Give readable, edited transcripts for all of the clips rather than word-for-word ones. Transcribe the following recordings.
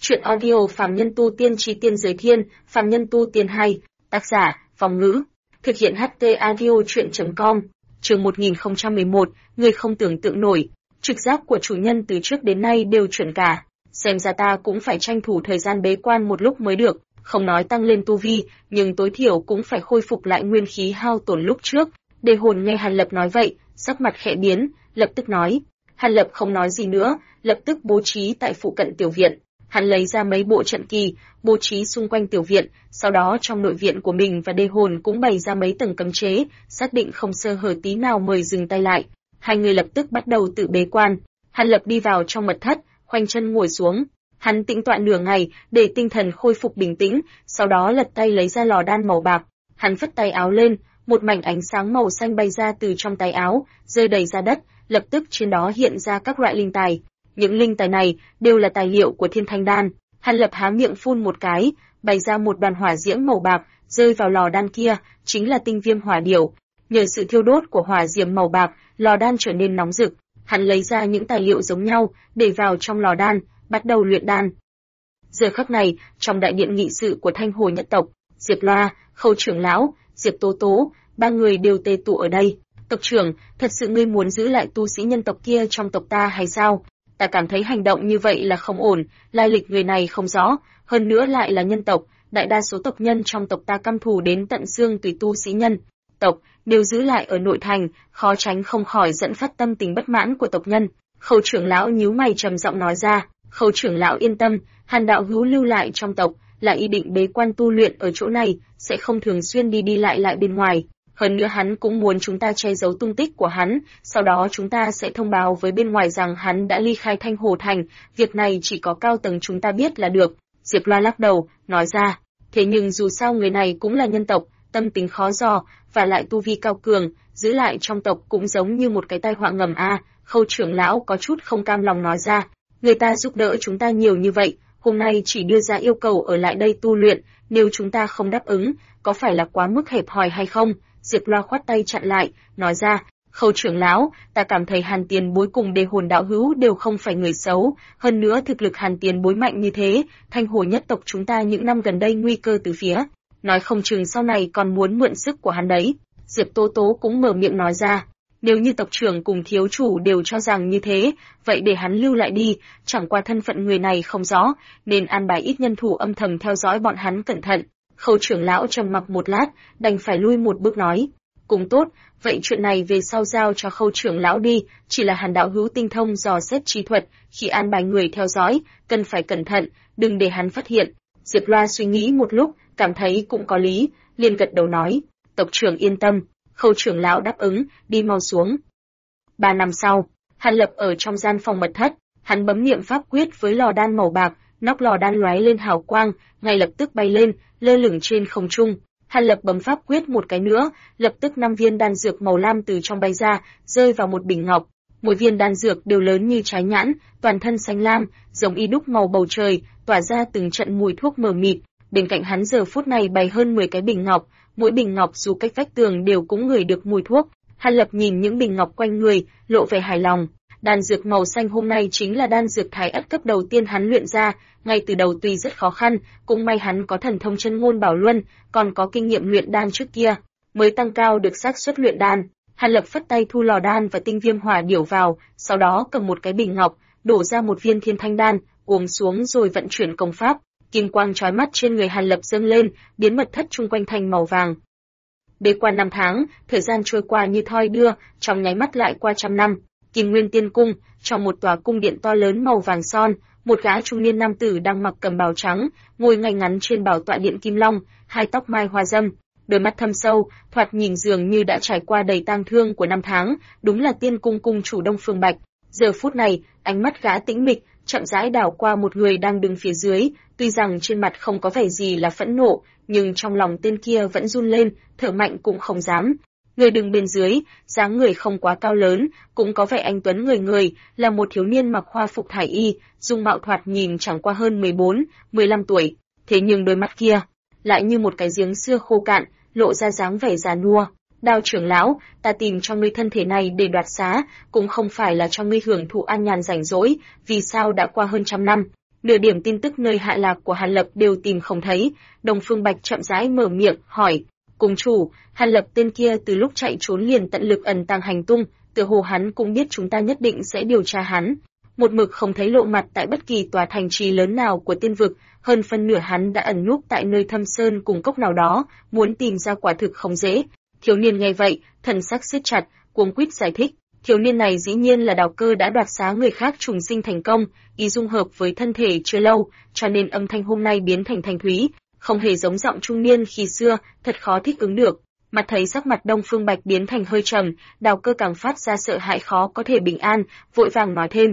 Chuyện audio Phàm Nhân Tu Tiên Chí Tiên Giới Thiên, Phàm Nhân Tu Tiên 2, tác giả, Phong Ngữ, thực hiện HT Audio Chuyện.com, chương 1011, người không tưởng tượng nổi, trực giác của chủ nhân từ trước đến nay đều chuẩn cả, xem ra ta cũng phải tranh thủ thời gian bế quan một lúc mới được, không nói tăng lên tu vi, nhưng tối thiểu cũng phải khôi phục lại nguyên khí hao tổn lúc trước. Đề Hồn nghe Hàn Lập nói vậy, sắc mặt khẽ biến, lập tức nói. Hàn Lập không nói gì nữa, lập tức bố trí tại phụ cận tiểu viện. Hắn lấy ra mấy bộ trận kỳ, bố trí xung quanh tiểu viện, sau đó trong nội viện của mình và Đề Hồn cũng bày ra mấy tầng cấm chế, xác định không sơ hở tí nào mời dừng tay lại. Hai người lập tức bắt đầu tự bế quan. Hàn Lập đi vào trong mật thất, khoanh chân ngồi xuống. Hắn tĩnh tọa nửa ngày, để tinh thần khôi phục bình tĩnh, sau đó lật tay lấy ra lò đan màu bạc. Hắn phất tay áo lên, một mảnh ánh sáng màu xanh bay ra từ trong tay áo, rơi đầy ra đất, lập tức trên đó hiện ra các loại linh tài. Những linh tài này đều là tài liệu của Thiên Thanh Đan. Hàn Lập há miệng phun một cái, bày ra một đoàn hỏa diễm màu bạc, rơi vào lò đan kia, chính là tinh viêm hỏa điểu. Nhờ sự thiêu đốt của hỏa diễm màu bạc, lò đan trở nên nóng rực. Hắn lấy ra những tài liệu giống nhau, để vào trong lò đan, bắt đầu luyện đan. Giờ khắc này, trong đại điện nghị sự của Thanh Hồ nhất tộc, Diệp Loa, Khâu trưởng lão, Diệp Tố Tố, ba người đều tề tụ ở đây. Tộc trưởng, thật sự ngươi muốn giữ lại tu sĩ nhân tộc kia trong tộc ta hay sao? Ta cảm thấy hành động như vậy là không ổn, lai lịch người này không rõ, hơn nữa lại là nhân tộc, đại đa số tộc nhân trong tộc ta căm thù đến tận xương tùy tu sĩ nhân tộc, nếu giữ lại ở nội thành, khó tránh không khỏi dẫn phát tâm tình bất mãn của tộc nhân. Khâu trưởng lão nhíu mày trầm giọng nói ra. Khâu trưởng lão yên tâm, Hàn đạo hữu lưu lại trong tộc, là ý định bế quan tu luyện ở chỗ này, sẽ không thường xuyên đi lại bên ngoài. Hơn nữa hắn cũng muốn chúng ta che giấu tung tích của hắn, sau đó chúng ta sẽ thông báo với bên ngoài rằng hắn đã ly khai Thanh Hồ Thành, việc này chỉ có cao tầng chúng ta biết là được. Diệp Loa lắc đầu, nói ra, thế nhưng dù sao người này cũng là nhân tộc, tâm tính khó dò, và lại tu vi cao cường, giữ lại trong tộc cũng giống như một cái tai họa ngầm a. Khâu trưởng lão có chút không cam lòng nói ra, người ta giúp đỡ chúng ta nhiều như vậy, hôm nay chỉ đưa ra yêu cầu ở lại đây tu luyện, nếu chúng ta không đáp ứng, có phải là quá mức hẹp hòi hay không? Diệp Loa khoát tay chặn lại, nói ra, Khâu trưởng lão, ta cảm thấy Hàn tiền bối cùng Đề Hồn đạo hữu đều không phải người xấu, hơn nữa thực lực Hàn tiền bối mạnh như thế, Thanh Hồ nhất tộc chúng ta những năm gần đây nguy cơ từ phía, nói không chừng sau này còn muốn mượn sức của hắn đấy. Diệp Tố Tố cũng mở miệng nói ra, nếu như tộc trưởng cùng thiếu chủ đều cho rằng như thế, vậy để hắn lưu lại đi, chẳng qua thân phận người này không rõ, nên an bài ít nhân thủ âm thầm theo dõi bọn hắn cẩn thận. Khâu trưởng lão trầm mặc một lát, đành phải lui một bước nói, cũng tốt, vậy chuyện này về sau giao cho Khâu trưởng lão đi, chỉ là Hàn đạo hữu tinh thông dò xét trí thuật, khi an bài người theo dõi, cần phải cẩn thận, đừng để hắn phát hiện. Diệp Loa suy nghĩ một lúc, cảm thấy cũng có lý, liền gật đầu nói, tộc trưởng yên tâm. Khâu trưởng lão đáp ứng, đi mau xuống. 3 năm sau, Hàn Lập ở trong gian phòng mật thất, hắn bấm niệm pháp quyết với lò đan màu bạc, nóc lò đan lóe lên hào quang, ngay lập tức bay lên, lơ lửng trên không trung. Hàn Lập bấm pháp quyết một cái nữa, lập tức 5 viên đan dược màu lam từ trong bay ra, rơi vào một bình ngọc. Mỗi viên đan dược đều lớn như trái nhãn, toàn thân xanh lam, giống y đúc màu bầu trời, tỏa ra từng trận mùi thuốc mờ mịt. Bên cạnh hắn giờ phút này bày hơn 10 cái bình ngọc, mỗi bình ngọc dù cách vách tường đều cũng ngửi được mùi thuốc. Hàn Lập nhìn những bình ngọc quanh người, lộ vẻ hài lòng. Đan dược màu xanh hôm nay chính là đan dược thái ất cấp đầu tiên hắn luyện ra, ngay từ đầu tuy rất khó khăn, cũng may hắn có thần thông chân ngôn bảo luân, còn có kinh nghiệm luyện đan trước kia, mới tăng cao được xác suất luyện đan. Hàn Lập phất tay thu lò đan và tinh viêm hỏa điểu vào, sau đó cầm một cái bình ngọc, đổ ra một viên thiên thanh đan, uống xuống rồi vận chuyển công pháp. Kim quang chói mắt trên người Hàn Lập dâng lên, biến mật thất chung quanh thành màu vàng. Bế quan 5 tháng, thời gian trôi qua như thoi đưa, trong nháy mắt lại qua 100 năm. Kim Nguyên Tiên Cung, trong một tòa cung điện to lớn màu vàng son, một gã trung niên nam tử đang mặc cẩm bào trắng, ngồi ngay ngắn trên bảo tọa điện kim long, hai tóc mai hoa dâm, đôi mắt thâm sâu, thoạt nhìn dường như đã trải qua đầy tang thương của 5 tháng, đúng là Tiên Cung cung chủ Đông Phương Bạch. Giờ phút này, ánh mắt gã tĩnh mịch, chậm rãi đảo qua một người đang đứng phía dưới, tuy rằng trên mặt không có vẻ gì là phẫn nộ, nhưng trong lòng tên kia vẫn run lên, thở mạnh cũng không dám. Người đứng bên dưới, dáng người không quá cao lớn, cũng có vẻ anh tuấn người, là một thiếu niên mặc hoa phục thải y, dung mạo thoạt nhìn chẳng qua hơn 14, 15 tuổi, thế nhưng đôi mắt kia lại như một cái giếng xưa khô cạn, lộ ra dáng vẻ già nua. Đao trưởng lão, ta tìm cho ngươi thân thể này để đoạt xá, cũng không phải là cho ngươi hưởng thụ an nhàn rảnh rỗi, vì sao đã qua hơn 100 năm, Nửa điểm tin tức nơi hạ lạc của Hàn Lập đều tìm không thấy. Đông Phương Bạch chậm rãi mở miệng hỏi, cùng chủ, Hàn Lập tên kia từ lúc chạy trốn liền tận lực ẩn tàng hành tung, tựa hồ hắn cũng biết chúng ta nhất định sẽ điều tra hắn. Một mực không thấy lộ mặt tại bất kỳ tòa thành trì lớn nào của tiên vực, hơn phân nửa hắn đã ẩn núp tại nơi thâm sơn cùng cốc nào đó, muốn tìm ra quả thực không dễ. Thiếu niên nghe vậy, thần sắc siết chặt, cuống quýt giải thích. Thiếu niên này dĩ nhiên là Đào Cơ đã đoạt xá người khác trùng sinh thành công, ý dung hợp với thân thể chưa lâu, cho nên âm thanh hôm nay biến thành thanh thúy, không hề giống giọng trung niên khi xưa, thật khó thích ứng được. Mặt thấy sắc mặt Đông Phương Bạch biến thành hơi trầm, Đào Cơ càng phát ra sợ hãi khó có thể bình an, vội vàng nói thêm.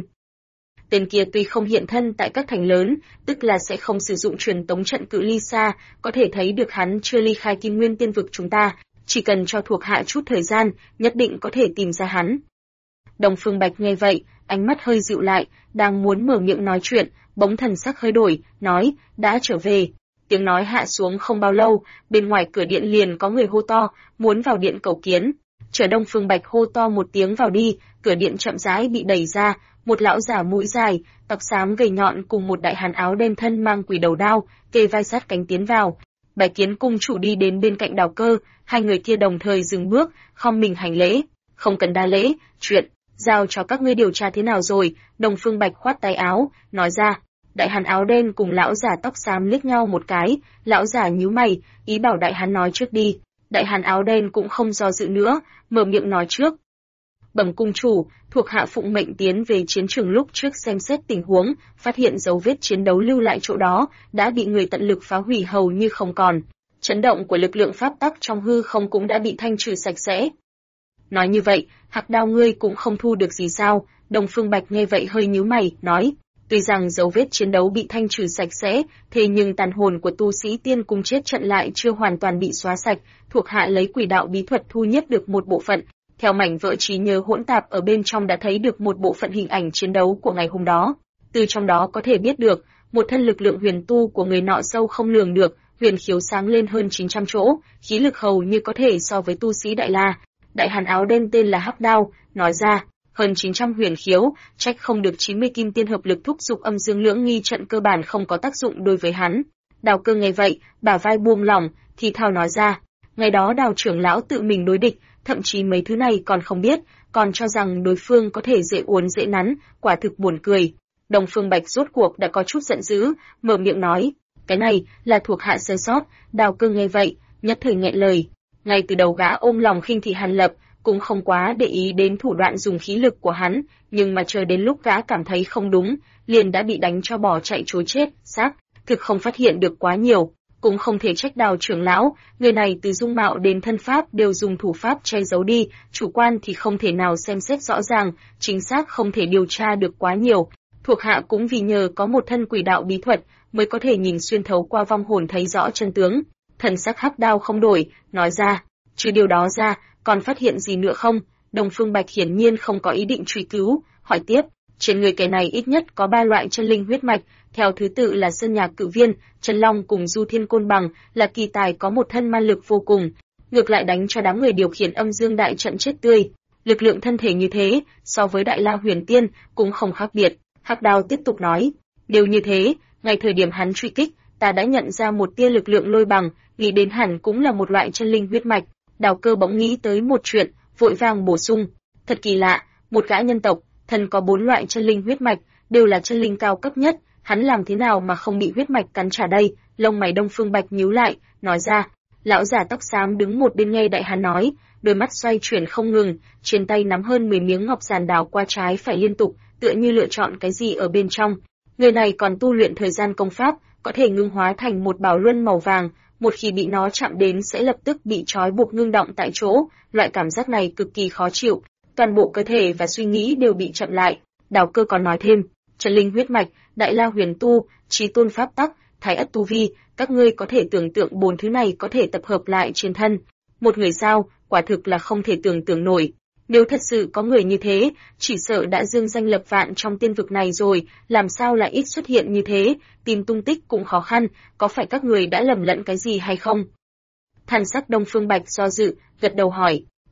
Tên kia tuy không hiện thân tại các thành lớn, tức là sẽ không sử dụng truyền tống trận cự ly xa, có thể thấy được hắn chưa ly khai Kim Nguyên Tiên vực chúng ta, chỉ cần cho thuộc hạ chút thời gian, nhất định có thể tìm ra hắn. Đông Phương Bạch nghe vậy, ánh mắt hơi dịu lại, đang muốn mở miệng nói chuyện, bỗng thần sắc hơi đổi, nói, đã trở về. Tiếng nói hạ xuống không bao lâu, bên ngoài cửa điện liền có người hô to, muốn vào điện cầu kiến. Chờ Đông Phương Bạch hô to một tiếng vào đi, cửa điện chậm rãi bị đẩy ra, một lão giả mũi dài, tóc xám gầy nhọn cùng một đại hán áo đen thân mang quỷ đầu đao, kề vai sát cánh tiến vào. Bái kiến cung chủ đi đến bên cạnh Đào Cơ, hai người kia đồng thời dừng bước, khom mình hành lễ. Không cần đa lễ, chuyện giao cho các ngươi điều tra thế nào rồi? Đông Phương Bạch khoát tay áo, nói ra. Đại hán áo đen cùng lão giả tóc xám liếc nhau một cái, lão giả nhíu mày, ý bảo đại hán nói trước đi. Đại hán áo đen cũng không do dự nữa, mở miệng nói trước. Bẩm cung chủ, thuộc hạ phụng mệnh tiến về chiến trường lúc trước xem xét tình huống, phát hiện dấu vết chiến đấu lưu lại chỗ đó, đã bị người tận lực phá hủy hầu như không còn. Chấn động của lực lượng pháp tắc trong hư không cũng đã bị thanh trừ sạch sẽ. Nói như vậy, Hạc Đao ngươi cũng không thu được gì sao? Đông Phương Bạch nghe vậy hơi nhíu mày, nói. Tuy rằng dấu vết chiến đấu bị thanh trừ sạch sẽ, thế nhưng tàn hồn của tu sĩ tiên cung chết trận lại chưa hoàn toàn bị xóa sạch, thuộc hạ lấy quỷ đạo bí thuật thu nhất được một bộ phận. Theo mảnh vỡ trí nhớ hỗn tạp ở bên trong đã thấy được một bộ phận hình ảnh chiến đấu của ngày hôm đó. Từ trong đó có thể biết được, một thân lực lượng huyền tu của người nọ sâu không lường được, huyền khiếu sáng lên hơn 900 chỗ, khí lực hầu như có thể so với tu sĩ Đại La. Đại hán áo đen tên là Hắc Đao, nói ra, hơn 900 huyền khiếu, trách không được 90 kim tiên hợp lực thúc dục âm dương lưỡng nghi trận cơ bản không có tác dụng đối với hắn. Đào Cơ nghe vậy, bả vai buông lỏng, thì thào nói ra, ngày đó Đào trưởng lão tự mình đối địch, thậm chí mấy thứ này còn không biết, còn cho rằng đối phương có thể dễ uốn dễ nắn, quả thực buồn cười. Đông Phương Bạch rốt cuộc đã có chút giận dữ, mở miệng nói, cái này là thuộc hạ sơ sót. Đào Cơ nghe vậy, nhất thời nghẹn lời. Ngay từ đầu gã ôm lòng khinh thị Hàn Lập, cũng không quá để ý đến thủ đoạn dùng khí lực của hắn, nhưng mà chờ đến lúc gã cảm thấy không đúng, liền đã bị đánh cho bỏ chạy trối chết, xác thực không phát hiện được quá nhiều, cũng không thể trách Đào trưởng lão, người này từ dung mạo đến thân pháp đều dùng thủ pháp che giấu đi, chủ quan thì không thể nào xem xét rõ ràng, chính xác không thể điều tra được quá nhiều. Thuộc hạ cũng vì nhờ có một thân quỷ đạo bí thuật, mới có thể nhìn xuyên thấu qua vong hồn thấy rõ chân tướng. Thần sắc Hắc Đao không đổi, nói ra, trừ điều đó ra, còn phát hiện gì nữa không? Đông Phương Bạch hiển nhiên không có ý định truy cứu, hỏi tiếp, trên người kẻ này ít nhất có 3 loại chân linh huyết mạch, theo thứ tự là Sơn Nhạc Cự Viên, Chân Long cùng Du Thiên Côn Bằng, là kỳ tài có một thân man lực vô cùng, ngược lại đánh cho đám người điều khiển âm dương đại trận chết tươi. Lực lượng thân thể như thế, so với Đại La Huyền Tiên cũng không khác biệt. Hắc Đao tiếp tục nói, điều như thế, ngay thời điểm hắn truy kích, ta đã nhận ra một tia lực lượng lôi bằng, nghĩ đến hẳn cũng là một loại chân linh huyết mạch. Đào Cơ bỗng nghĩ tới một chuyện, vội vàng bổ sung, thật kỳ lạ, một gã nhân tộc, thân có 4 loại chân linh huyết mạch, đều là chân linh cao cấp nhất, hắn làm thế nào mà không bị huyết mạch cắn trả đây? Lông mày Đông Phương Bạch nhíu lại, nói ra. Lão giả tóc xám đứng một bên nghe đại hán nói, đôi mắt xoay chuyển không ngừng, trên tay nắm hơn 10 miếng ngọc giản đào qua trái phải liên tục, tựa như lựa chọn cái gì ở bên trong. Người này còn tu luyện thời gian công pháp, có thể ngưng hóa thành một bảo luân màu vàng, một khi bị nó chạm đến sẽ lập tức bị trói buộc ngưng động tại chỗ, loại cảm giác này cực kỳ khó chịu, toàn bộ cơ thể và suy nghĩ đều bị chậm lại. Đào Cơ còn nói thêm, chân linh huyết mạch, Đại La huyền tu, chí tôn pháp tắc, thái ất tu vi, các ngươi có thể tưởng tượng 4 thứ này có thể tập hợp lại trên thân một người sao? Quả thực là không thể tưởng tượng nổi. Nếu thật sự có người như thế, chỉ sợ đã dương danh lập vạn trong tiên vực này rồi, làm sao lại ít xuất hiện như thế, tìm tung tích cũng khó khăn, có phải các người đã lầm lẫn cái gì hay không? Thần sắc Đông Phương Bạch do dự, gật đầu hỏi,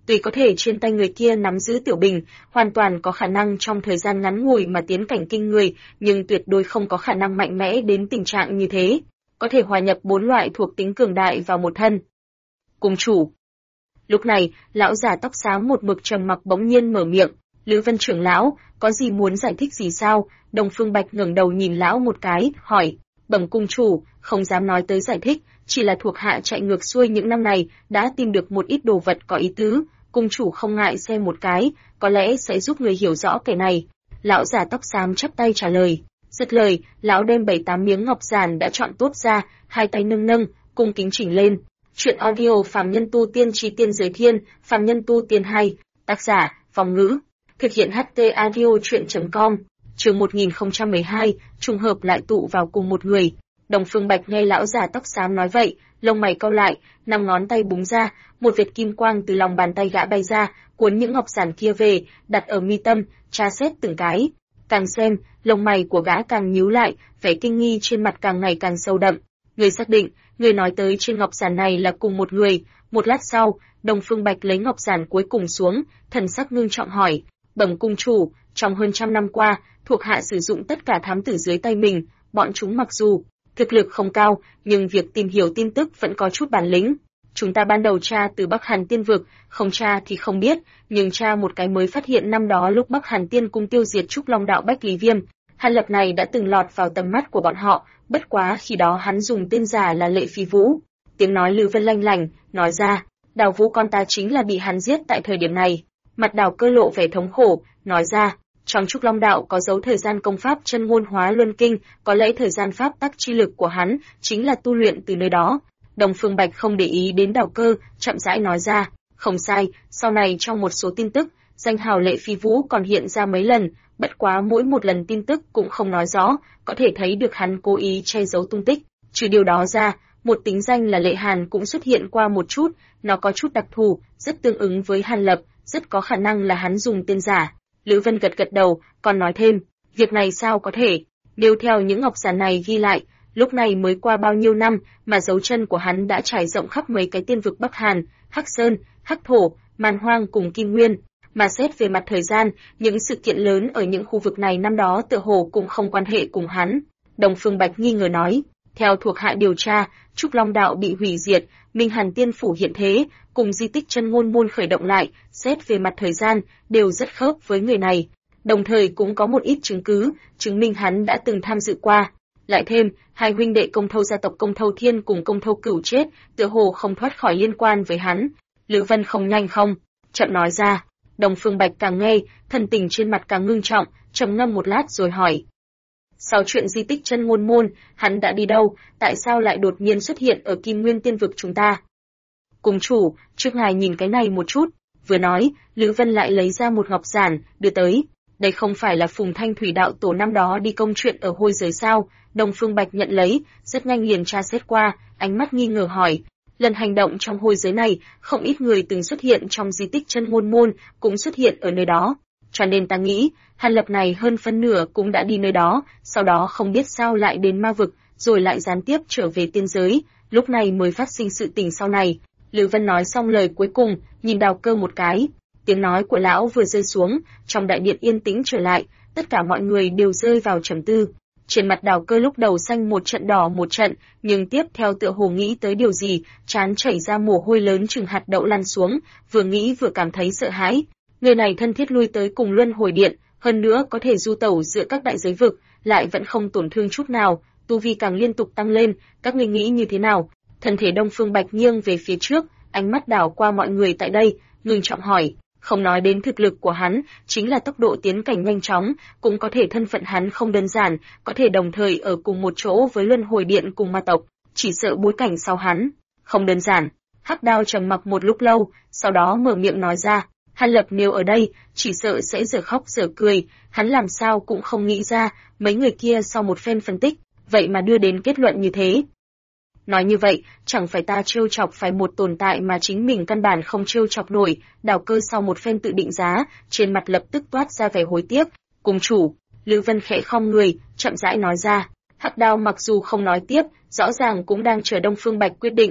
Tuy có thể trên tay người kia nắm giữ tiểu bình, hoàn toàn có khả năng trong thời gian ngắn ngủi mà tiến cảnh kinh người, nhưng tuyệt đối không có khả năng mạnh mẽ đến tình trạng như thế. Có thể hòa nhập 4 loại thuộc tính cường đại vào một thân. Cung chủ. Lúc này, lão già tóc xám một mực trầm mặc bỗng nhiên mở miệng, Lữ Vân trưởng lão, có gì muốn giải thích gì sao? Đông Phương Bạch ngẩng đầu nhìn lão một cái, hỏi, bẩm cung chủ, không dám nói tới giải thích, chỉ là thuộc hạ chạy ngược xuôi những năm này, đã tìm được một ít đồ vật có ý tứ, cung chủ không ngại xem một cái, có lẽ sẽ giúp người hiểu rõ cái này. Lão già tóc xám chắp tay trả lời. Dứt lời, lão đem 7-8 miếng ngọc giản đã chọn tốt ra, hai tay nâng nâng, cung kính chỉnh lên. Chuyện audio Phàm Nhân Tu Tiên Chi Tiên Giới Thiên, Phàm Nhân Tu Tiên 2, tác giả, Phong Ngữ. Thực hiện HT Audio Chuyện.com, chương 1012, trùng hợp lại tụ vào cùng một người. Đồng Phương Bạch nghe lão già tóc xám nói vậy, lông mày cau lại, 5 ngón tay búng ra, một vệt kim quang từ lòng bàn tay gã bay ra, cuốn những ngọc giản kia về, đặt ở mi tâm, tra xét từng cái. Càng xem, lông mày của gã càng nhíu lại, vẻ kinh nghi trên mặt càng ngày càng sâu đậm. Người xác định, người nói tới trên ngọc giản này là cùng một người. Một lát sau, Đồng Phương Bạch lấy ngọc giản cuối cùng xuống, thần sắc ngưng trọng hỏi, bẩm cung chủ, trong hơn 100 năm qua, thuộc hạ sử dụng tất cả thám tử dưới tay mình, bọn chúng mặc dù thực lực không cao, nhưng việc tìm hiểu tin tức vẫn có chút bản lĩnh. Chúng ta ban đầu tra từ Bắc Hàn Tiên vực, không tra thì không biết, nhưng tra một cái mới phát hiện năm đó lúc Bắc Hàn Tiên cung tiêu diệt Trúc Long đạo Bách Lý Viêm, Hàn Lập này đã từng lọt vào tầm mắt của bọn họ, bất quá khi đó hắn dùng tên giả là Lệ Phi Vũ. Tiếng nói Lư Vân lanh lành, nói ra, Đào Vũ con ta chính là bị hắn giết tại thời điểm này. Mặt Đào Cơ lộ vẻ thống khổ, nói ra, trong Trúc Long đạo có dấu thời gian công pháp chân ngôn hóa luân kinh, có lẽ thời gian pháp tắc chi lực của hắn chính là tu luyện từ nơi đó. Đồng Phương Bạch không để ý đến Đào Cơ, chậm rãi nói ra, không sai, sau này trong một số tin tức, danh hào Lệ Phi Vũ còn hiện ra mấy lần, bất quá mỗi một lần tin tức cũng không nói rõ, có thể thấy được hắn cố ý che giấu tung tích. Trừ điều đó ra, một tính danh là Lệ Hàn cũng xuất hiện qua một chút, nó có chút đặc thù, rất tương ứng với Hàn Lập, rất có khả năng là hắn dùng tên giả. Lữ Vân gật gật đầu, còn nói thêm, việc này sao có thể, nếu theo những ngọc giản này ghi lại, lúc này mới qua bao nhiêu năm mà dấu chân của hắn đã trải rộng khắp mấy cái tiên vực Bắc Hàn, Hắc Sơn, Hắc Thổ, Man Hoang cùng Kim Nguyên. Mà xét về mặt thời gian, những sự kiện lớn ở những khu vực này năm đó tựa hồ cũng không quan hệ cùng hắn. Đồng Phương Bạch nghi ngờ nói, theo thuộc hạ điều tra, Trúc Long đạo bị hủy diệt, Minh Hàn Tiên phủ hiện thế, cùng di tích chân ngôn môn khởi động lại, xét về mặt thời gian, đều rất khớp với người này. Đồng thời cũng có một ít chứng cứ, chứng minh hắn đã từng tham dự qua. Lại thêm, hai huynh đệ Công Thâu gia tộc Công Thâu Thiên cùng Công Thâu Cửu chết, tựa hồ không thoát khỏi liên quan với hắn. Lữ Vân không nhanh không chậm nói ra. Đồng Phương Bạch càng nghe, thần tình trên mặt càng ngưng trọng, trầm ngâm một lát rồi hỏi. Sau chuyện di tích chân ngôn môn, hắn đã đi đâu, tại sao lại đột nhiên xuất hiện ở Kim Nguyên Tiên vực chúng ta? Cung chủ, trước ngài nhìn cái này một chút. Vừa nói, Lữ Vân lại lấy ra một ngọc giản, đưa tới. Đây không phải là Phùng Thanh Thủy đạo tổ năm đó đi công chuyện ở hôi giới sao? Đồng Phương Bạch nhận lấy, rất nhanh liền tra xét qua, ánh mắt nghi ngờ hỏi. Lần hành động trong hôi giới này, không ít người từng xuất hiện trong di tích chân ngôn môn, cũng xuất hiện ở nơi đó. Cho nên ta nghĩ, Hàn Lập này hơn phân nửa cũng đã đi nơi đó, sau đó không biết sao lại đến ma vực, rồi lại gián tiếp trở về tiên giới, lúc này mới phát sinh sự tình sau này. Lữ Vân nói xong lời cuối cùng, nhìn Đào Cơ một cái. Tiếng nói của lão vừa rơi xuống, trong đại điện yên tĩnh trở lại, tất cả mọi người đều rơi vào trầm tư. Trên mặt Đào Cơ lúc đầu xanh một trận đỏ một trận, nhưng tiếp theo tựa hồ nghĩ tới điều gì, trán chảy ra mồ hôi lớn chừng hạt đậu lăn xuống, vừa nghĩ vừa cảm thấy sợ hãi. Người này thân thiết lui tới cùng Luân Hồi Điện, hơn nữa có thể du tẩu giữa các đại giới vực, lại vẫn không tổn thương chút nào, tu vi càng liên tục tăng lên, các ngươi nghĩ như thế nào? Thân thể Đông Phương Bạch nghiêng về phía trước, ánh mắt đảo qua mọi người tại đây, ngưng trọng hỏi, không nói đến thực lực của hắn, chính là tốc độ tiến cảnh nhanh chóng, cũng có thể thân phận hắn không đơn giản, có thể đồng thời ở cùng một chỗ với Luân Hồi Điện cùng ma tộc, chỉ sợ bối cảnh sau hắn không đơn giản. Hắc Đao trầm mặc một lúc lâu, sau đó mở miệng nói ra, Hàn Lập nếu ở đây, chỉ sợ sẽ dở khóc dở cười, hắn làm sao cũng không nghĩ ra, mấy người kia sau một phen phân tích, vậy mà đưa đến kết luận như thế. Nói như vậy, chẳng phải ta trêu chọc phải một tồn tại mà chính mình căn bản không trêu chọc nổi. Đào Cơ sau một phen tự định giá, trên mặt lập tức toát ra vẻ hối tiếc. Cung chủ, Lữ Vân khẽ khom người, chậm rãi nói ra. Hắc Đao mặc dù không nói tiếp, rõ ràng cũng đang chờ Đông Phương Bạch quyết định.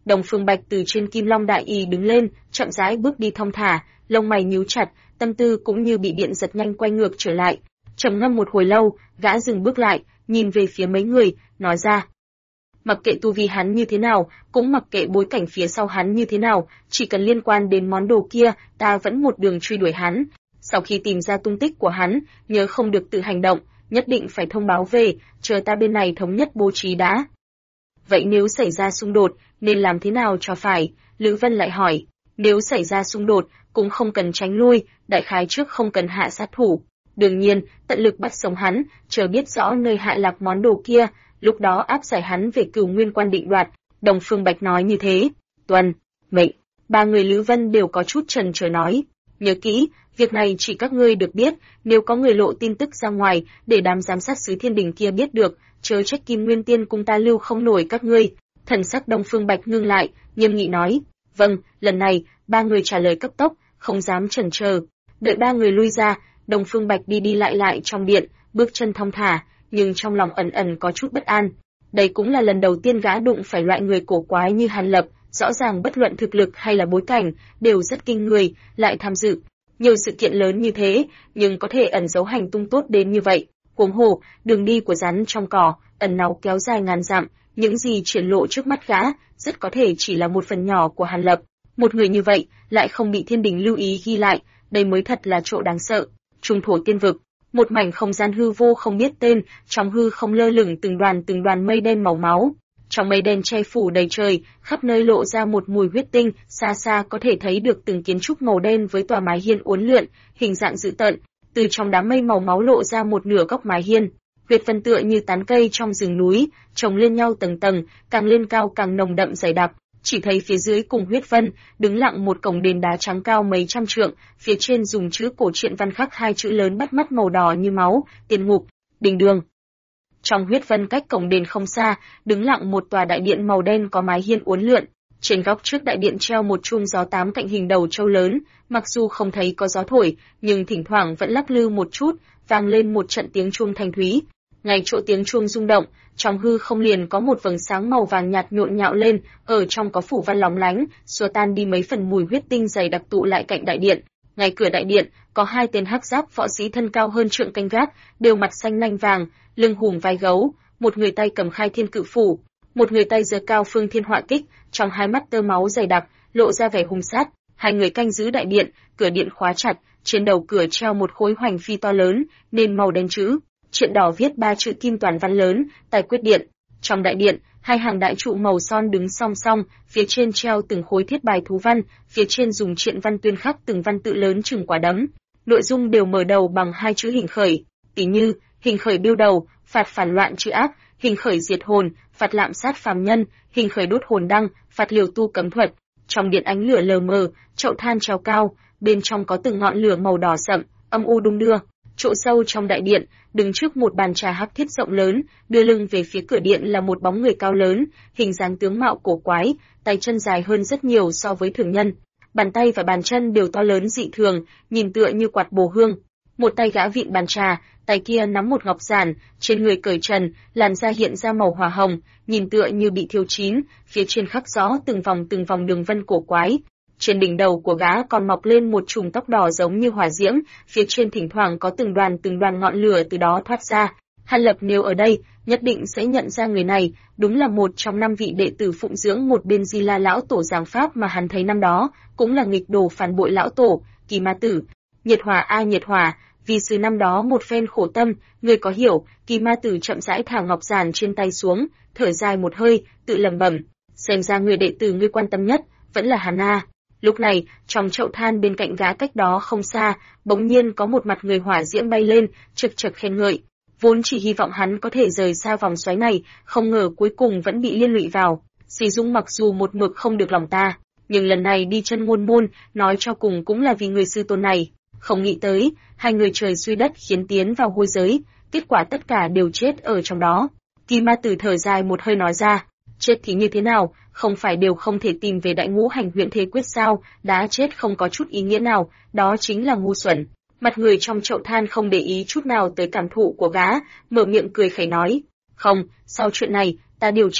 Đông Phương Bạch từ trên Kim Long Đại Y đứng lên, chậm rãi bước đi thong thả, lông mày nhíu chặt, tâm tư cũng như bị điện giật nhanh quay ngược trở lại. Trầm ngâm một hồi lâu, gã dừng bước lại, nhìn về phía mấy người, nói ra: mặc kệ tu vi hắn như thế nào, cũng mặc kệ bối cảnh phía sau hắn như thế nào, chỉ cần liên quan đến món đồ kia, ta vẫn một đường truy đuổi hắn. Sau khi tìm ra tung tích của hắn, nhớ không được tự hành động, nhất định phải thông báo về, chờ ta bên này thống nhất bố trí đã. Vậy nếu xảy ra xung đột, nên làm thế nào cho phải? Lữ Vân lại hỏi. Nếu xảy ra xung đột, cũng không cần tránh lui, đại khái trước không cần hạ sát thủ. Đương nhiên, tận lực bắt sống hắn, chờ biết rõ nơi hạ lạc món đồ kia, lúc đó áp giải hắn về Cửu Nguyên Quan định đoạt. Đông Phương Bạch nói như thế. Tuân, mệnh. Ba người Lữ Vân đều có chút chần chờ nói. Nhớ kỹ, việc này chỉ các ngươi được biết, nếu có người lộ tin tức ra ngoài, để đám giám sát sứ Thiên Đình kia biết được, chớ trách Kim Nguyên Tiên cung ta lưu không nổi các ngươi. Thần sắc Đông Phương Bạch ngưng lại, nghiêm nghị nói. Vâng, lần này, ba người trả lời cấp tốc, không dám chần chờ. Đợi ba người lui ra, Đông Phương Bạch đi đi lại trong điện, bước chân thong thả, nhưng trong lòng ẩn ẩn có chút bất an. Đây cũng là lần đầu tiên gã đụng phải loại người cổ quái như Hàn Lập, rõ ràng bất luận thực lực hay là bối cảnh, đều rất kinh người, lại tham dự nhiều sự kiện lớn như thế, nhưng có thể ẩn giấu hành tung tốt đến như vậy. Huống hồ, đường đi của rắn trong cỏ, ẩn náu kéo dài ngàn dặm, những gì triển lộ trước mắt gã, rất có thể chỉ là một phần nhỏ của Hàn Lập. Một người như vậy, lại không bị Thiên Đình lưu ý ghi lại, đây mới thật là chỗ đáng sợ. Trung thổ tiên vực, một mảnh không gian hư vô không biết tên, trong hư không lơ lửng từng đoàn mây đen màu máu. Trong mây đen che phủ đầy trời, khắp nơi lộ ra một mùi huyết tinh, xa xa có thể thấy được từng kiến trúc màu đen với tòa mái hiên uốn lượn, hình dạng dữ tợn. Từ trong đám mây màu máu lộ ra một nửa góc mái hiên, huyết vân tựa như tán cây trong rừng núi, chồng lên nhau tầng tầng, càng lên cao càng nồng đậm dày đặc. Chỉ thấy phía dưới cùng huyết vân, đứng lặng một cổng đền đá trắng cao mấy trăm trượng, phía trên dùng chữ cổ truyện văn khắc hai chữ lớn bắt mắt màu đỏ như máu, Tiên Ngục, Đình Đường. Trong huyết vân cách cổng đền không xa, đứng lặng một tòa đại điện màu đen có mái hiên uốn lượn. Trên góc trước đại điện treo một chuông gió tám cạnh hình đầu trâu lớn, mặc dù không thấy có gió thổi, nhưng thỉnh thoảng vẫn lắc lư một chút, vang lên một trận tiếng chuông thanh thúy. Ngay chỗ tiếng chuông rung động, trong hư không liền có một vầng sáng màu vàng nhạt nhộn nhạo lên, ở trong có phủ văn lóng lánh, xua tan đi mấy phần mùi huyết tinh dày đặc tụ lại cạnh đại điện. Ngay cửa đại điện, có hai tên hắc giáp võ sĩ thân cao hơn trượng canh gác, đều mặt xanh lanh vàng, lưng hùm vai gấu, một người tay cầm khai thiên cự phủ, một người tay giơ cao phương thiên họa kích, trong hai mắt tơ máu dày đặc, lộ ra vẻ hung sát. Hai người canh giữ đại điện, cửa điện khóa chặt, trên đầu cửa treo một khối hoành phi to lớn, nền màu đen chữ triện đỏ viết ba chữ kim toàn văn lớn, tài quyết điện. Trong đại điện, hai hàng đại trụ màu son đứng song song, phía trên treo từng khối thiết bài thú văn, phía trên dùng triện văn tuyên khắc từng văn tự lớn chừng quả đấm. Nội dung đều mở đầu bằng hai chữ hình khởi, tỉ như hình khởi biêu đầu, phạt phản loạn trừ ác, hình khởi diệt hồn, phạt lạm sát phàm nhân, hình khởi đốt hồn đăng, phạt liều tu cấm thuật. Trong điện ánh lửa lờ mờ, chậu than treo cao, bên trong có từng ngọn lửa màu đỏ sậm, âm u đung đưa. Chỗ sâu trong đại điện, đứng trước một bàn trà hắc thiết rộng lớn, đưa lưng về phía cửa điện là một bóng người cao lớn, hình dáng tướng mạo cổ quái, tay chân dài hơn rất nhiều so với thường nhân. Bàn tay và bàn chân đều to lớn dị thường, nhìn tựa như quạt bồ hương. Một tay gã vịn bàn trà, tay kia nắm một ngọc giản, trên người cởi trần, làn da hiện ra màu hỏa hồng, nhìn tựa như bị thiêu chín, phía trên khắc rõ từng vòng đường vân cổ quái. Trên đỉnh đầu của gã còn mọc lên một chùm tóc đỏ giống như hỏa diễm, phía trên thỉnh thoảng có từng đoàn ngọn lửa từ đó thoát ra. Hàn Lập nếu ở đây, nhất định sẽ nhận ra người này, đúng là một trong 5 vị đệ tử phụng dưỡng một bên Di La lão tổ giảng pháp mà hắn thấy năm đó, cũng là nghịch đồ phản bội lão tổ, Kỳ Ma Tử. Nhiệt Hỏa a Nhiệt Hỏa, vì sự năm đó một phen khổ tâm, người có hiểu? Kỳ Ma Tử chậm rãi thả ngọc giản trên tay xuống, thở dài một hơi, tự lẩm bẩm, xem ra người đệ tử ngươi quan tâm nhất vẫn là hắn a. Lúc này, trong chậu than bên cạnh gã cách đó không xa, bỗng nhiên có một mặt người hỏa diễm bay lên, chực chực khen ngợi. Vốn chỉ hy vọng hắn có thể rời xa vòng xoáy này, không ngờ cuối cùng vẫn bị liên lụy vào. Dì Dung mặc dù một mực không được lòng ta, nhưng lần này đi chân môn môn, nói cho cùng cũng là vì người sư tôn này. Không nghĩ tới, hai người trời suy đất khiến tiến vào hôi giới, kết quả tất cả đều chết ở trong đó. Kỳ Ma Tử thở dài một hơi nói ra, chết thì như thế nào, không phải đều không thể tìm về đại ngũ hành huyện thế quyết sao, đã chết không có chút ý nghĩa nào, đó chính là ngu xuẩn. Mặt người trong chậu than không để ý chút nào tới cảm thụ của gã, mở miệng cười khẩy nói, không, sau chuyện này, ta điều tra,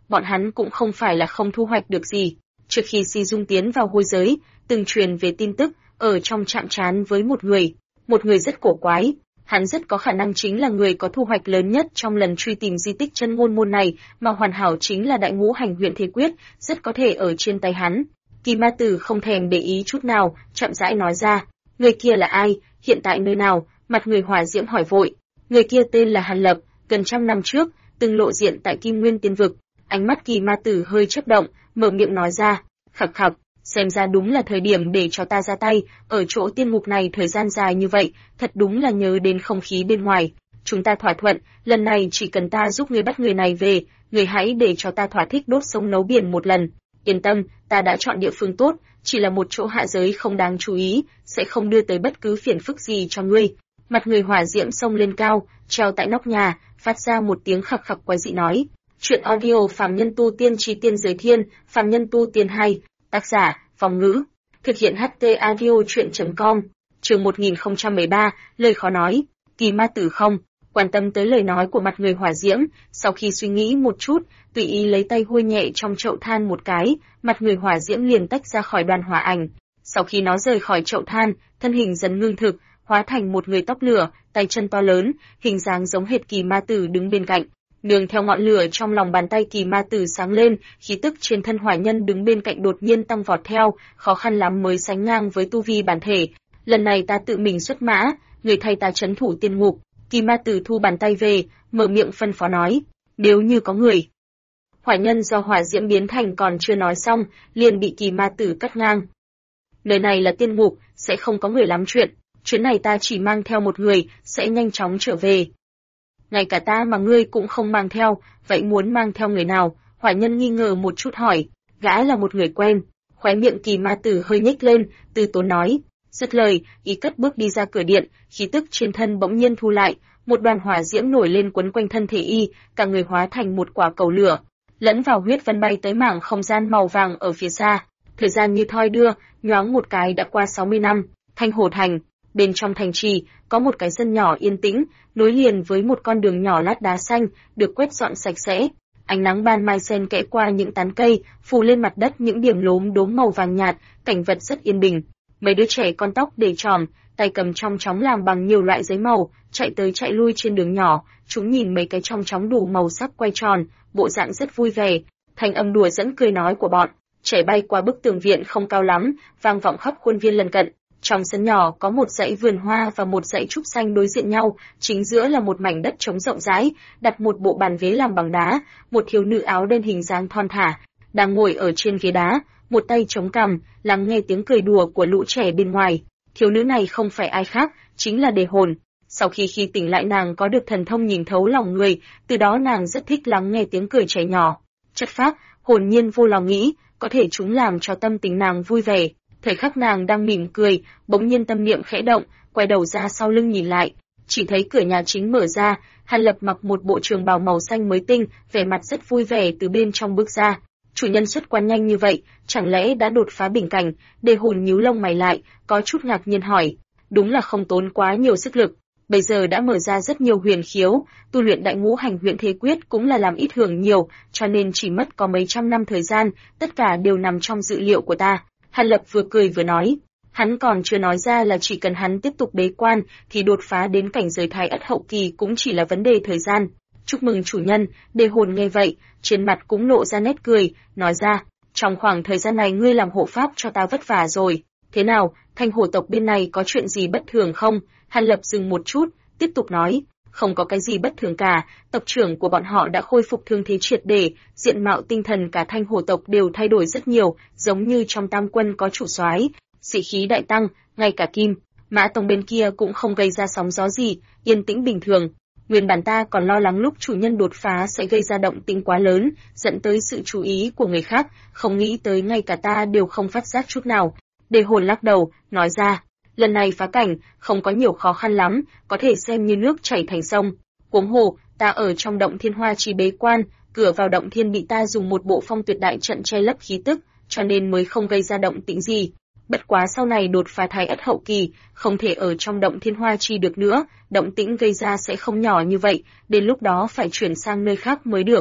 bọn hắn cũng không phải là không thu hoạch được gì. Trước khi Si Dung tiến vào hôi giới, từng truyền về tin tức, ở trong chạm trán với một người rất cổ quái. Hắn rất có khả năng chính là người có thu hoạch lớn nhất trong lần truy tìm di tích chân ngôn môn này, mà hoàn hảo chính là đại ngũ hành huyện thế quyết, rất có thể ở trên tay hắn. Kỳ Ma Tử không thèm để ý chút nào, chậm rãi nói ra, người kia là ai, hiện tại nơi nào? Mặt người hỏa diễm hỏi vội. Người kia tên là Hàn Lập, gần 100 năm trước, từng lộ diện tại Kim Nguyên Tiên Vực. Ánh mắt Kỳ Ma Tử hơi chớp động, mở miệng nói ra, khặc khặc, xem ra đúng là thời điểm để cho ta ra tay, ở chỗ tiên ngục này thời gian dài như vậy, thật đúng là nhớ đến không khí bên ngoài. Chúng ta thỏa thuận, lần này chỉ cần ta giúp ngươi bắt người này về, người hãy để cho ta thỏa thích đốt sống nấu biển một lần. Yên tâm, ta đã chọn địa phương tốt, chỉ là một chỗ hạ giới không đáng chú ý, sẽ không đưa tới bất cứ phiền phức gì cho ngươi. Mặt người hỏa diễm xông lên cao, treo tại nóc nhà, phát ra một tiếng khặc khặc quái dị nói. Chuyện audio Phàm Nhân Tu Tiên Chí Tiên Giới Thiên, Phàm Nhân Tu Tiên 2, tác giả, Phong Ngữ. Thực hiện HT Audio Chuyện.com, chương 1013, lời khó nói. Kỳ Ma Tử không quan tâm tới lời nói của mặt người hỏa diễm, sau khi suy nghĩ một chút, tùy ý lấy tay hôi nhẹ trong chậu than một cái, mặt người hỏa diễm liền tách ra khỏi đoàn hỏa ảnh. Sau khi nó rời khỏi chậu than, thân hình dần ngưng thực, hóa thành một người tóc lửa, tay chân to lớn, hình dáng giống hệt Kỳ Ma Tử đứng bên cạnh. Nương theo ngọn lửa trong lòng bàn tay Kỳ Ma Tử sáng lên, khí tức trên thân hỏa nhân đứng bên cạnh đột nhiên tăng vọt theo, khó khăn lắm mới sánh ngang với tu vi bản thể. Lần này ta tự mình xuất mã, người thay ta trấn thủ tiên ngục. Kỳ Ma Tử thu bàn tay về, mở miệng phân phó nói, nếu như có người. Hỏa nhân do hỏa diễm biến thành còn chưa nói xong, liền bị Kỳ Ma Tử cắt ngang. Nơi này là tiên ngục, sẽ không có người lắm chuyện, chuyến này ta chỉ mang theo một người, sẽ nhanh chóng trở về. Ngay cả ta mà ngươi cũng không mang theo, vậy muốn mang theo người nào? Hỏa nhân nghi ngờ một chút hỏi, gã là một người quen. Khóe miệng Kỳ Ma Tử hơi nhếch lên, từ tốn nói. Dứt lời, y cất bước đi ra cửa điện, khí tức trên thân bỗng nhiên thu lại, một đoàn hỏa diễm nổi lên quấn quanh thân thể y, cả người hóa thành một quả cầu lửa, lẫn vào huyết vân bay tới mảng không gian màu vàng ở phía xa. Thời gian như thoi đưa, nhoáng một cái đã qua 60 năm, Thanh Hồ Thành. Bên trong thành trì, có một cái sân nhỏ yên tĩnh, nối liền với một con đường nhỏ lát đá xanh, được quét dọn sạch sẽ. Ánh nắng ban mai xen kẽ qua những tán cây, phủ lên mặt đất những điểm lốm đốm màu vàng nhạt, cảnh vật rất yên bình. Mấy đứa trẻ con tóc để tròn, tay cầm chong chóng làm bằng nhiều loại giấy màu, chạy tới chạy lui trên đường nhỏ, chúng nhìn mấy cái chong chóng đủ màu sắc quay tròn, bộ dạng rất vui vẻ. Thanh âm đùa dẫn cười nói của bọn trẻ bay qua bức tường viện không cao lắm, vang vọng khắp khuôn viên lân cận. Trong sân nhỏ có một dãy vườn hoa và một dãy trúc xanh đối diện nhau, chính giữa là một mảnh đất trống rộng rãi, đặt một bộ bàn ghế làm bằng đá, một thiếu nữ áo đen hình dáng thon thả, đang ngồi ở trên ghế đá, một tay chống cằm, lắng nghe tiếng cười đùa của lũ trẻ bên ngoài. Thiếu nữ này không phải ai khác, chính là Đề Hồn. Sau khi tỉnh lại nàng có được thần thông nhìn thấu lòng người, từ đó nàng rất thích lắng nghe tiếng cười trẻ nhỏ. Chất phác, hồn nhiên vô lòng nghĩ, có thể chúng làm cho tâm tình nàng vui vẻ. Thời khắc nàng đang mỉm cười, bỗng nhiên tâm niệm khẽ động, quay đầu ra sau lưng nhìn lại, chỉ thấy cửa nhà chính mở ra, Hàn Lập mặc một bộ trường bào màu xanh mới tinh, vẻ mặt rất vui vẻ từ bên trong bước ra. Chủ nhân xuất quan nhanh như vậy, chẳng lẽ đã đột phá bình cảnh? Đề Hồn nhíu lông mày lại, có chút ngạc nhiên hỏi. Đúng là không tốn quá nhiều sức lực, bây giờ đã mở ra rất nhiều huyền khiếu, tu luyện đại ngũ hành huyện thế quyết cũng là làm ít hưởng nhiều, cho nên chỉ mất có mấy trăm năm thời gian, tất cả đều nằm trong dự liệu của ta. Hàn Lập vừa cười vừa nói, hắn còn chưa nói ra là chỉ cần hắn tiếp tục bế quan thì đột phá đến cảnh giới thái ất hậu kỳ cũng chỉ là vấn đề thời gian. Chúc mừng chủ nhân. Đề Hồn nghe vậy, trên mặt cũng lộ ra nét cười, nói ra, trong khoảng thời gian này ngươi làm hộ pháp cho ta vất vả rồi. Thế nào, Thanh Hồ tộc bên này có chuyện gì bất thường không? Hàn Lập dừng một chút, tiếp tục nói, không có cái gì bất thường cả, tộc trưởng của bọn họ đã khôi phục thương thế triệt để, diện mạo tinh thần cả Thanh Hồ tộc đều thay đổi rất nhiều, giống như trong Tam Quân có chủ soái, sĩ khí đại tăng, ngay cả Kim Mã tông bên kia cũng không gây ra sóng gió gì, yên tĩnh bình thường. Nguyên bản ta còn lo lắng lúc chủ nhân đột phá sẽ gây ra động tĩnh quá lớn, dẫn tới sự chú ý của người khác, không nghĩ tới ngay cả ta đều không phát giác chút nào. Đề Hồn lắc đầu, nói ra, lần này phá cảnh, không có nhiều khó khăn lắm, có thể xem như nước chảy thành sông. Huống hồ, ta ở trong động Thiên Hoa Trì bế quan, cửa vào động thiên bị ta dùng một bộ phong tuyệt đại trận che lấp khí tức, cho nên mới không gây ra động tĩnh gì. Bất quá sau này đột phá thái ất hậu kỳ, không thể ở trong động Thiên Hoa Trì được nữa, động tĩnh gây ra sẽ không nhỏ như vậy, đến lúc đó phải chuyển sang nơi khác mới được.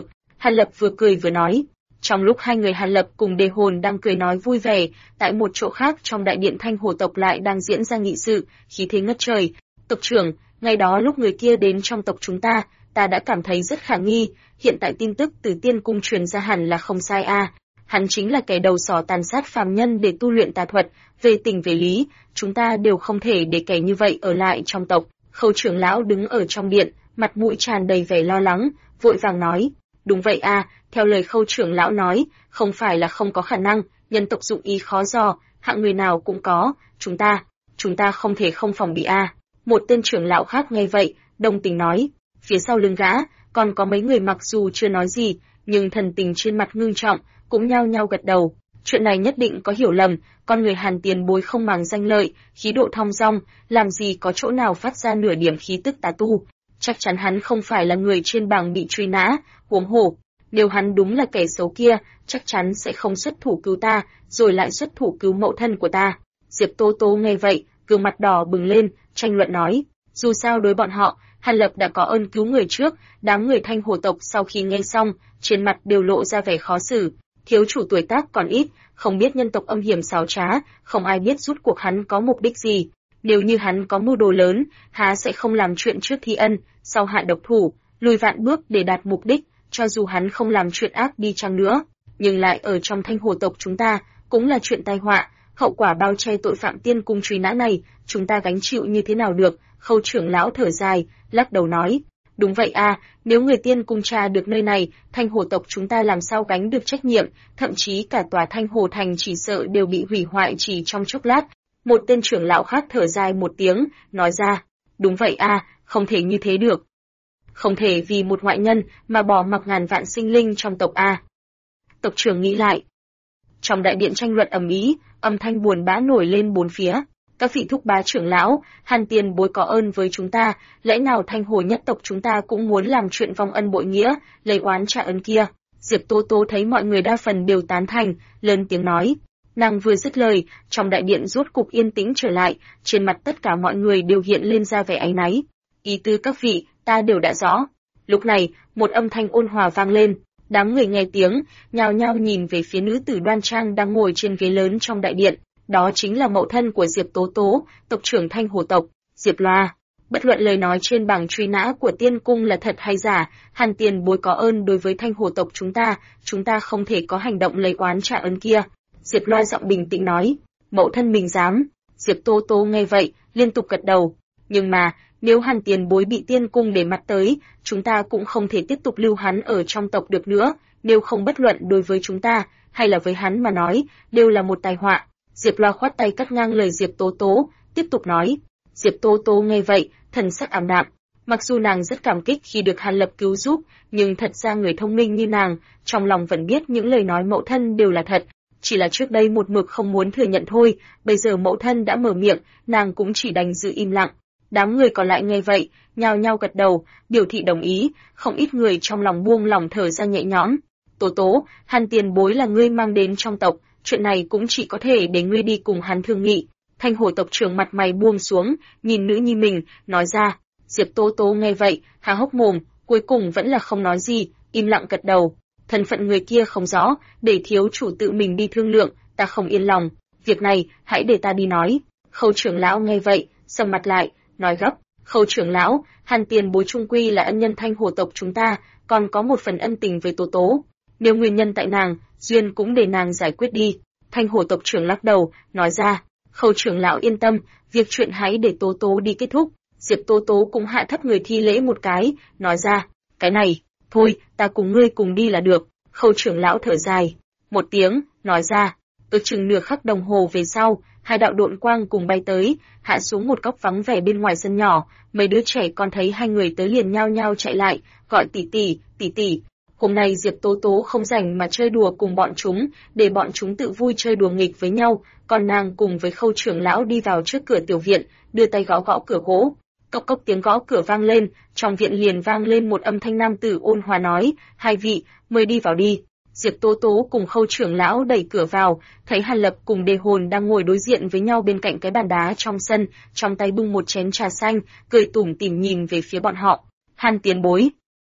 Hàn Lập vừa cười vừa nói. Trong lúc hai người Hàn Lập cùng Đề Hồn đang cười nói vui vẻ, tại một chỗ khác trong đại điện Thanh Hồ tộc lại đang diễn ra nghị sự, khí thế ngất trời. Tộc trưởng, ngày đó lúc người kia đến trong tộc chúng ta đã cảm thấy rất khả nghi, hiện tại tin tức từ Tiên Cung truyền ra hẳn là không sai a. Hắn chính là kẻ đầu sỏ tàn sát phàm nhân để tu luyện tà thuật, về tình về lý, chúng ta đều không thể để kẻ như vậy ở lại trong tộc. Khâu trưởng lão đứng ở trong điện, mặt mũi tràn đầy vẻ lo lắng, vội vàng nói, đúng vậy a, theo lời Khâu trưởng lão nói, không phải là không có khả năng, nhân tộc dụng ý khó dò, hạng người nào cũng có, chúng ta không thể không phòng bị a. Một tên trưởng lão khác nghe vậy, đồng tình nói, phía sau lưng gã, còn có mấy người mặc dù chưa nói gì, nhưng thần tình trên mặt ngưng trọng, cũng nhao nhao gật đầu. Chuyện này nhất định có hiểu lầm, con người Hàn tiền bối không màng danh lợi, khí độ thong dong, làm gì có chỗ nào phát ra nửa điểm khí tức tà tu. Chắc chắn hắn không phải là người trên bảng bị truy nã, huống hồ, nếu hắn đúng là kẻ xấu kia, chắc chắn sẽ không xuất thủ cứu ta, rồi lại xuất thủ cứu mẫu thân của ta. Diệp Tố Tố nghe vậy, gương mặt đỏ bừng lên, tranh luận nói, dù sao đối bọn họ, Hàn Lập đã có ơn cứu người trước. Đám người Thanh Hồ tộc sau khi nghe xong, trên mặt đều lộ ra vẻ khó xử. Thiếu chủ tuổi tác còn ít, không biết nhân tộc âm hiểm xảo trá, không ai biết rút cuộc hắn có mục đích gì. Nếu như hắn có mưu đồ lớn, há sẽ không làm chuyện trước thi ân, sau hạ độc thủ, lùi vạn bước để đạt mục đích, cho dù hắn không làm chuyện ác đi chăng nữa, nhưng lại ở trong Thanh Hồ tộc chúng ta, cũng là chuyện tai họa, hậu quả bao che tội phạm Tiên Cung truy nã này, chúng ta gánh chịu như thế nào được? Khâu trưởng lão thở dài, lắc đầu nói, đúng vậy a, nếu người Tiên Cung tra được nơi này, Thanh Hồ tộc chúng ta làm sao gánh được trách nhiệm, thậm chí cả tòa Thanh Hồ thành chỉ sợ đều bị hủy hoại chỉ trong chốc lát. Một tên trưởng lão khác thở dài một tiếng, nói ra, đúng vậy a, không thể như thế được. Không thể vì một ngoại nhân mà bỏ mặc ngàn vạn sinh linh trong tộc a. Tộc trưởng nghĩ lại. Trong đại điện tranh luận ầm ĩ, âm thanh buồn bã nổi lên bốn phía. Các vị thúc bá trưởng lão, Hàn tiền bối có ơn với chúng ta, lẽ nào Thanh Hồ nhất tộc chúng ta cũng muốn làm chuyện vong ân bội nghĩa, lấy oán trả ơn kia? Diệp Tố Tố thấy mọi người đa phần đều tán thành, lớn tiếng nói. Nàng vừa dứt lời, trong đại điện rốt cục yên tĩnh trở lại, trên mặt tất cả mọi người đều hiện lên ra vẻ áy náy. Ý tứ các vị, ta đều đã rõ. Lúc này, một âm thanh ôn hòa vang lên. Đám người nghe tiếng, nhao nhao nhìn về phía nữ tử đoan trang đang ngồi trên ghế lớn trong đại điện. Đó chính là mẫu thân của Diệp Tố Tố, tộc trưởng Thanh Hồ tộc, Diệp Loa. Bất luận lời nói trên bảng truy nã của Tiên Cung là thật hay giả, Hàn tiền bối có ơn đối với Thanh Hồ tộc chúng ta không thể có hành động lấy oán trả ơn kia. Diệp Loa giọng bình tĩnh nói, mẫu thân mình dám. Diệp Tố Tố nghe vậy, liên tục gật đầu. Nhưng mà, nếu Hàn tiền bối bị Tiên Cung để mắt tới, chúng ta cũng không thể tiếp tục lưu hắn ở trong tộc được nữa, nếu không bất luận đối với chúng ta, hay là với hắn mà nói, đều là một tai họa. Diệp Loa khoát tay cắt ngang lời Diệp Tố Tố, tiếp tục nói. Diệp Tố Tố nghe vậy, thần sắc ảm đạm. Mặc dù nàng rất cảm kích khi được Hàn Lập cứu giúp, nhưng thật ra người thông minh như nàng, trong lòng vẫn biết những lời nói mẫu thân đều là thật. Chỉ là trước đây một mực không muốn thừa nhận thôi, bây giờ mẫu thân đã mở miệng, nàng cũng chỉ đành giữ im lặng. Đám người còn lại nghe vậy, nhao nhao gật đầu, biểu thị đồng ý, không ít người trong lòng buông lòng thở ra nhẹ nhõm. Tố Tố, Hàn tiền bối là ngươi mang đến trong tộc, chuyện này cũng chỉ có thể để ngươi đi cùng hắn thương nghị. Thanh Hồ tộc trưởng mặt mày buông xuống, nhìn nữ nhi mình, nói ra. Diệp Tố Tố nghe vậy, há hốc mồm, cuối cùng vẫn là không nói gì, im lặng gật đầu. Thân phận người kia không rõ, để thiếu chủ tự mình đi thương lượng, ta không yên lòng. Việc này, hãy để ta đi nói. Khâu trưởng lão nghe vậy, sầm mặt lại, nói gấp. Khâu trưởng lão, Hàn tiền bối trung quy là ân nhân Thanh Hồ tộc chúng ta, còn có một phần ân tình với Tố Tố. Nếu nguyên nhân tại nàng, duyên cũng để nàng giải quyết đi. Thanh Hồ tộc trưởng lắc đầu, nói ra. Khâu trưởng lão yên tâm, việc chuyện hãy để Tố Tố đi kết thúc. Diệp Tố Tố cũng hạ thấp người thi lễ một cái, nói ra. Cái này, thôi, ta cùng ngươi cùng đi là được. Khâu trưởng lão thở dài một tiếng, nói ra. Ước chừng nửa khắc đồng hồ về sau, hai đạo độn quang cùng bay tới, hạ xuống một góc vắng vẻ bên ngoài sân nhỏ. Mấy đứa trẻ còn thấy hai người tới liền nhao nhao chạy lại, gọi tỷ tỷ, tỷ tỷ. Hôm nay Diệp Tố Tố không rảnh mà chơi đùa cùng bọn chúng, để bọn chúng tự vui chơi đùa nghịch với nhau, còn nàng cùng với Khâu trưởng lão đi vào trước cửa tiểu viện, đưa tay gõ gõ cửa gỗ. Cốc cốc tiếng gõ cửa vang lên, trong viện liền vang lên một âm thanh nam tử ôn hòa nói, hai vị, mời đi vào đi. Diệp Tố Tố cùng Khâu trưởng lão đẩy cửa vào, thấy Hàn Lập cùng Đề Hồn đang ngồi đối diện với nhau bên cạnh cái bàn đá trong sân, trong tay bưng một chén trà xanh, cười tủm tỉm nhìn về phía bọn họ. Hàn tiền bối.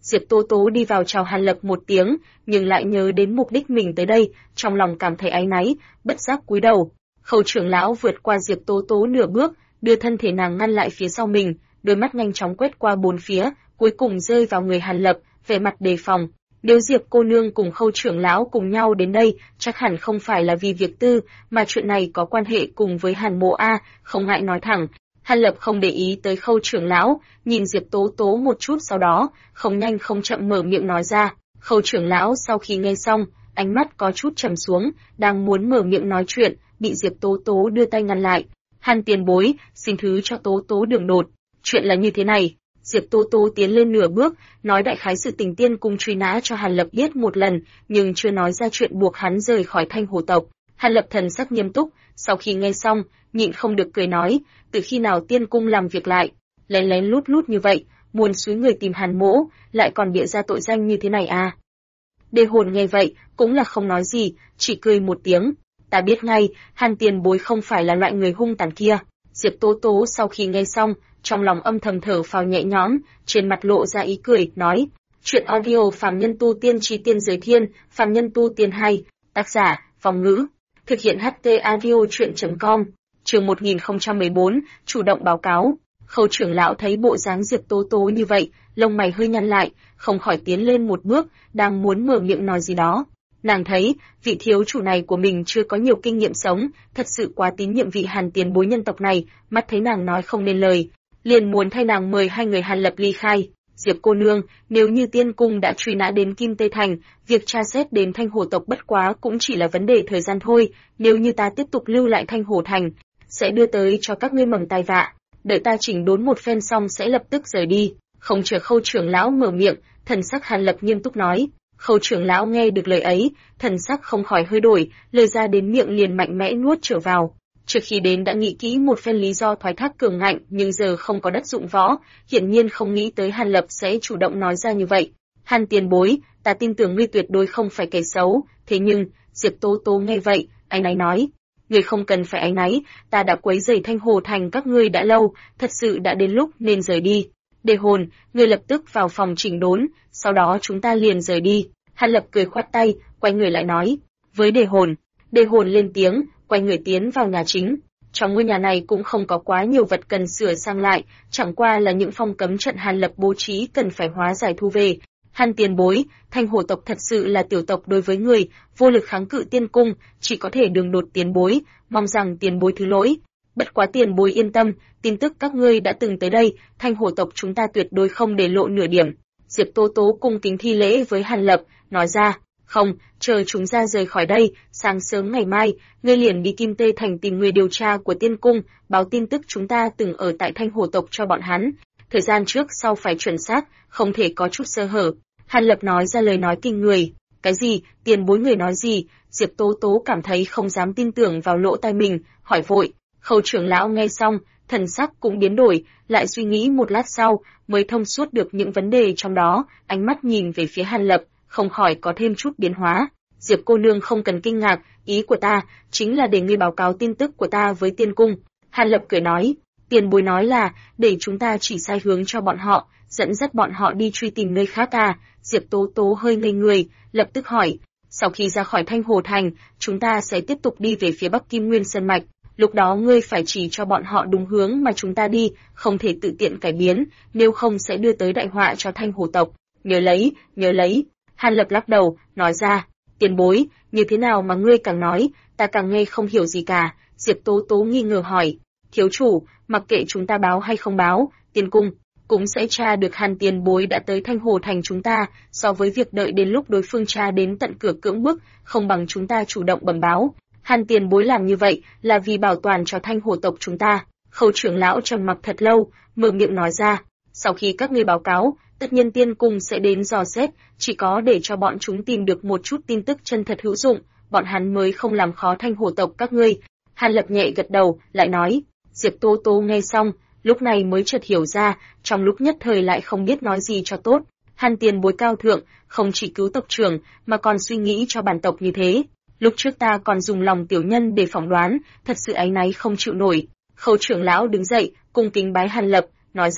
Diệp Tố Tố đi vào chào Hàn Lập một tiếng, nhưng lại nhớ đến mục đích mình tới đây, trong lòng cảm thấy áy náy, bất giác cúi đầu. Khâu trưởng lão vượt qua Diệp Tố Tố nửa bước, đưa thân thể nàng ngăn lại phía sau mình, đôi mắt nhanh chóng quét qua bốn phía, cuối cùng rơi vào người Hàn Lập, vẻ mặt đề phòng. Nếu Diệp cô nương cùng Khâu trưởng lão cùng nhau đến đây, chắc hẳn không phải là vì việc tư, mà chuyện này có quan hệ cùng với Hàn Mộ A, không ngại nói thẳng. Hàn Lập không để ý tới Khâu trưởng lão, nhìn Diệp Tố Tố một chút sau đó, không nhanh không chậm mở miệng nói ra. Khâu trưởng lão sau khi nghe xong, ánh mắt có chút trầm xuống, đang muốn mở miệng nói chuyện, bị Diệp Tố Tố đưa tay ngăn lại. Hàn tiền bối, xin thứ cho Tố Tố đường đột. Chuyện là như thế này. Diệp Tố Tố tiến lên nửa bước, nói đại khái sự tình tiên cung truy nã cho Hàn Lập biết một lần, nhưng chưa nói ra chuyện buộc hắn rời khỏi Thanh Hồ tộc. Hàn Lập thần sắc nghiêm túc, sau khi nghe xong, nhịn không được cười nói, từ khi nào tiên cung làm việc lại, lén lén lút lút như vậy, muốn xúi người tìm Hàn Mỗ, lại còn bịa ra tội danh như thế này à? Đề Hồn nghe vậy, cũng là không nói gì, chỉ cười một tiếng. Ta biết ngay, Hàn tiền bối không phải là loại người hung tàn kia. Diệp Tố Tố sau khi nghe xong, trong lòng âm thầm thở phào nhẹ nhõm, trên mặt lộ ra ý cười, nói: Chuyện audio Phàm Nhân Tu Tiên Chí Tiên Giới Thiên, Phàm Nhân Tu Tiên hay, tác giả, Phong Ngữ, thực hiện HT audio truyện.com. Chương 1014, chủ động báo cáo. Khâu trưởng lão thấy bộ dáng Diệp Tố Tố như vậy, lông mày hơi nhăn lại, không khỏi tiến lên một bước, đang muốn mở miệng nói gì đó. Nàng thấy, vị thiếu chủ này của mình chưa có nhiều kinh nghiệm sống, thật sự quá tín nhiệm vị Hàn tiền bối nhân tộc này, mắt thấy nàng nói không nên lời, liền muốn thay nàng mời hai người Hàn Lập ly khai. Diệp cô nương, nếu như tiên cung đã truy nã đến Kim Tây Thành, việc tra xét đến Thanh Hồ tộc bất quá cũng chỉ là vấn đề thời gian thôi, nếu như ta tiếp tục lưu lại Thanh Hồ Thành, sẽ đưa tới cho các ngươi mầm tai vạ, đợi ta chỉnh đốn một phen xong sẽ lập tức rời đi. Không chờ Khâu trưởng lão mở miệng, thần sắc Hàn Lập nghiêm túc nói. Khâu trưởng lão nghe được lời ấy, thần sắc không khỏi hơi đổi, lời ra đến miệng liền mạnh mẽ nuốt trở vào. Trước khi đến đã nghĩ kỹ một phen lý do thoái thác cường ngạnh, nhưng giờ không có đất dụng võ, hiển nhiên không nghĩ tới Hàn Lập sẽ chủ động nói ra như vậy. Hàn tiền bối, ta tin tưởng ngươi tuyệt đối không phải kẻ xấu, thế nhưng, Diệp Tố Tố nghe vậy, áy náy nói. Ngươi không cần phải áy náy, ta đã quấy rầy Thanh Hồ Thành các ngươi đã lâu, thật sự đã đến lúc nên rời đi. Đề Hồn, ngươi lập tức vào phòng chỉnh đốn, sau đó chúng ta liền rời đi. Hàn Lập cười khoát tay, quay người lại nói. Với Đề Hồn lên tiếng, quay người tiến vào nhà chính. Trong ngôi nhà này cũng không có quá nhiều vật cần sửa sang lại, chẳng qua là những phong cấm trận Hàn Lập bố trí cần phải hóa giải thu về. Hàn tiền bối, Thanh Hồ tộc thật sự là tiểu tộc đối với người, vô lực kháng cự tiên cung, chỉ có thể đường đột tiền bối, mong rằng tiền bối thứ lỗi. Bất quá tiền bối yên tâm, tin tức các ngươi đã từng tới đây, Thanh Hồ tộc chúng ta tuyệt đối không để lộ nửa điểm. Diệp Tố Tố cung kính thi lễ với Hàn Lập, nói ra, không, chờ chúng ta rời khỏi đây, sáng sớm ngày mai, ngươi liền đi Kim Tây Thành tìm người điều tra của tiên cung, báo tin tức chúng ta từng ở tại Thanh Hồ tộc cho bọn hắn. Thời gian trước sau phải chuẩn xác, không thể có chút sơ hở. Hàn Lập nói ra lời nói kinh người. Cái gì, tiền bối người nói gì? Diệp Tố Tố cảm thấy không dám tin tưởng vào lỗ tai mình, hỏi vội. Khâu trưởng lão nghe xong, thần sắc cũng biến đổi, lại suy nghĩ một lát sau, mới thông suốt được những vấn đề trong đó, ánh mắt nhìn về phía Hàn Lập, không khỏi có thêm chút biến hóa. Diệp cô nương không cần kinh ngạc, ý của ta chính là để ngươi báo cáo tin tức của ta với tiên cung. Hàn Lập cười nói, tiền bối nói là để chúng ta chỉ sai hướng cho bọn họ, dẫn dắt bọn họ đi truy tìm nơi khác à? Diệp Tố Tố hơi ngây người, lập tức hỏi, sau khi ra khỏi Thanh Hồ Thành, chúng ta sẽ tiếp tục đi về phía Bắc Kim Nguyên Sơn Mạch. Lúc đó ngươi phải chỉ cho bọn họ đúng hướng mà chúng ta đi, không thể tự tiện cải biến, nếu không sẽ đưa tới đại họa cho Thanh Hồ tộc. Nhớ lấy. Hàn Lập lắc đầu, nói ra, tiền bối, như thế nào mà ngươi càng nói, ta càng nghe không hiểu gì cả. Diệp Tố Tố nghi ngờ hỏi, thiếu chủ, mặc kệ chúng ta báo hay không báo, tiên cung cũng sẽ tra được Hàn tiền bối đã tới Thanh Hồ Thành chúng ta, so với việc đợi đến lúc đối phương tra đến tận cửa cưỡng bức, không bằng chúng ta chủ động bẩm báo. Hàn tiền bối làm như vậy là vì bảo toàn cho Thanh Hồ tộc chúng ta. Khâu trưởng lão trầm mặc thật lâu, mở miệng nói ra, sau khi các ngươi báo cáo, tất nhiên tiên cung sẽ đến dò xét, chỉ có để cho bọn chúng tìm được một chút tin tức chân thật hữu dụng, bọn hắn mới không làm khó Thanh Hồ tộc các ngươi. Hàn Lập nhẹ gật đầu, lại nói. Diệp Tố Tố nghe xong, lúc này mới chợt hiểu ra, trong lúc nhất thời lại không biết nói gì cho tốt. Hàn tiền bối cao thượng, không chỉ cứu tộc trưởng, mà còn suy nghĩ cho bản tộc như thế. Lúc trước ta còn dùng lòng tiểu nhân để phỏng đoán, thật sự áy náy không chịu nổi. Khâu trưởng lão đứng dậy, cung kính bái Hàn Lập, nói ra,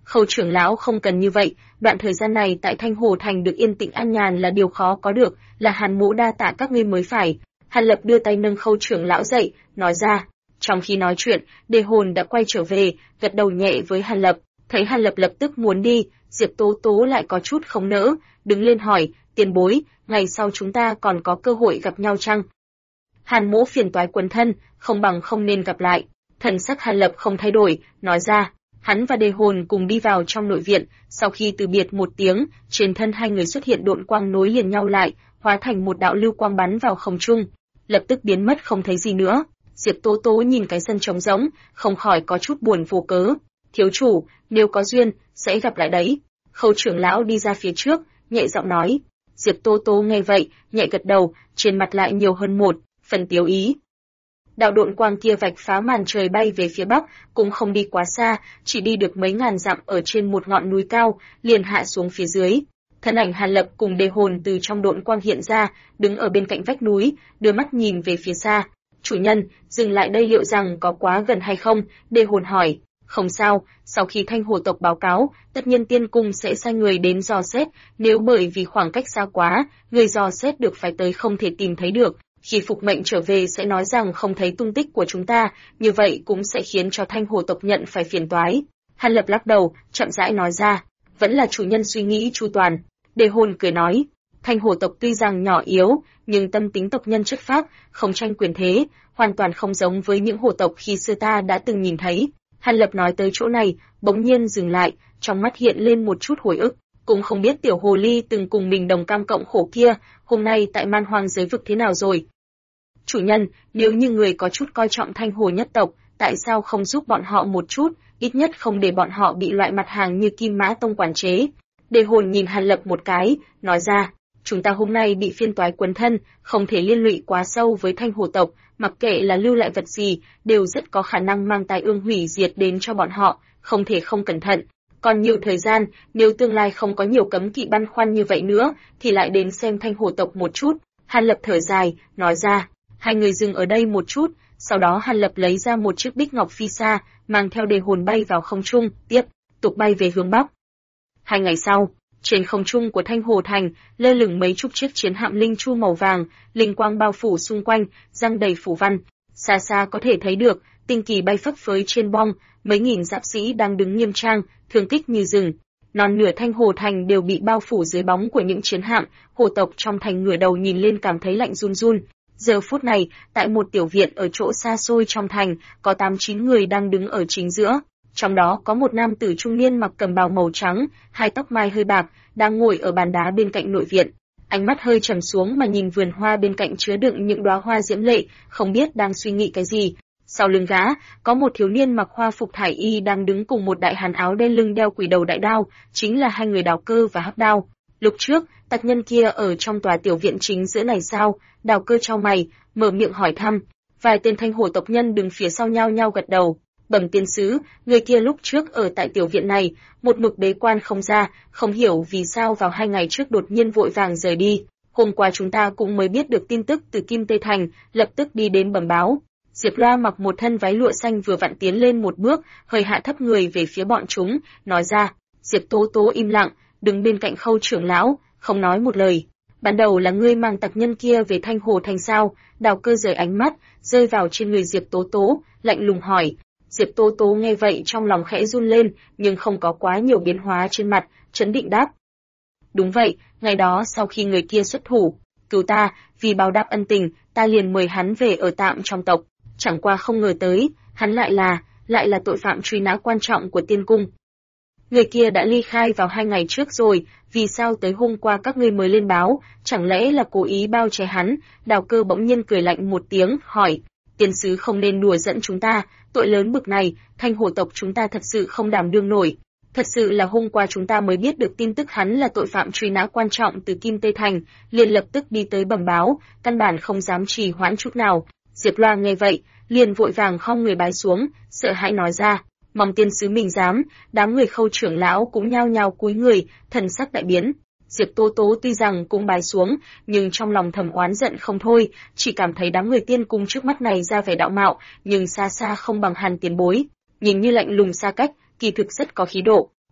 Khâu trưởng lão không cần như vậy, đoạn thời gian này tại Thanh Hồ Thành được yên tĩnh an nhàn là điều khó có được, là Hàn Mỗ đa tạ các ngươi mới phải. Hàn Lập đưa tay nâng Khâu trưởng lão dậy, nói ra. Trong khi nói chuyện, Đề Hồn đã quay trở về, gật đầu nhẹ với Hàn Lập, thấy Hàn Lập lập tức muốn đi, Diệp Tố Tố lại có chút không nỡ, đứng lên hỏi, tiền bối, ngày sau chúng ta còn có cơ hội gặp nhau chăng? Hàn Mỗ phiền toái quấn thân, không bằng không nên gặp lại. Thần sắc Hàn Lập không thay đổi, nói ra. Hắn và Đề Hồn cùng đi vào trong nội viện, sau khi từ biệt một tiếng, trên thân hai người xuất hiện độn quang nối liền nhau lại, hóa thành một đạo lưu quang bắn vào không trung, lập tức biến mất không thấy gì nữa. Diệp Tố Tố nhìn cái sân trống rỗng, không khỏi có chút buồn vô cớ. Thiếu chủ, nếu có duyên, sẽ gặp lại đấy. Khâu trưởng lão đi ra phía trước, nhẹ giọng nói. Diệp Tố Tố nghe vậy, nhẹ gật đầu, trên mặt lại nhiều hơn một phần tiếu ý. Đạo độn quang kia vạch phá màn trời bay về phía bắc, cũng không đi quá xa, chỉ đi được mấy ngàn dặm ở trên một ngọn núi cao, liền hạ xuống phía dưới. Thân ảnh Hàn Lập cùng Đề Hồn từ trong độn quang hiện ra, đứng ở bên cạnh vách núi, đưa mắt nhìn về phía xa. Chủ nhân, dừng lại đây liệu rằng có quá gần hay không? Đề Hồn hỏi. Không sao, sau khi Thanh Hồ tộc báo cáo, tất nhiên tiên cung sẽ sai người đến dò xét, nếu bởi vì khoảng cách xa quá, người dò xét được phải tới không thể tìm thấy được. Khi phục mệnh trở về sẽ nói rằng không thấy tung tích của chúng ta, như vậy cũng sẽ khiến cho Thanh Hồ tộc nhận phải phiền toái. Hàn Lập lắc đầu, chậm rãi nói ra, vẫn là chủ nhân suy nghĩ chu toàn. Đề Hồn cười nói, Thanh Hồ tộc tuy rằng nhỏ yếu, nhưng tâm tính tộc nhân chất phác, không tranh quyền thế, hoàn toàn không giống với những hồ tộc khi xưa ta đã từng nhìn thấy. Hàn Lập nói tới chỗ này, bỗng nhiên dừng lại, trong mắt hiện lên một chút hồi ức. Cũng không biết tiểu hồ ly từng cùng mình đồng cam cộng khổ kia, hôm nay tại Man Hoang giới vực thế nào rồi. Chủ nhân, nếu như người có chút coi trọng Thanh Hồ nhất tộc, tại sao không giúp bọn họ một chút, ít nhất không để bọn họ bị loại mặt hàng như Kim Mã Tông quản chế. Đề Hồn nhìn Hàn Lập một cái, nói ra, chúng ta hôm nay bị phiên toái quấn thân, không thể liên lụy quá sâu với Thanh Hồ tộc, mặc kệ là lưu lại vật gì, đều rất có khả năng mang tai ương hủy diệt đến cho bọn họ, không thể không cẩn thận. Còn nhiều thời gian, nếu tương lai không có nhiều cấm kỵ băn khoăn như vậy nữa, thì lại đến xem Thanh Hồ tộc một chút. Hàn Lập thở dài, nói ra, hai người dừng ở đây một chút, sau đó Hàn Lập lấy ra một chiếc bích ngọc phi xa, mang theo Đề Hồn bay vào không trung, tiếp tục bay về hướng bắc. 2 ngày sau, trên không trung của Thanh Hồ Thành, lơ lửng mấy chục chiếc chiến hạm linh chu màu vàng, linh quang bao phủ xung quanh, răng đầy phủ văn. Xa xa có thể thấy được, tinh kỳ bay phấp phới trên bong, mấy nghìn giáp sĩ đang đứng nghiêm trang, thương kích như rừng. Non nửa Thanh Hồ Thành đều bị bao phủ dưới bóng của những chiến hạm, hồ tộc trong thành ngửa đầu nhìn lên cảm thấy lạnh run run. Giờ phút này, tại một tiểu viện ở chỗ xa xôi trong thành, có 8-9 người đang đứng ở chính giữa. Trong đó có một nam tử trung niên mặc cẩm bào màu trắng, hai tóc mai hơi bạc, đang ngồi ở bàn đá bên cạnh nội viện. Ánh mắt hơi trầm xuống mà nhìn vườn hoa bên cạnh chứa đựng những đóa hoa diễm lệ, không biết đang suy nghĩ cái gì. Sau lưng gã, có một thiếu niên mặc hoa phục thải y đang đứng cùng một đại hán áo đen lưng đeo quỷ đầu đại đao, chính là hai người Đào Cơ và Hắc Đao. Lúc trước, tặc nhân kia ở trong tòa tiểu viện chính giữa này sao? Đào Cơ chau mày, mở miệng hỏi thăm. Vài tên Thanh Hồ tộc nhân đứng phía sau nhau nhau gật đầu. Bẩm tiên sứ, người kia lúc trước ở tại tiểu viện này, một mực bế quan không ra, không hiểu vì sao vào 2 ngày trước đột nhiên vội vàng rời đi. Hôm qua chúng ta cũng mới biết được tin tức từ Kim Tây Thành, lập tức đi đến bẩm báo. Diệp Loa mặc một thân váy lụa xanh vừa vặn tiến lên một bước, hơi hạ thấp người về phía bọn chúng, nói ra. Diệp Tố Tố im lặng, đứng bên cạnh Khâu trưởng lão, không nói một lời. Ban đầu là ngươi mang tặc nhân kia về Thanh Hồ Thành sao? Đào Cơ rời ánh mắt, rơi vào trên người Diệp Tố Tố, lạnh lùng hỏi. Diệp Tố Tố nghe vậy trong lòng khẽ run lên, nhưng không có quá nhiều biến hóa trên mặt, trấn định đáp. Đúng vậy, ngày đó sau khi người kia xuất thủ, cứu ta, vì báo đáp ân tình, ta liền mời hắn về ở tạm trong tộc. Chẳng qua không ngờ tới, hắn lại là tội phạm truy nã quan trọng của tiên cung. Người kia đã ly khai vào 2 ngày trước rồi, vì sao tới hôm qua các ngươi mới lên báo, chẳng lẽ là cố ý bao che hắn? Đào Cơ bỗng nhiên cười lạnh một tiếng, hỏi, tiên sứ không nên đùa dẫn chúng ta, tội lớn bực này, Thanh Hồ tộc chúng ta thật sự không đảm đương nổi. Thật sự là hôm qua chúng ta mới biết được tin tức hắn là tội phạm truy nã quan trọng từ Kim Tây Thành, liền lập tức đi tới bẩm báo, căn bản không dám trì hoãn chút nào. Diệp Loa nghe vậy, liền vội vàng khom người bái xuống, sợ hãi nói ra, mong tiên sứ mình dám. Đám người Khâu trưởng lão cũng nhao nhao cúi người, thần sắc đại biến. Diệp Tố Tố tuy rằng cũng bái xuống, nhưng trong lòng thầm oán giận không thôi, chỉ cảm thấy đám người tiên cung trước mắt này ra vẻ đạo mạo, nhưng xa xa không bằng Hàn tiền bối, nhìn như lạnh lùng xa cách, kỳ thực rất có khí độ.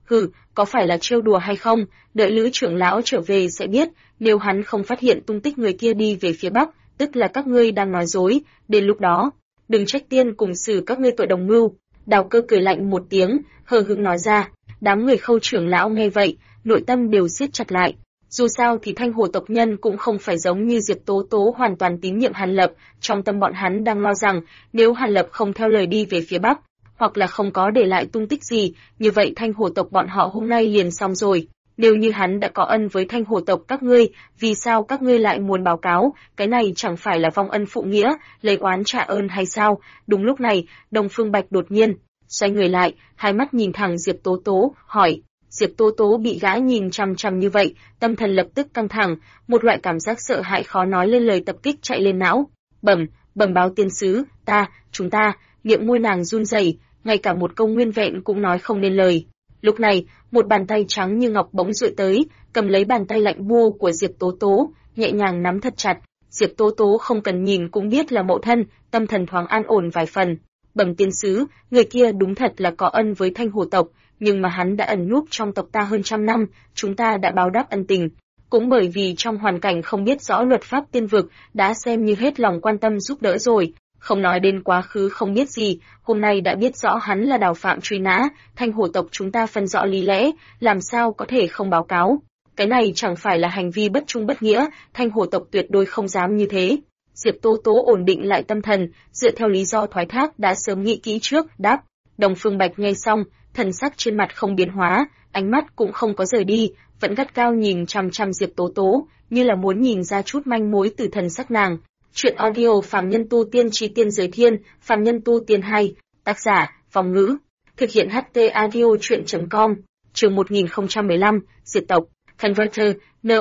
có phải là trêu đùa hay không, đợi Lữ trưởng lão trở về sẽ biết, nếu hắn không phát hiện tung tích người kia đi về phía bắc, tức là các ngươi đang nói dối, đến lúc đó, đừng trách tiên cùng xử các ngươi tội đồng mưu. Đào Cơ cười lạnh một tiếng, hờ hững nói ra. Đám người Khâu trưởng lão nghe vậy, nội tâm đều siết chặt lại. Dù sao thì Thanh Hồ tộc nhân cũng không phải giống như Diệp Tố Tố hoàn toàn tín nhiệm Hàn Lập, trong tâm bọn hắn đang lo rằng, nếu Hàn Lập không theo lời đi về phía bắc, hoặc là không có để lại tung tích gì, như vậy Thanh Hồ tộc bọn họ hôm nay liền xong rồi. Nếu như hắn đã có ân với Thanh Hồ tộc các ngươi, vì sao các ngươi lại muốn báo cáo, cái này chẳng phải là vong ân phụ nghĩa, lấy oán trả ơn hay sao? Đúng lúc này, Đông Phương Bạch đột nhiên xoay người lại, hai mắt nhìn thẳng Diệp Tố Tố, hỏi. Diệp Tố Tố bị gã nhìn chằm chằm như vậy, tâm thần lập tức căng thẳng, một loại cảm giác sợ hãi khó nói lên lời tập kích chạy lên não. Bẩm báo tiên sứ, chúng ta, miệng môi nàng run rẩy, ngay cả một câu nguyên vẹn cũng nói không nên lời. Lúc này, một bàn tay trắng như ngọc bỗng duỗi tới, cầm lấy bàn tay lạnh buốt của Diệp Tố Tố, nhẹ nhàng nắm thật chặt. Diệp Tố Tố không cần nhìn cũng biết là mẫu thân, tâm thần thoáng an ổn vài phần. Bẩm tiên sứ, người kia đúng thật là có ân với Thanh Hồ tộc, nhưng mà hắn đã ẩn núp trong tộc ta hơn trăm năm, chúng ta đã báo đáp ân tình. Cũng bởi vì trong hoàn cảnh không biết rõ luật pháp tiên vực, đã xem như hết lòng quan tâm giúp đỡ rồi. Không nói đến quá khứ không biết gì, hôm nay đã biết rõ hắn là đào phạm truy nã, Thanh Hồ tộc chúng ta phân rõ lý lẽ, làm sao có thể không báo cáo. Cái này chẳng phải là hành vi bất trung bất nghĩa, Thanh Hồ tộc tuyệt đối không dám như thế. Diệp Tố Tố ổn định lại tâm thần, dựa theo lý do thoái thác đã sớm nghĩ kỹ trước, đáp. Đông Phương Bạch nghe xong, thần sắc trên mặt không biến hóa, ánh mắt cũng không có rời đi, vẫn gắt cao nhìn chằm chằm Diệp Tố Tố, như là muốn nhìn ra chút manh mối từ thần sắc nàng. Chuyện audio Phàm Nhân Tu Tiên Chí Tiên Giới Thiên, Phàm Nhân Tu Tiên 2, tác giả, Phong Ngữ, thực hiện HT audio chuyện.com, chương 1015, diệt tộc, Converter,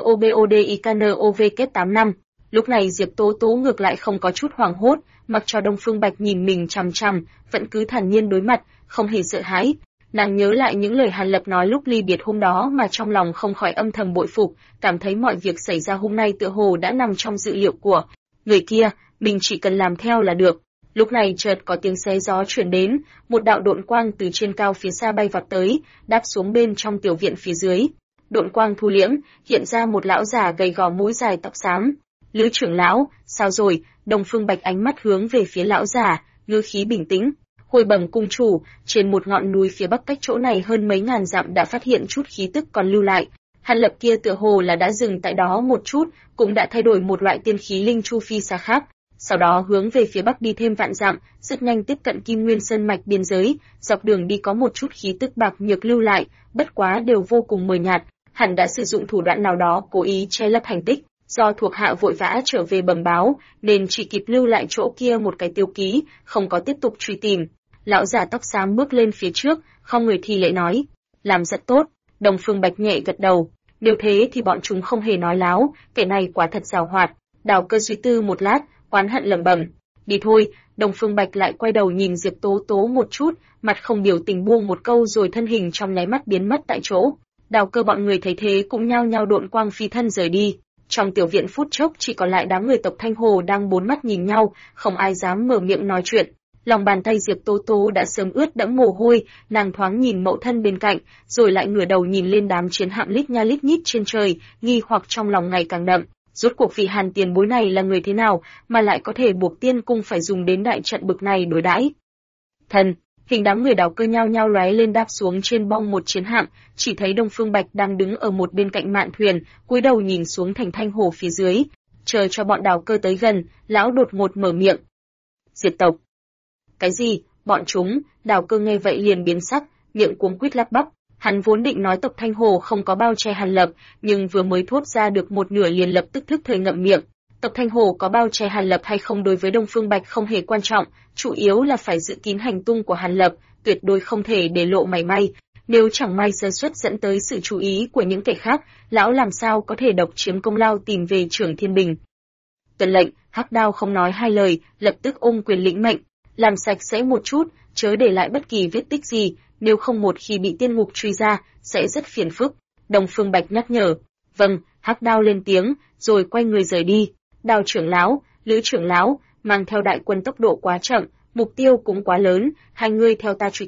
NOBODIKNOVK85. Lúc này Diệp Tố Tố ngược lại không có chút hoảng hốt, mặc cho Đông Phương Bạch nhìn mình chằm chằm, vẫn cứ thản nhiên đối mặt, không hề sợ hãi. Nàng nhớ lại những lời Hàn Lập nói lúc ly biệt hôm đó mà trong lòng không khỏi âm thầm bội phục, cảm thấy mọi việc xảy ra hôm nay tựa hồ đã nằm trong dự liệu của người kia, mình chỉ cần làm theo là được. Lúc này chợt có tiếng xé gió truyền đến, một đạo độn quang từ trên cao phía xa bay vọt tới, đáp xuống bên trong tiểu viện phía dưới. Độn quang thu liễm, hiện ra một lão già gầy gò mũi dài tóc xám. Lữ trưởng lão, sao rồi? Đông Phương Bạch ánh mắt hướng về phía lão già, ngữ khí bình tĩnh. Hồi bẩm cung chủ, trên một ngọn núi phía bắc cách chỗ này hơn mấy ngàn dặm đã phát hiện chút khí tức còn lưu lại. Hàn Lập kia tựa hồ là đã dừng tại đó một chút, cũng đã thay đổi một loại tiên khí linh chu phi xa khác. Sau đó hướng về phía bắc đi thêm vạn dặm, rất nhanh tiếp cận Kim Nguyên Sơn mạch biên giới, dọc đường đi có một chút khí tức bạc nhược lưu lại, bất quá đều vô cùng mờ nhạt, hẳn đã sử dụng thủ đoạn nào đó cố ý che lấp hành tích. Do thuộc hạ vội vã trở về bẩm báo, nên chỉ kịp lưu lại chỗ kia một cái tiêu ký, không có tiếp tục truy tìm. Lão già tóc xám bước lên phía trước, không người thi lễ nói, làm rất tốt. Đông Phương Bạch nhẹ gật đầu, nếu thế thì bọn chúng không hề nói láo, kẻ này quả thật giàu hoạt. Đào Cơ suy tư một lát, oán hận lẩm bẩm, đi thôi. Đông Phương Bạch lại quay đầu nhìn Diệp Tố Tố một chút, mặt không biểu tình buông một câu rồi thân hình trong nháy mắt biến mất tại chỗ. Đào Cơ bọn người thấy thế cũng nhao nhao độn quang phi thân rời đi. Trong tiểu viện phút chốc chỉ còn lại đám người tộc Thanh Hồ đang bốn mắt nhìn nhau, không ai dám mở miệng nói chuyện. Lòng bàn tay Diệp Tố Tố đã sớm ướt đẫm mồ hôi, nàng thoáng nhìn mẫu thân bên cạnh, rồi lại ngửa đầu nhìn lên đám chiến hạm lít nha lít nhít trên trời, nghi hoặc trong lòng ngày càng đậm. Rốt cuộc vị Hàn tiền bối này là người thế nào, mà lại có thể buộc tiên cung phải dùng đến đại trận bực này đối đãi? Thần, hình đám người Đào Cơ nhao nhao lóe lên đáp xuống trên bong một chiến hạm, chỉ thấy Đông Phương Bạch đang đứng ở một bên cạnh mạn thuyền, cúi đầu nhìn xuống thành Thanh Hồ phía dưới. Chờ cho bọn Đào Cơ tới gần, lão đột ngột mở miệng. Diệt tộc. Cái gì? Bọn chúng? Đào Cơ nghe vậy liền biến sắc, miệng cuống quýt lắp bắp. Hắn vốn định nói tộc Thanh Hồ không có bao che Hàn Lập, nhưng vừa mới thốt ra được một nửa liền lập tức thức thời ngậm miệng. Tộc Thanh Hồ có bao che Hàn Lập hay không đối với Đông Phương Bạch không hề quan trọng, chủ yếu là phải giữ kín hành tung của Hàn Lập, tuyệt đối không thể để lộ mảy may. Nếu chẳng may sơ suất dẫn tới sự chú ý của những kẻ khác, lão làm sao có thể độc chiếm công lao tìm về Trưởng Thiên Bình. Tuân lệnh, Hắc Đao không nói hai lời, lập tức ôm quyền lĩnh mệnh, làm sạch sẽ một chút, chớ để lại bất kỳ vết tích gì, nếu không một khi bị tiên ngục truy ra, sẽ rất phiền phức. Đông Phương Bạch nhắc nhở. Vâng, Hắc Đao lên tiếng, rồi quay người rời đi. Đào trưởng lão, Lữ trưởng lão, mang theo đại quân tốc độ quá chậm, mục tiêu cũng quá lớn, hai người theo ta truy kích.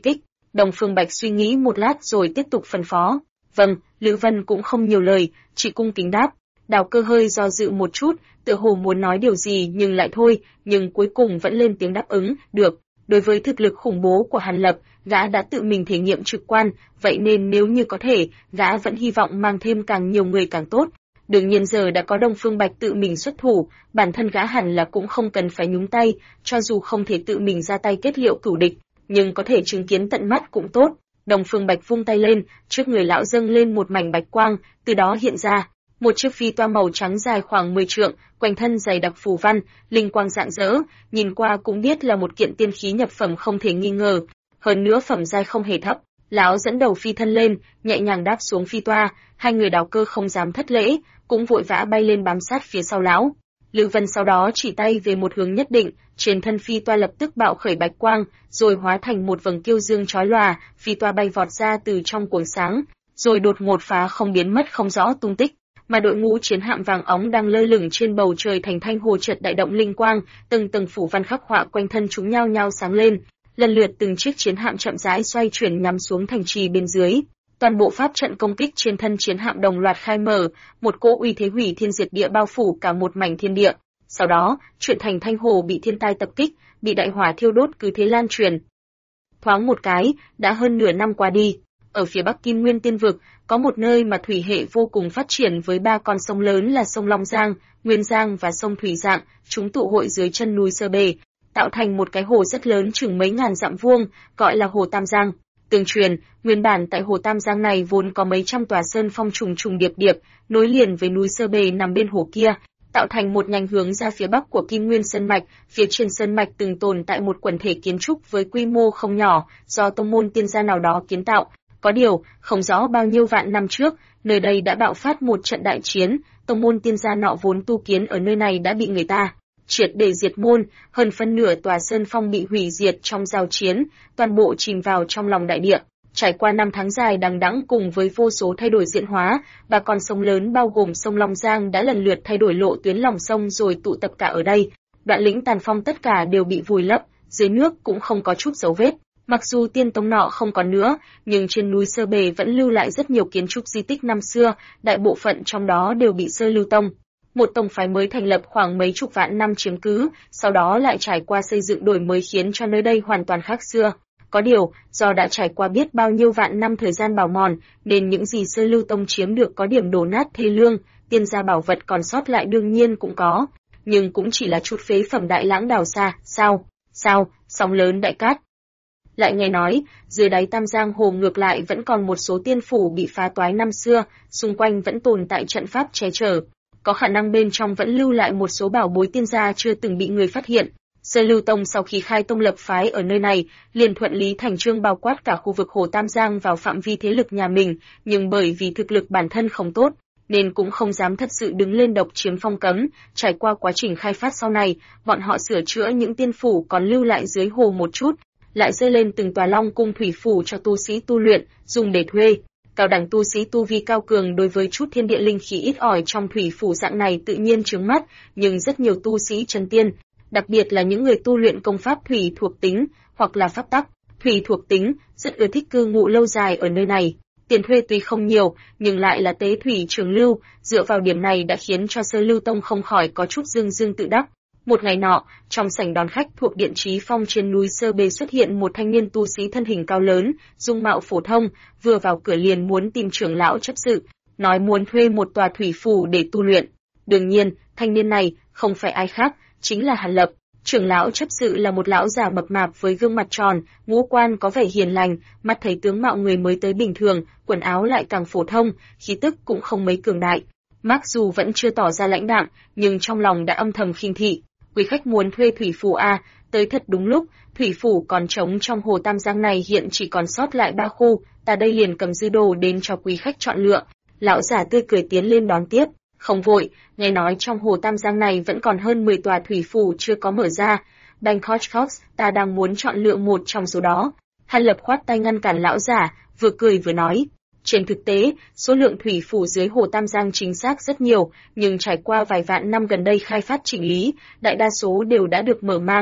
Đông Phương Bạch suy nghĩ một lát rồi tiếp tục phân phó. Vâng, Lữ Vân cũng không nhiều lời, chỉ cung kính đáp. Đào Cơ hơi do dự một chút, tựa hồ muốn nói điều gì nhưng lại thôi, nhưng cuối cùng vẫn lên tiếng đáp ứng, được. Đối với thực lực khủng bố của Hàn Lập, gã đã tự mình thể nghiệm trực quan, vậy nên nếu như có thể, gã vẫn hy vọng mang thêm càng nhiều người càng tốt. Đương nhiên giờ đã có Đông Phương Bạch tự mình xuất thủ, bản thân gã hẳn là cũng không cần phải nhúng tay, cho dù không thể tự mình ra tay kết liễu cửu địch, nhưng có thể chứng kiến tận mắt cũng tốt. Đông Phương Bạch vung tay lên, trước người lão dâng lên một mảnh bạch quang, từ đó hiện ra một chiếc phi toa màu trắng dài khoảng 10 trượng, quanh thân dày đặc phù văn, linh quang rạng rỡ, nhìn qua cũng biết là một kiện tiên khí nhập phẩm không thể nghi ngờ, hơn nữa phẩm giai không hề thấp. Lão dẫn đầu phi thân lên, nhẹ nhàng đáp xuống phi toa, hai người Đào Cơ không dám thất lễ, cũng vội vã bay lên bám sát phía sau lão. Lữ Vân sau đó chỉ tay về một hướng nhất định, trên thân phi toa lập tức bạo khởi bạch quang, rồi hóa thành một vầng kiêu dương chói lòa, phi toa bay vọt ra từ trong cuồng sáng, rồi đột ngột phá không biến mất không rõ tung tích. Mà đội ngũ chiến hạm vàng óng đang lơ lửng trên bầu trời thành thanh hồ chợt đại động linh quang, từng tầng phủ văn khắc họa quanh thân chúng nhao nhao sáng lên, lần lượt từng chiếc chiến hạm chậm rãi xoay chuyển nhắm xuống thành trì bên dưới. Toàn bộ pháp trận công kích trên thân chiến hạm đồng loạt khai mở, một cỗ uy thế hủy thiên diệt địa bao phủ cả một mảnh thiên địa. Sau đó, chuyện thành thanh hồ bị thiên tai tập kích, bị đại hỏa thiêu đốt cứ thế lan truyền. Thoáng một cái, đã hơn nửa năm qua đi. Ở phía bắc Kim Nguyên Tiên Vực, có một nơi mà thủy hệ vô cùng phát triển với ba con sông lớn là sông Long Giang, Nguyên Giang và sông Thủy Dạng, chúng tụ hội dưới chân núi Sơ Bề, tạo thành một cái hồ rất lớn chừng mấy ngàn dặm vuông, gọi là Hồ Tam Giang. Tương truyền, nguyên bản tại Hồ Tam Giang này vốn có mấy trăm tòa sơn phong trùng trùng điệp điệp, nối liền với núi Sơ Bề nằm bên hồ kia, tạo thành một nhánh hướng ra phía bắc của Kim Nguyên Sơn Mạch. Phía trên sơn mạch từng tồn tại một quần thể kiến trúc với quy mô không nhỏ, do tông môn tiên gia nào đó kiến tạo. Có điều, không rõ bao nhiêu vạn năm trước, nơi đây đã bạo phát một trận đại chiến, tông môn tiên gia nọ vốn tu kiến ở nơi này đã bị người ta triệt để diệt môn, hơn phân nửa tòa sơn phong bị hủy diệt trong giao chiến, toàn bộ chìm vào trong lòng đại địa. Trải qua 5 tháng dài đằng đẵng cùng với vô số thay đổi diễn hóa, ba con sông lớn bao gồm sông Long Giang đã lần lượt thay đổi lộ tuyến lòng sông rồi tụ tập cả ở đây. Đoạn lĩnh Tàn Phong tất cả đều bị vùi lấp, dưới nước cũng không có chút dấu vết. Mặc dù tiên tông nọ không còn nữa, nhưng trên núi Sơ Bề vẫn lưu lại rất nhiều kiến trúc di tích năm xưa, đại bộ phận trong đó đều bị Sơ Lưu Tông, một tông phái mới thành lập khoảng mấy chục vạn năm chiếm cứ, sau đó lại trải qua xây dựng đổi mới khiến cho nơi đây hoàn toàn khác xưa. Có điều, do đã trải qua biết bao nhiêu vạn năm thời gian bào mòn, nên những gì Sơ Lưu Tông chiếm được có điểm đổ nát thê lương, tiên gia bảo vật còn sót lại đương nhiên cũng có, nhưng cũng chỉ là chút phế phẩm đại lãng đào xa. Sao, sóng lớn đại cát. Lại nghe nói, dưới đáy Tam Giang hồ ngược lại vẫn còn một số tiên phủ bị phá toái năm xưa, xung quanh vẫn tồn tại trận pháp che chở. Có khả năng bên trong vẫn lưu lại một số bảo bối tiên gia chưa từng bị người phát hiện. Sơ Lưu Tông sau khi khai tông lập phái ở nơi này, liền thuận lý thành chương bao quát cả khu vực hồ Tam Giang vào phạm vi thế lực nhà mình, nhưng bởi vì thực lực bản thân không tốt, nên cũng không dám thật sự đứng lên độc chiếm phong cấm. Trải qua quá trình khai phát sau này, bọn họ sửa chữa những tiên phủ còn lưu lại dưới hồ một chút, lại dơ lên từng tòa long cung thủy phủ cho tu sĩ tu luyện, dùng để thuê. Cao đẳng tu sĩ tu vi cao cường đối với chút thiên địa linh khí ít ỏi trong thủy phủ dạng này tự nhiên chướng mắt, nhưng rất nhiều tu sĩ chân tiên, đặc biệt là những người tu luyện công pháp thủy thuộc tính hoặc là pháp tắc thủy thuộc tính, rất ưa thích cư ngụ lâu dài ở nơi này. Tiền thuê tuy không nhiều, nhưng lại là tế thủy trường lưu, dựa vào điểm này đã khiến cho Sơ Lưu Tông không khỏi có chút dương dương tự đắc. Một ngày nọ, trong sảnh đón khách thuộc Điện Chí Phong trên núi Sơ Bề xuất hiện một thanh niên tu sĩ thân hình cao lớn, dung mạo phổ thông, vừa vào cửa liền muốn tìm trưởng lão chấp sự, nói muốn thuê một tòa thủy phủ để tu luyện. Đương nhiên, thanh niên này không phải ai khác, chính là Hàn Lập. Trưởng lão chấp sự là một lão già mập mạp với gương mặt tròn, ngũ quan có vẻ hiền lành, mắt thấy tướng mạo người mới tới bình thường, quần áo lại càng phổ thông, khí tức cũng không mấy cường đại. Mặc dù vẫn chưa tỏ ra lãnh đạm, nhưng trong lòng đã âm thầm khinh thị. Quý khách muốn thuê thủy phủ à, tới thật đúng lúc, thủy phủ còn trống trong hồ Tam Giang này hiện chỉ còn sót lại 3 khu, ta đây liền cầm dư đồ đến cho quý khách chọn lựa. Lão giả tươi cười tiến lên đón tiếp, không vội, nghe nói trong hồ Tam Giang này vẫn còn hơn 10 tòa thủy phủ chưa có mở ra. Bangkok Fox, ta đang muốn chọn lựa một trong số đó. Hàn Lập khoát tay ngăn cản lão giả, vừa cười vừa nói. Trên thực tế, số lượng thủy phủ dưới hồ Tam Giang chính xác rất nhiều, nhưng trải qua vài vạn năm gần đây khai phát chỉnh lý, đại đa số đều đã được mở mang.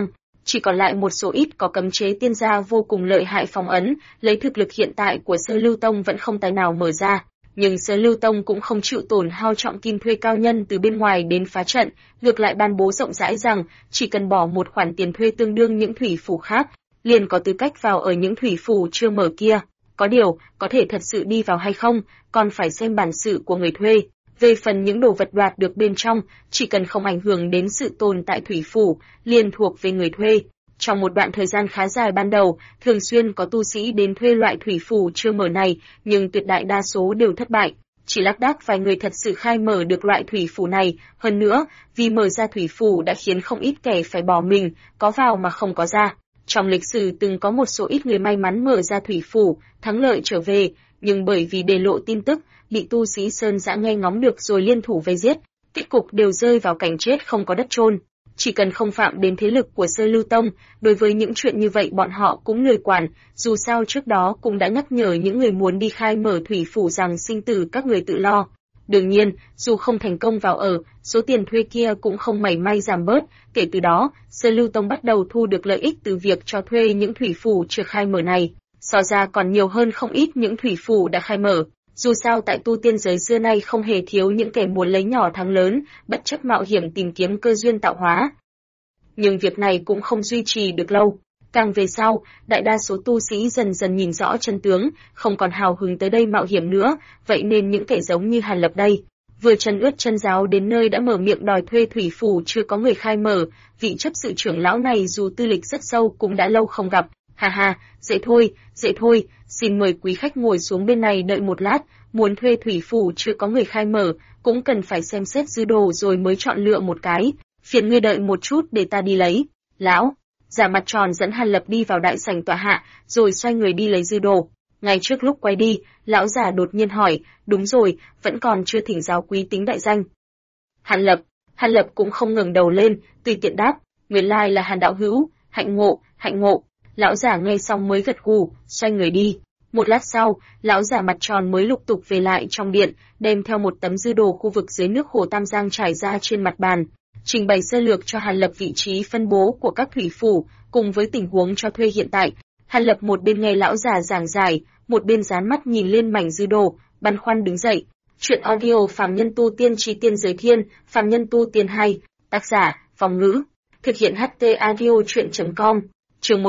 chỉ còn lại một số ít có cấm chế tiên gia vô cùng lợi hại phong ấn, lấy thực lực hiện tại của Sơ Lưu Tông vẫn không tài nào mở ra. Nhưng Sơ Lưu Tông cũng không chịu tổn hao trọng kim thuê cao nhân từ bên ngoài đến phá trận, ngược lại ban bố rộng rãi rằng chỉ cần bỏ một khoản tiền thuê tương đương những thủy phủ khác, liền có tư cách vào ở những thủy phủ chưa mở kia. Có điều, có thể thật sự đi vào hay không, còn phải xem bản sự của người thuê. Về phần những đồ vật đoạt được bên trong, chỉ cần không ảnh hưởng đến sự tồn tại thủy phủ, liền thuộc về người thuê. Trong một đoạn thời gian khá dài ban đầu, thường xuyên có tu sĩ đến thuê loại thủy phủ chưa mở này, nhưng tuyệt đại đa số đều thất bại. Chỉ lác đác vài người thật sự khai mở được loại thủy phủ này, hơn nữa, vì mở ra thủy phủ đã khiến không ít kẻ phải bỏ mình, có vào mà không có ra. Trong lịch sử từng có một số ít người may mắn mở ra thủy phủ, thắng lợi trở về, nhưng bởi vì để lộ tin tức, bị tu sĩ Sơn Dã nghe ngóng được rồi liên thủ vây giết, kết cục đều rơi vào cảnh chết không có đất chôn. Chỉ cần không phạm đến thế lực của Sơ Lưu Tông, đối với những chuyện như vậy bọn họ cũng lười quản, dù sao trước đó cũng đã nhắc nhở những người muốn đi khai mở thủy phủ rằng sinh tử các người tự lo. Đương nhiên, dù không thành công vào ở, số tiền thuê kia cũng không mảy may giảm bớt, kể từ đó, Sơ Lưu Tông bắt đầu thu được lợi ích từ việc cho thuê những thủy phủ chưa khai mở này, so ra còn nhiều hơn không ít những thủy phủ đã khai mở. Dù sao tại tu tiên giới xưa nay không hề thiếu những kẻ muốn lấy nhỏ thắng lớn, bất chấp mạo hiểm tìm kiếm cơ duyên tạo hóa. Nhưng việc này cũng không duy trì được lâu. Càng về sau, đại đa số tu sĩ dần dần nhìn rõ chân tướng, không còn hào hứng tới đây mạo hiểm nữa, vậy nên những kẻ giống như Hàn Lập đây, vừa chân ướt chân giáo đến nơi đã mở miệng đòi thuê thủy phủ chưa có người khai mở, vị chấp sự trưởng lão này dù tư lịch rất sâu cũng đã lâu không gặp. Ha ha, dễ thôi, xin mời quý khách ngồi xuống bên này đợi một lát, muốn thuê thủy phủ chưa có người khai mở, cũng cần phải xem xét dư đồ rồi mới chọn lựa một cái, phiền ngươi đợi một chút để ta đi lấy. Lão giả mặt tròn dẫn Hàn Lập đi vào đại sảnh tọa hạ, rồi xoay người đi lấy dư đồ. Ngay trước lúc quay đi, lão giả đột nhiên hỏi, đúng rồi, vẫn còn chưa thỉnh giáo quý tính đại danh. Hàn Lập cũng không ngẩng đầu lên, tùy tiện đáp, nguyên lai là Hàn đạo hữu, hạnh ngộ. Lão giả nghe xong mới gật gù, xoay người đi. Một lát sau, lão giả mặt tròn mới lục tục về lại trong điện, đem theo một tấm dư đồ khu vực dưới nước hồ Tam Giang trải ra trên mặt bàn, trình bày sơ lược cho Hàn Lập vị trí phân bố của các thủy phủ, cùng với tình huống cho thuê hiện tại. Hàn Lập một bên nghe lão giả giảng giải, một bên dán mắt nhìn lên mảnh dư đồ, băn khoăn đứng dậy. Chuyện audio Phàm Nhân Tu Tiên Chí Tiên Giới Thiên, Phàm Nhân Tu Tiên 2, tác giả, Phong Ngữ, thực hiện HT audio chuyện.com. Chương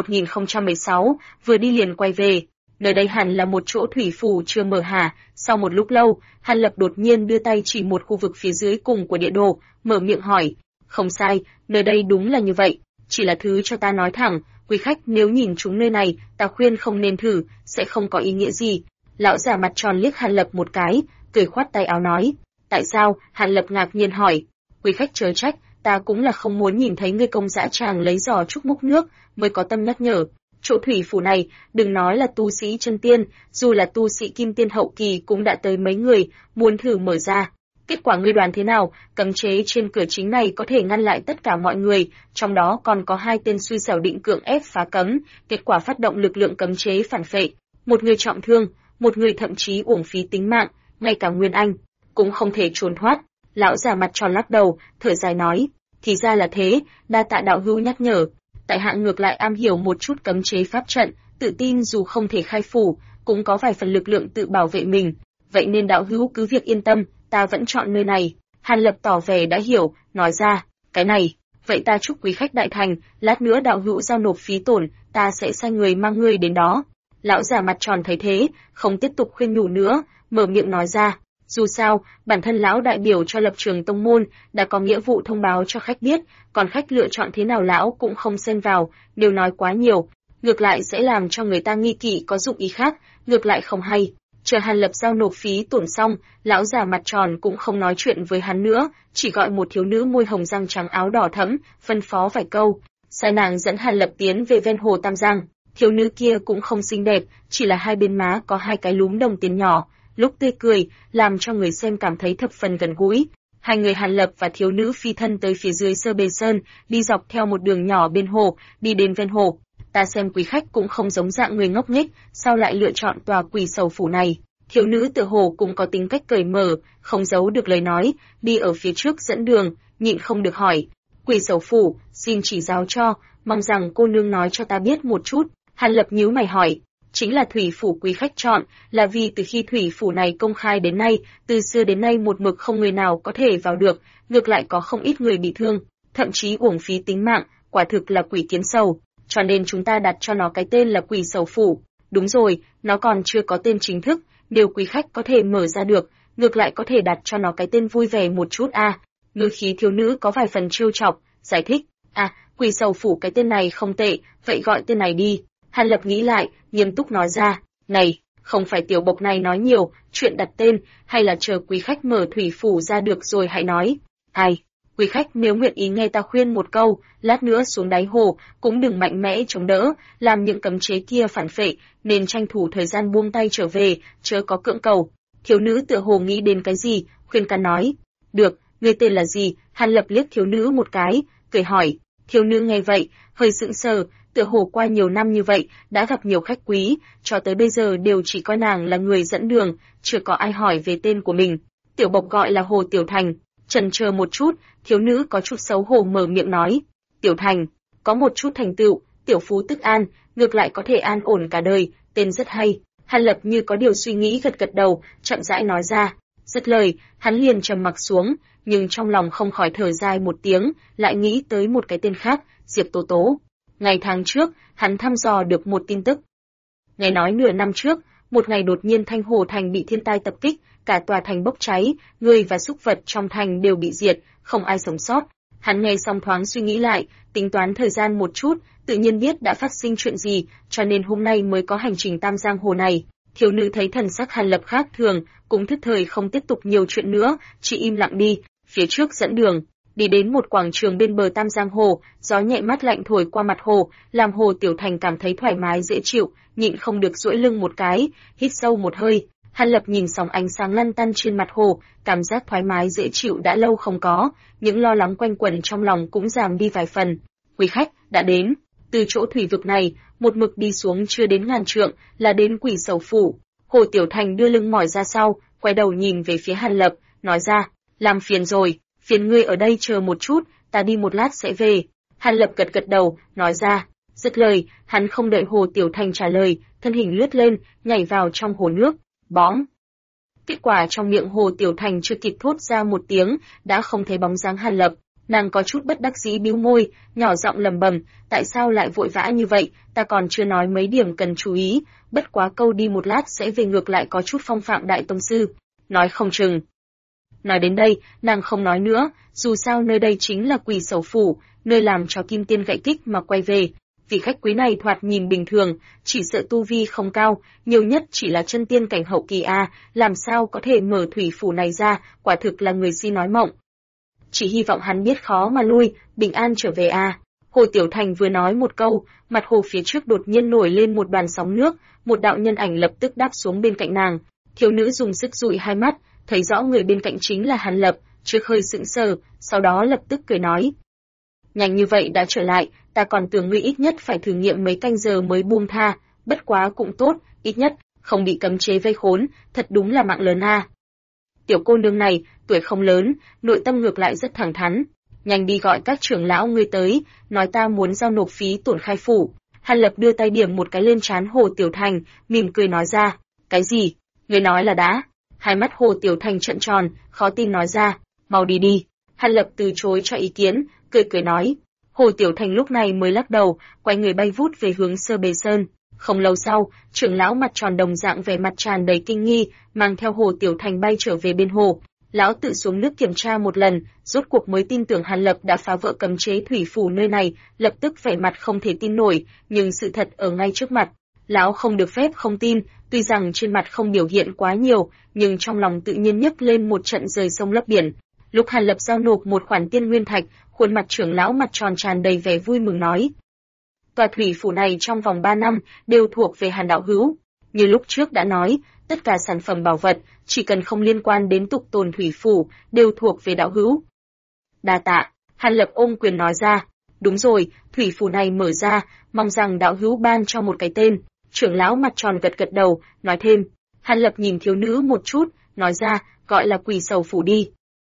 1016, vừa đi liền quay về. Nơi đây hẳn là một chỗ thủy phủ chưa mở hả? Sau một lúc lâu, Hàn Lập đột nhiên đưa tay chỉ một khu vực phía dưới cùng của địa đồ, mở miệng hỏi. Không sai, nơi đây đúng là như vậy. Chỉ là thứ cho ta nói thẳng, quý khách nếu nhìn chúng nơi này, ta khuyên không nên thử, sẽ không có ý nghĩa gì. Lão giả mặt tròn liếc Hàn Lập một cái, cười khoát tay áo nói. Tại sao? Hàn Lập ngạc nhiên hỏi. Quý khách chớ trách, ta cũng là không muốn nhìn thấy ngươi công dã tràng lấy giò trúc múc nước, mới có tâm nhắc nhở. Chỗ thủy phủ này, đừng nói là tu sĩ chân tiên, dù là tu sĩ kim tiên hậu kỳ cũng đã tới mấy người, muốn thử mở ra. Kết quả ngươi đoán thế nào? Cấm chế trên cửa chính này có thể ngăn lại tất cả mọi người, trong đó còn có 2 tên xui xẻo định cưỡng ép phá cấm, kết quả phát động lực lượng cấm chế phản phệ. Một người trọng thương, một người thậm chí uổng phí tính mạng, ngay cả Nguyên Anh cũng không thể trốn thoát. Lão già mặt tròn lắc đầu, thở dài nói, thì ra là thế, đa tạ đạo hữu nhắc nhở. Tại hạ ngược lại am hiểu một chút cấm chế pháp trận, tự tin dù không thể khai phủ, cũng có vài phần lực lượng tự bảo vệ mình. Vậy nên đạo hữu cứ việc yên tâm, ta vẫn chọn nơi này. Hàn Lập tỏ vẻ đã hiểu, nói ra, cái này, vậy ta chúc quý khách đại thành, lát nữa đạo hữu giao nộp phí tổn, ta sẽ sai người mang ngươi đến đó. Lão già mặt tròn thấy thế, không tiếp tục khuyên nhủ nữa, mở miệng nói ra. Dù sao, bản thân lão đại biểu cho lập trường tông môn, đã có nghĩa vụ thông báo cho khách biết, còn khách lựa chọn thế nào lão cũng không xen vào, nếu nói quá nhiều, ngược lại sẽ làm cho người ta nghi kỵ có dụng ý khác, ngược lại không hay. Chờ Hàn Lập giao nộp phí tổn xong, lão già mặt tròn cũng không nói chuyện với hắn nữa, chỉ gọi một thiếu nữ môi hồng răng trắng áo đỏ thẫm, phân phó vài câu, sai nàng dẫn Hàn Lập tiến về ven hồ Tam Giang. Thiếu nữ kia cũng không xinh đẹp, chỉ là hai bên má có 2 cái lúm đồng tiền nhỏ, lúc tươi cười, làm cho người xem cảm thấy thập phần gần gũi. Hai người Hàn Lập và thiếu nữ phi thân tới phía dưới Sơ Bề Sơn, đi dọc theo một đường nhỏ bên hồ, đi đến ven hồ. Ta xem quý khách cũng không giống dạng người ngốc nghếch, sao lại lựa chọn tòa Quỷ Sầu phủ này? Thiếu nữ tựa hồ cũng có tính cách cởi mở, không giấu được lời nói, đi ở phía trước dẫn đường, nhịn không được hỏi. Quỷ Sầu phủ, xin chỉ giáo cho, mong rằng cô nương nói cho ta biết một chút. Hàn Lập nhíu mày hỏi, chính là thủy phủ quý khách chọn, là vì từ khi thủy phủ này công khai đến nay, từ xưa đến nay một mực không người nào có thể vào được, ngược lại có không ít người bị thương, thậm chí uổng phí tính mạng, quả thực là quỷ kiến sầu, cho nên chúng ta đặt cho nó cái tên là Quỷ Sầu Phủ. Đúng rồi, nó còn chưa có tên chính thức, nếu quý khách có thể mở ra được, ngược lại có thể đặt cho nó cái tên vui vẻ một chút a. Ngữ khí thiếu nữ có vài phần trêu chọc, giải thích, Quỷ Sầu Phủ cái tên này không tệ, vậy gọi tên này đi. Hàn Lập nghĩ lại, nghiêm túc nói ra, này, không phải tiểu bộc này nói nhiều, chuyện đặt tên, hay là chờ quý khách mở thủy phủ ra được rồi hãy nói. Ai, quý khách nếu nguyện ý nghe ta khuyên một câu, lát nữa xuống đáy hồ, cũng đừng mạnh mẽ chống đỡ, làm những cấm chế kia phản phệ, nên tranh thủ thời gian buông tay trở về, chớ có cưỡng cầu. Thiếu nữ tựa hồ nghĩ đến cái gì, khuyên can nói. Được, ngươi tên là gì? Hàn Lập liếc thiếu nữ một cái, cười hỏi. Thiếu nữ nghe vậy, hơi sững sờ, tựa hồ qua nhiều năm như vậy, đã gặp nhiều khách quý, cho tới bây giờ đều chỉ coi nàng là người dẫn đường, chưa có ai hỏi về tên của mình. Tiểu bộc gọi là Hồ Tiểu Thành. Chần chờ một chút, thiếu nữ có chút xấu hổ mở miệng nói. Tiểu Thành, có một chút thành tựu, tiểu phú tức an, ngược lại có thể an ổn cả đời, tên rất hay. Hàn Lập như có điều suy nghĩ gật gật đầu, chậm rãi nói ra. Dứt lời, hắn liền trầm mặc xuống, nhưng trong lòng không khỏi thở dài một tiếng, lại nghĩ tới một cái tên khác, Diệp Tố Tố. Ngày tháng trước, hắn thăm dò được một tin tức. Nghe nói nửa năm trước, một ngày đột nhiên Thanh Hồ Thành bị thiên tai tập kích, cả tòa thành bốc cháy, người và súc vật trong thành đều bị diệt, không ai sống sót. Hắn nghe xong thoáng suy nghĩ lại, tính toán thời gian một chút, tự nhiên biết đã phát sinh chuyện gì, cho nên hôm nay mới có hành trình Tam Giang Hồ này. Thiếu nữ thấy thần sắc Hàn Lập khác thường, cũng thức thời không tiếp tục nhiều chuyện nữa, chỉ im lặng đi, phía trước dẫn đường. Đi đến một quảng trường bên bờ Tam Giang Hồ, gió nhẹ mát lạnh thổi qua mặt hồ, làm Hồ Tiểu Thành cảm thấy thoải mái dễ chịu, nhịn không được duỗi lưng một cái, hít sâu một hơi. Hàn Lập nhìn sóng ánh sáng lăn tăn trên mặt hồ, cảm giác thoải mái dễ chịu đã lâu không có, những lo lắng quanh quẩn trong lòng cũng giảm đi vài phần. Quý khách đã đến, từ chỗ thủy vực này, một mực đi xuống chưa đến ngàn trượng, là đến Quỷ Sầu Phủ. Hồ Tiểu Thành đưa lưng mỏi ra sau, quay đầu nhìn về phía Hàn Lập, nói ra, làm phiền rồi. Phiền ngươi ở đây chờ một chút, ta đi một lát sẽ về. Hàn Lập gật gật đầu, nói ra. Dứt lời, hắn không đợi Hồ Tiểu Thành trả lời, thân hình lướt lên, nhảy vào trong hồ nước. Bóng. Kết quả trong miệng Hồ Tiểu Thành chưa kịp thốt ra một tiếng, đã không thấy bóng dáng Hàn Lập. Nàng có chút bất đắc dĩ bĩu môi, nhỏ giọng lẩm bẩm, tại sao lại vội vã như vậy, ta còn chưa nói mấy điểm cần chú ý, bất quá câu đi một lát sẽ về ngược lại có chút phong phạm đại tông sư. Nói không chừng. Nói đến đây, nàng không nói nữa, dù sao nơi đây chính là Quỷ Sầu Phủ, nơi làm cho Kim Tiên gãy kích mà quay về. Vị khách quý này thoạt nhìn bình thường, chỉ sợ tu vi không cao, nhiều nhất chỉ là chân tiên cảnh hậu kỳ a, làm sao có thể mở thủy phủ này ra, quả thực là người si nói mộng. Chỉ hy vọng hắn biết khó mà lui, bình an trở về a. Hồ Tiểu Thành vừa nói một câu, mặt hồ phía trước đột nhiên nổi lên một đoàn sóng nước, một đạo nhân ảnh lập tức đáp xuống bên cạnh nàng. Thiếu nữ dùng sức dụi hai mắt, thấy rõ người bên cạnh chính là Hàn Lập, trước hơi sững sờ, sau đó lập tức cười nói. Nhanh như vậy đã trở lại, ta còn tưởng ngươi ít nhất phải thử nghiệm mấy canh giờ mới buông tha, bất quá cũng tốt, ít nhất, không bị cấm chế vây khốn, thật đúng là mạng lớn a. Tiểu cô nương này, tuổi không lớn, nội tâm ngược lại rất thẳng thắn. Nhanh đi gọi các trưởng lão ngươi tới, nói ta muốn giao nộp phí tổn khai phủ. Hàn Lập đưa tay điểm một cái lên trán Hồ Tiểu Thành, mỉm cười nói ra. Cái gì? Ngươi nói là đã? Hai mắt Hồ Tiểu Thành trợn tròn, khó tin nói ra. Mau đi đi. Hàn Lập từ chối cho ý kiến, cười cười nói. Hồ Tiểu Thành lúc này mới lắc đầu, quay người bay vút về hướng Sơ Bề Sơn. Không lâu sau, trưởng lão mặt tròn đồng dạng vẻ mặt tràn đầy kinh nghi, mang theo Hồ Tiểu Thành bay trở về bên hồ. Lão tự xuống nước kiểm tra một lần, rốt cuộc mới tin tưởng Hàn Lập đã phá vỡ cấm chế thủy phủ nơi này, lập tức vẻ mặt không thể tin nổi, nhưng sự thật ở ngay trước mặt. Lão không được phép không tin, tuy rằng trên mặt không biểu hiện quá nhiều, nhưng trong lòng tự nhiên nhấc lên một trận rời sông lấp biển. Lúc Hàn Lập giao nộp một khoản tiên nguyên thạch, khuôn mặt trưởng lão mặt tròn tràn đầy vẻ vui mừng nói. Tòa thủy phủ này trong vòng 3 năm đều thuộc về Hàn đạo hữu. Như lúc trước đã nói, tất cả sản phẩm bảo vật, chỉ cần không liên quan đến tục tồn thủy phủ, đều thuộc về đạo hữu. Đa tạ, Hàn Lập ôm quyền nói ra. Đúng rồi, thủy phủ này mở ra, mong rằng đạo hữu ban cho một cái tên. Trưởng lão mặt tròn gật gật đầu, nói thêm. Hàn Lập nhìn thiếu nữ một chút, nói ra, gọi là Quỷ Sầu Phủ đi.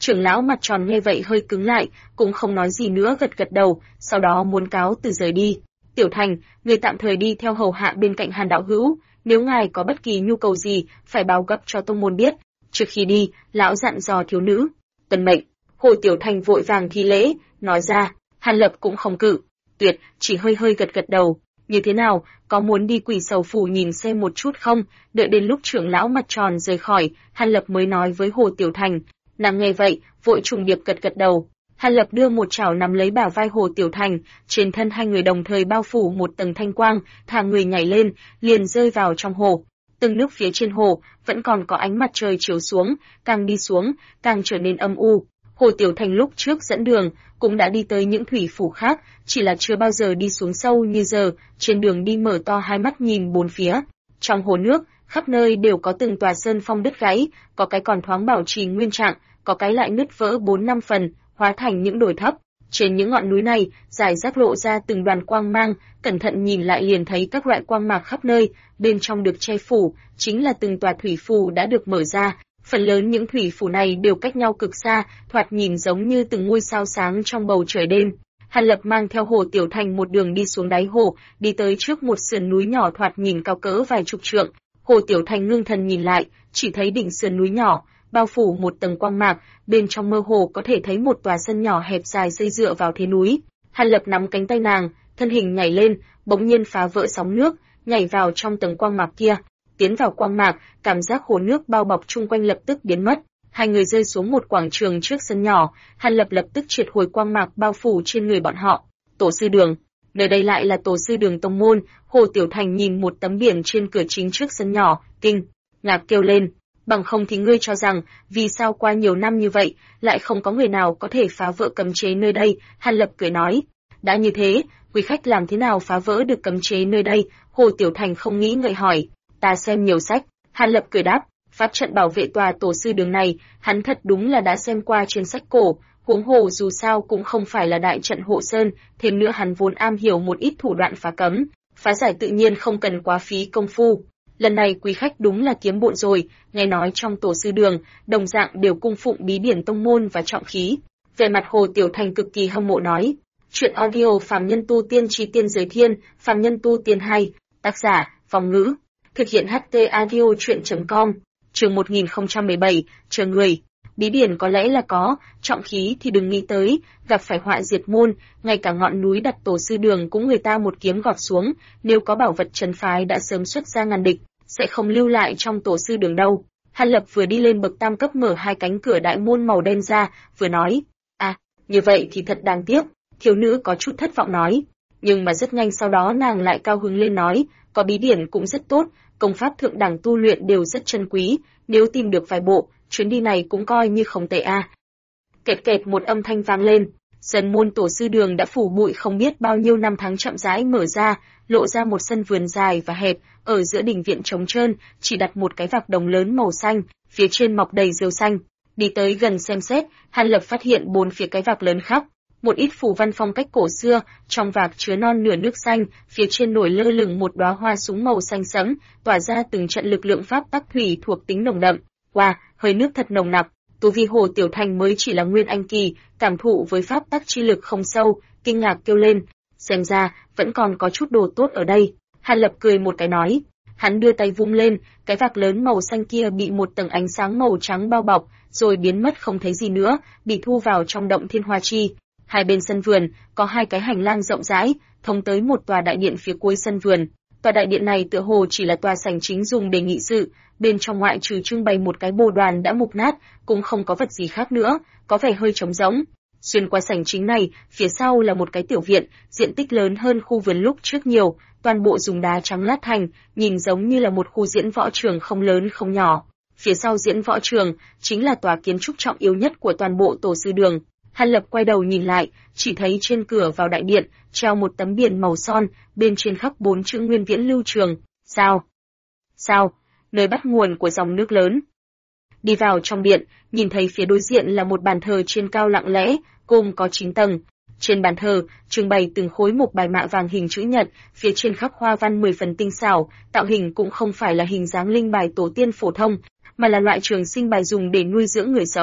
Trưởng lão mặt tròn nghe vậy hơi cứng lại, cũng không nói gì nữa, gật gật đầu, sau đó muốn cáo từ rời đi. Tiểu Thành, người tạm thời đi theo hầu hạ bên cạnh Hàn đạo hữu, nếu ngài có bất kỳ nhu cầu gì, phải báo gấp cho tông môn biết. Trước khi đi, lão dặn dò thiếu nữ. Tuân mệnh. Hồ Tiểu Thành vội vàng thi lễ, nói ra. Hàn Lập cũng không cự tuyệt, chỉ hơi hơi gật gật đầu. Như thế nào, có muốn đi Quỷ Sầu phủ nhìn xem một chút không? Đợi đến lúc trưởng lão mặt tròn rời khỏi, Hàn Lập mới nói với Hồ Tiểu Thành. Nàng nghe vậy, vội trùng điệp gật gật đầu. Hàn Lập đưa một chảo nắm lấy bả vai Hồ Tiểu Thành, trên thân hai người đồng thời bao phủ một tầng thanh quang, thả người nhảy lên, liền rơi vào trong hồ. Từng nước phía trên hồ vẫn còn có ánh mặt trời chiếu xuống, càng đi xuống, càng trở nên âm u. Hồ Tiểu Thành lúc trước dẫn đường, cũng đã đi tới những thủy phủ khác, chỉ là chưa bao giờ đi xuống sâu như giờ, trên đường đi mở to hai mắt nhìn bốn phía. Trong hồ nước, khắp nơi đều có từng tòa sơn phong đứt gãy, có cái còn thoáng bảo trì nguyên trạng, có cái lại nứt vỡ 4-5 phần, hóa thành những đồi thấp. Trên những ngọn núi này, rải rác lộ ra từng đoàn quang mang, cẩn thận nhìn lại liền thấy các loại quang mạc khắp nơi, bên trong được che phủ, chính là từng tòa thủy phù đã được mở ra. Phần lớn những thủy phủ này đều cách nhau cực xa, thoạt nhìn giống như từng ngôi sao sáng trong bầu trời đêm. Hàn Lập mang theo Hồ Tiểu Thành một đường đi xuống đáy hồ, đi tới trước một sườn núi nhỏ thoạt nhìn cao cỡ vài chục trượng. Hồ Tiểu Thành ngưng thần nhìn lại, chỉ thấy đỉnh sườn núi nhỏ, bao phủ một tầng quang mạc, bên trong mơ hồ có thể thấy một tòa sân nhỏ hẹp dài xây dựa vào thế núi. Hàn Lập nắm cánh tay nàng, thân hình nhảy lên, bỗng nhiên phá vỡ sóng nước, nhảy vào trong tầng quang mạc kia. Tiến vào quang mạc, cảm giác hồ nước bao bọc chung quanh lập tức biến mất. Hai người rơi xuống một quảng trường trước sân nhỏ, Hàn Lập lập tức triệt hồi quang mạc bao phủ trên người bọn họ. Tổ sư đường, nơi đây lại là tổ sư đường tông môn. Hồ Tiểu Thành nhìn một tấm biển trên cửa chính trước sân nhỏ, kinh ngạc kêu lên. Bằng không thì ngươi cho rằng, vì sao qua nhiều năm như vậy, lại không có người nào có thể phá vỡ cấm chế nơi đây? Hàn Lập cười nói. Đã như thế, quý khách làm thế nào phá vỡ được cấm chế nơi đây? Hồ Tiểu Thành không nghĩ ngợi hỏi. Ta xem nhiều sách. Hàn Lập cười đáp. Pháp trận bảo vệ tòa tổ sư đường này, hắn thật đúng là đã xem qua trên sách cổ. Huống hồ dù sao cũng không phải là đại trận hộ sơn, thêm nữa hắn vốn am hiểu một ít thủ đoạn phá cấm, phá giải tự nhiên không cần quá phí công phu. Lần này quý khách đúng là kiếm bộn rồi, nghe nói trong tổ sư đường, đồng dạng đều cung phụng bí điển tông môn và trọng khí. Về mặt Hồ Tiểu Thành cực kỳ hâm mộ nói. Chuyện audio Phàm Nhân Tu Tiên Chí Tiên Giới Thiên, Phàm Nhân Tu Tiên 2, tác giả, Phong Ngữ. Thực hiện HT Audio Chuyện.com, chương 1017, chờ người. Bí điển có lẽ là có, trọng khí thì đừng nghĩ tới, gặp phải họa diệt môn, ngay cả ngọn núi đặt tổ sư đường cũng người ta một kiếm gọt xuống, nếu có bảo vật trấn phái đã sớm xuất ra ngàn địch, sẽ không lưu lại trong tổ sư đường đâu. Hàn Lập vừa đi lên bậc tam cấp mở hai cánh cửa đại môn màu đen ra, vừa nói, như vậy thì thật đáng tiếc, thiếu nữ có chút thất vọng nói, nhưng mà rất nhanh sau đó nàng lại cao hứng lên nói, có bí điển cũng rất tốt, công pháp thượng đẳng tu luyện đều rất chân quý, nếu tìm được vài bộ, chuyến đi này cũng coi như không tệ a. Kẹt kẹt một âm thanh vang lên, sân môn tổ sư đường đã phủ bụi không biết bao nhiêu năm tháng chậm rãi mở ra, lộ ra một sân vườn dài và hẹp, ở giữa đình viện trống trơn, chỉ đặt một cái vạc đồng lớn màu xanh, phía trên mọc đầy rêu xanh. Đi tới gần xem xét, Hàn Lập phát hiện bốn phía cái vạc lớn khác, một ít phù văn phong cách cổ xưa, trong vạc chứa non nửa nước xanh, phía trên nổi lơ lửng một đóa hoa súng màu xanh sẫm, tỏa ra từng trận lực lượng pháp tắc thủy thuộc tính nồng đậm. Wow, hơi nước thật nồng nặc. Tu vi Hồ Tiểu Thành mới chỉ là nguyên anh kỳ, cảm thụ với pháp tắc chi lực không sâu, kinh ngạc kêu lên, xem ra vẫn còn có chút đồ tốt ở đây. Hàn Lập cười một cái nói, hắn đưa tay vung lên, cái vạc lớn màu xanh kia bị một tầng ánh sáng màu trắng bao bọc, rồi biến mất không thấy gì nữa, bị thu vào trong động thiên hoa chi. Hai bên sân vườn có hai cái hành lang rộng rãi, thông tới một tòa đại điện phía cuối sân vườn. Tòa đại điện này tựa hồ chỉ là tòa sảnh chính dùng để nghị sự, bên trong ngoại trừ trưng bày một cái bồ đoàn đã mục nát, cũng không có vật gì khác nữa, có vẻ hơi trống rỗng. Xuyên qua sảnh chính này, phía sau là một cái tiểu viện, diện tích lớn hơn khu vườn lúc trước nhiều, toàn bộ dùng đá trắng lát thành, nhìn giống như là một khu diễn võ trường không lớn không nhỏ. Phía sau diễn võ trường chính là tòa kiến trúc trọng yếu nhất của toàn bộ tổ sư đường. Hàn Lập quay đầu nhìn lại, chỉ thấy trên cửa vào đại điện treo một tấm biển màu son, bên trên khắc 4 chữ Nguyên Viễn Lưu Trường. Sao? Nơi bắt nguồn của dòng nước lớn. Đi vào trong điện, nhìn thấy phía đối diện là một bàn thờ trên cao lặng lẽ, gồm có 9 tầng. Trên bàn thờ trưng bày từng khối mộc bài mạ vàng hình chữ nhật, phía trên khắc hoa văn 10 phần tinh xảo, tạo hình cũng không phải là hình dáng linh bài tổ tiên phổ thông, mà là loại trường sinh bài dùng để nuôi dưỡng người sống.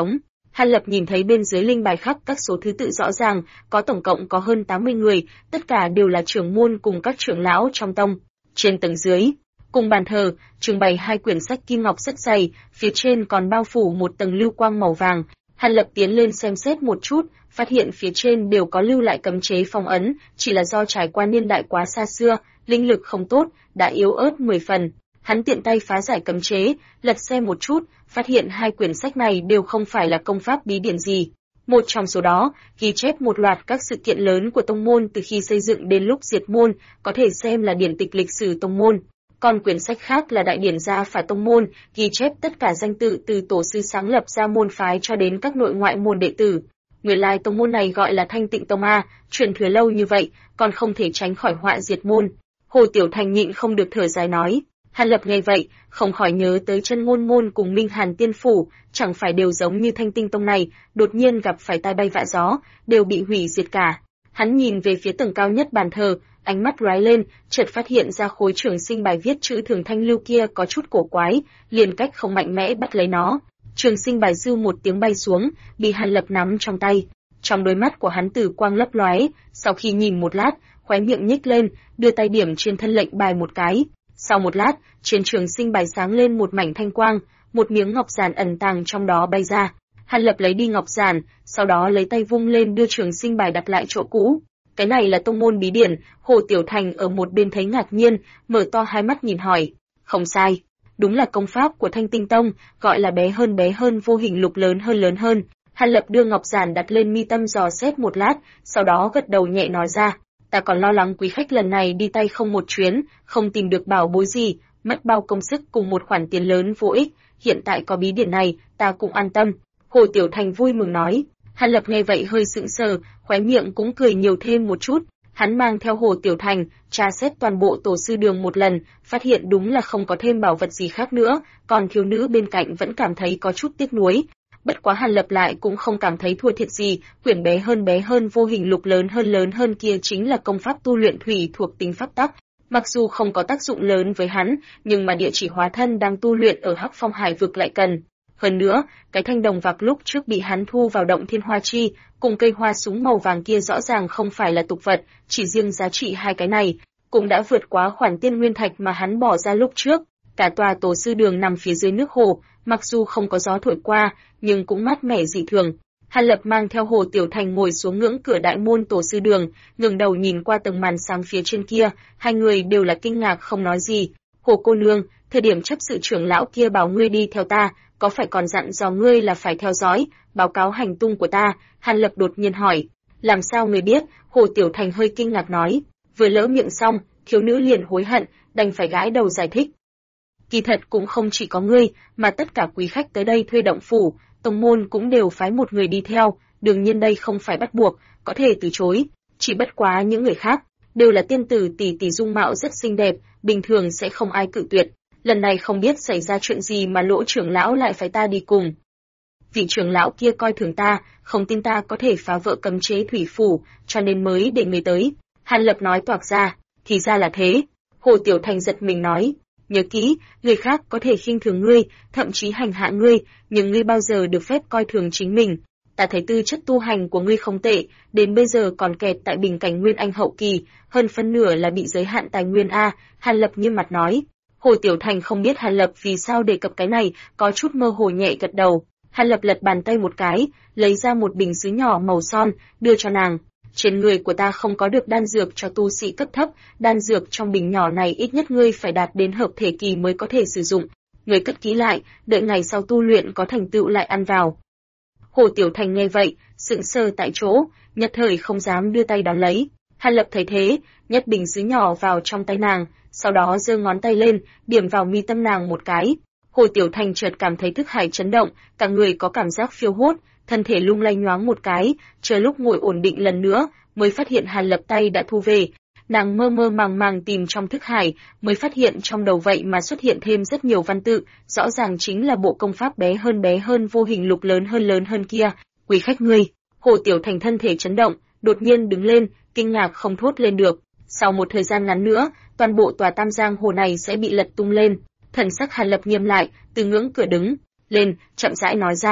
Hàn Lập nhìn thấy bên dưới linh bài khắc các số thứ tự rõ ràng, có tổng cộng có hơn 80 người, tất cả đều là trưởng môn cùng các trưởng lão trong tông. Trên tầng dưới, cùng bàn thờ, trưng bày 2 quyển sách kim ngọc rất dày, phía trên còn bao phủ một tầng lưu quang màu vàng. Hàn Lập tiến lên xem xét một chút, phát hiện phía trên đều có lưu lại cấm chế phong ấn, chỉ là do trải qua niên đại quá xa xưa, linh lực không tốt, đã yếu ớt 10 phần. Hắn tiện tay phá giải cấm chế, lật xem một chút, phát hiện 2 quyển sách này đều không phải là công pháp bí điển gì. Một trong số đó, ghi chép một loạt các sự kiện lớn của tông môn từ khi xây dựng đến lúc diệt môn, có thể xem là điển tịch lịch sử tông môn. Còn quyển sách khác là đại điển gia phả tông môn, ghi chép tất cả danh tự từ tổ sư sáng lập ra môn phái cho đến các nội ngoại môn đệ tử. Nguyên lai tông môn này gọi là Thanh Tịnh Tông a, truyền thừa lâu như vậy, còn không thể tránh khỏi họa diệt môn. Hồ Tiểu Thành nhịn không được thở dài nói. Hàn Lập nghe vậy, không khỏi nhớ tới Chân Ngôn môn cùng Minh Hàn Tiên phủ, chẳng phải đều giống như Thanh Tinh Tông này, đột nhiên gặp phải tai bay vạ gió, đều bị hủy diệt cả. Hắn nhìn về phía tầng cao nhất bàn thờ, ánh mắt lóe lên, chợt phát hiện ra khối trường sinh bài viết chữ thường thanh lưu kia có chút cổ quái, liền cách không mạnh mẽ bắt lấy nó. Trường sinh bài dư một tiếng bay xuống, bị Hàn Lập nắm trong tay. Trong đôi mắt của hắn tử quang lấp lóe, sau khi nhìn một lát, khóe miệng nhếch lên, đưa tay điểm trên thân lệnh bài một cái. Sau một lát, trên trường sinh bài sáng lên một mảnh thanh quang, một miếng ngọc giản ẩn tàng trong đó bay ra. Hàn Lập lấy đi ngọc giản, sau đó lấy tay vung lên đưa trường sinh bài đặt lại chỗ cũ. Cái này là tông môn bí điển, Hồ Tiểu Thành ở một bên thấy ngạc nhiên, mở to hai mắt nhìn hỏi. Không sai, đúng là công pháp của Thanh Tinh Tông, gọi là bé hơn vô hình lục lớn hơn. Hàn Lập đưa ngọc giản đặt lên mi tâm dò xét một lát, sau đó gật đầu nhẹ nói ra. Ta còn lo lắng quý khách lần này đi tay không một chuyến, không tìm được bảo bối gì, mất bao công sức cùng một khoản tiền lớn vô ích, hiện tại có bí điển này, ta cũng an tâm. Hồ Tiểu Thành vui mừng nói. Hàn Lập nghe vậy hơi sững sờ, khóe miệng cũng cười nhiều thêm một chút. Hắn mang theo Hồ Tiểu Thành, tra xét toàn bộ tổ sư đường một lần, phát hiện đúng là không có thêm bảo vật gì khác nữa, còn thiếu nữ bên cạnh vẫn cảm thấy có chút tiếc nuối. Bất quá Hàn Lập lại cũng không cảm thấy thua thiệt gì, quyển bé hơn vô hình lục lớn hơn kia chính là công pháp tu luyện thủy thuộc tính pháp tắc. Mặc dù không có tác dụng lớn với hắn, nhưng mà địa chỉ hóa thân đang tu luyện ở Hắc Phong Hải vực lại cần. Hơn nữa, cái thanh đồng vạc lúc trước bị hắn thu vào động thiên hoa chi, cùng cây hoa súng màu vàng kia rõ ràng không phải là tục vật, chỉ riêng giá trị hai cái này, cũng đã vượt quá khoản tiên nguyên thạch mà hắn bỏ ra lúc trước. Cả tòa tổ sư đường nằm phía dưới nước hồ, mặc dù không có gió thổi qua, nhưng cũng mát mẻ dị thường. Hàn Lập mang theo Hồ Tiểu Thành ngồi xuống ngưỡng cửa đại môn tổ sư đường, ngẩng đầu nhìn qua tầng màn sáng phía trên kia, hai người đều là kinh ngạc không nói gì. Hồ cô nương, thời điểm chấp sự trưởng lão kia bảo ngươi đi theo ta, có phải còn dặn dò ngươi là phải theo dõi, báo cáo hành tung của ta? Hàn Lập đột nhiên hỏi. Làm sao ngươi biết? Hồ Tiểu Thành hơi kinh ngạc nói. Vừa lỡ miệng xong, thiếu nữ liền hối hận, đành phải gãi đầu giải thích. Kỳ thật cũng không chỉ có ngươi, mà tất cả quý khách tới đây thuê động phủ, tông môn cũng đều phái một người đi theo, đương nhiên đây không phải bắt buộc, có thể từ chối, chỉ bất quá những người khác đều là tiên tử tỷ tỷ dung mạo rất xinh đẹp, bình thường sẽ không ai cự tuyệt. Lần này không biết xảy ra chuyện gì mà Lỗ trưởng lão lại phải ta đi cùng. Vị trưởng lão kia coi thường ta, không tin ta có thể phá vỡ cấm chế thủy phủ, cho nên mới để người tới. Hàn Lập nói toạc ra, thì ra là thế. Hồ Tiểu Thành giật mình nói. Nhớ kỹ, người khác có thể khinh thường ngươi, thậm chí hành hạ ngươi, nhưng ngươi bao giờ được phép coi thường chính mình. Ta thấy tư chất tu hành của ngươi không tệ, đến bây giờ còn kẹt tại bình cảnh Nguyên Anh hậu kỳ, hơn phân nửa là bị giới hạn tài nguyên a. Hàn Lập nghiêm mặt nói. Hồ Tiểu Thành không biết Hàn Lập vì sao đề cập cái này, có chút mơ hồ nhẹ gật đầu. Hàn Lập lật bàn tay một cái, lấy ra một bình sứ nhỏ màu son, đưa cho nàng. Trên người của ta không có được đan dược cho tu sĩ cấp thấp, đan dược trong bình nhỏ này ít nhất ngươi phải đạt đến hợp thể kỳ mới có thể sử dụng. Ngươi cất kỹ lại, đợi ngày sau tu luyện có thành tựu lại ăn vào. Hồ Tiểu Thành nghe vậy, sững sờ tại chỗ, nhất thời không dám đưa tay đón lấy. Hàn Lập thấy thế, nhét bình sứ nhỏ vào trong tay nàng, sau đó giơ ngón tay lên, điểm vào mi tâm nàng một cái. Hồ Tiểu Thành chợt cảm thấy thức hải chấn động, cả người có cảm giác phiêu hốt, thân thể lung lay nhoáng một cái, chờ lúc ngồi ổn định lần nữa, mới phát hiện Hàn Lập tay đã thu về. Nàng mơ mơ màng màng tìm trong thức hải, mới phát hiện trong đầu vậy mà xuất hiện thêm rất nhiều văn tự, rõ ràng chính là bộ công pháp bé hơn vô hình lục lớn hơn kia. Quý khách ngươi. Hồ Tiểu Thành thân thể chấn động, đột nhiên đứng lên, kinh ngạc không thốt lên được. Sau một thời gian ngắn nữa, toàn bộ tòa Tam Giang hồ này sẽ bị lật tung lên. Thần sắc Hàn Lập nghiêm lại, từ ngưỡng cửa đứng lên, chậm rãi nói ra.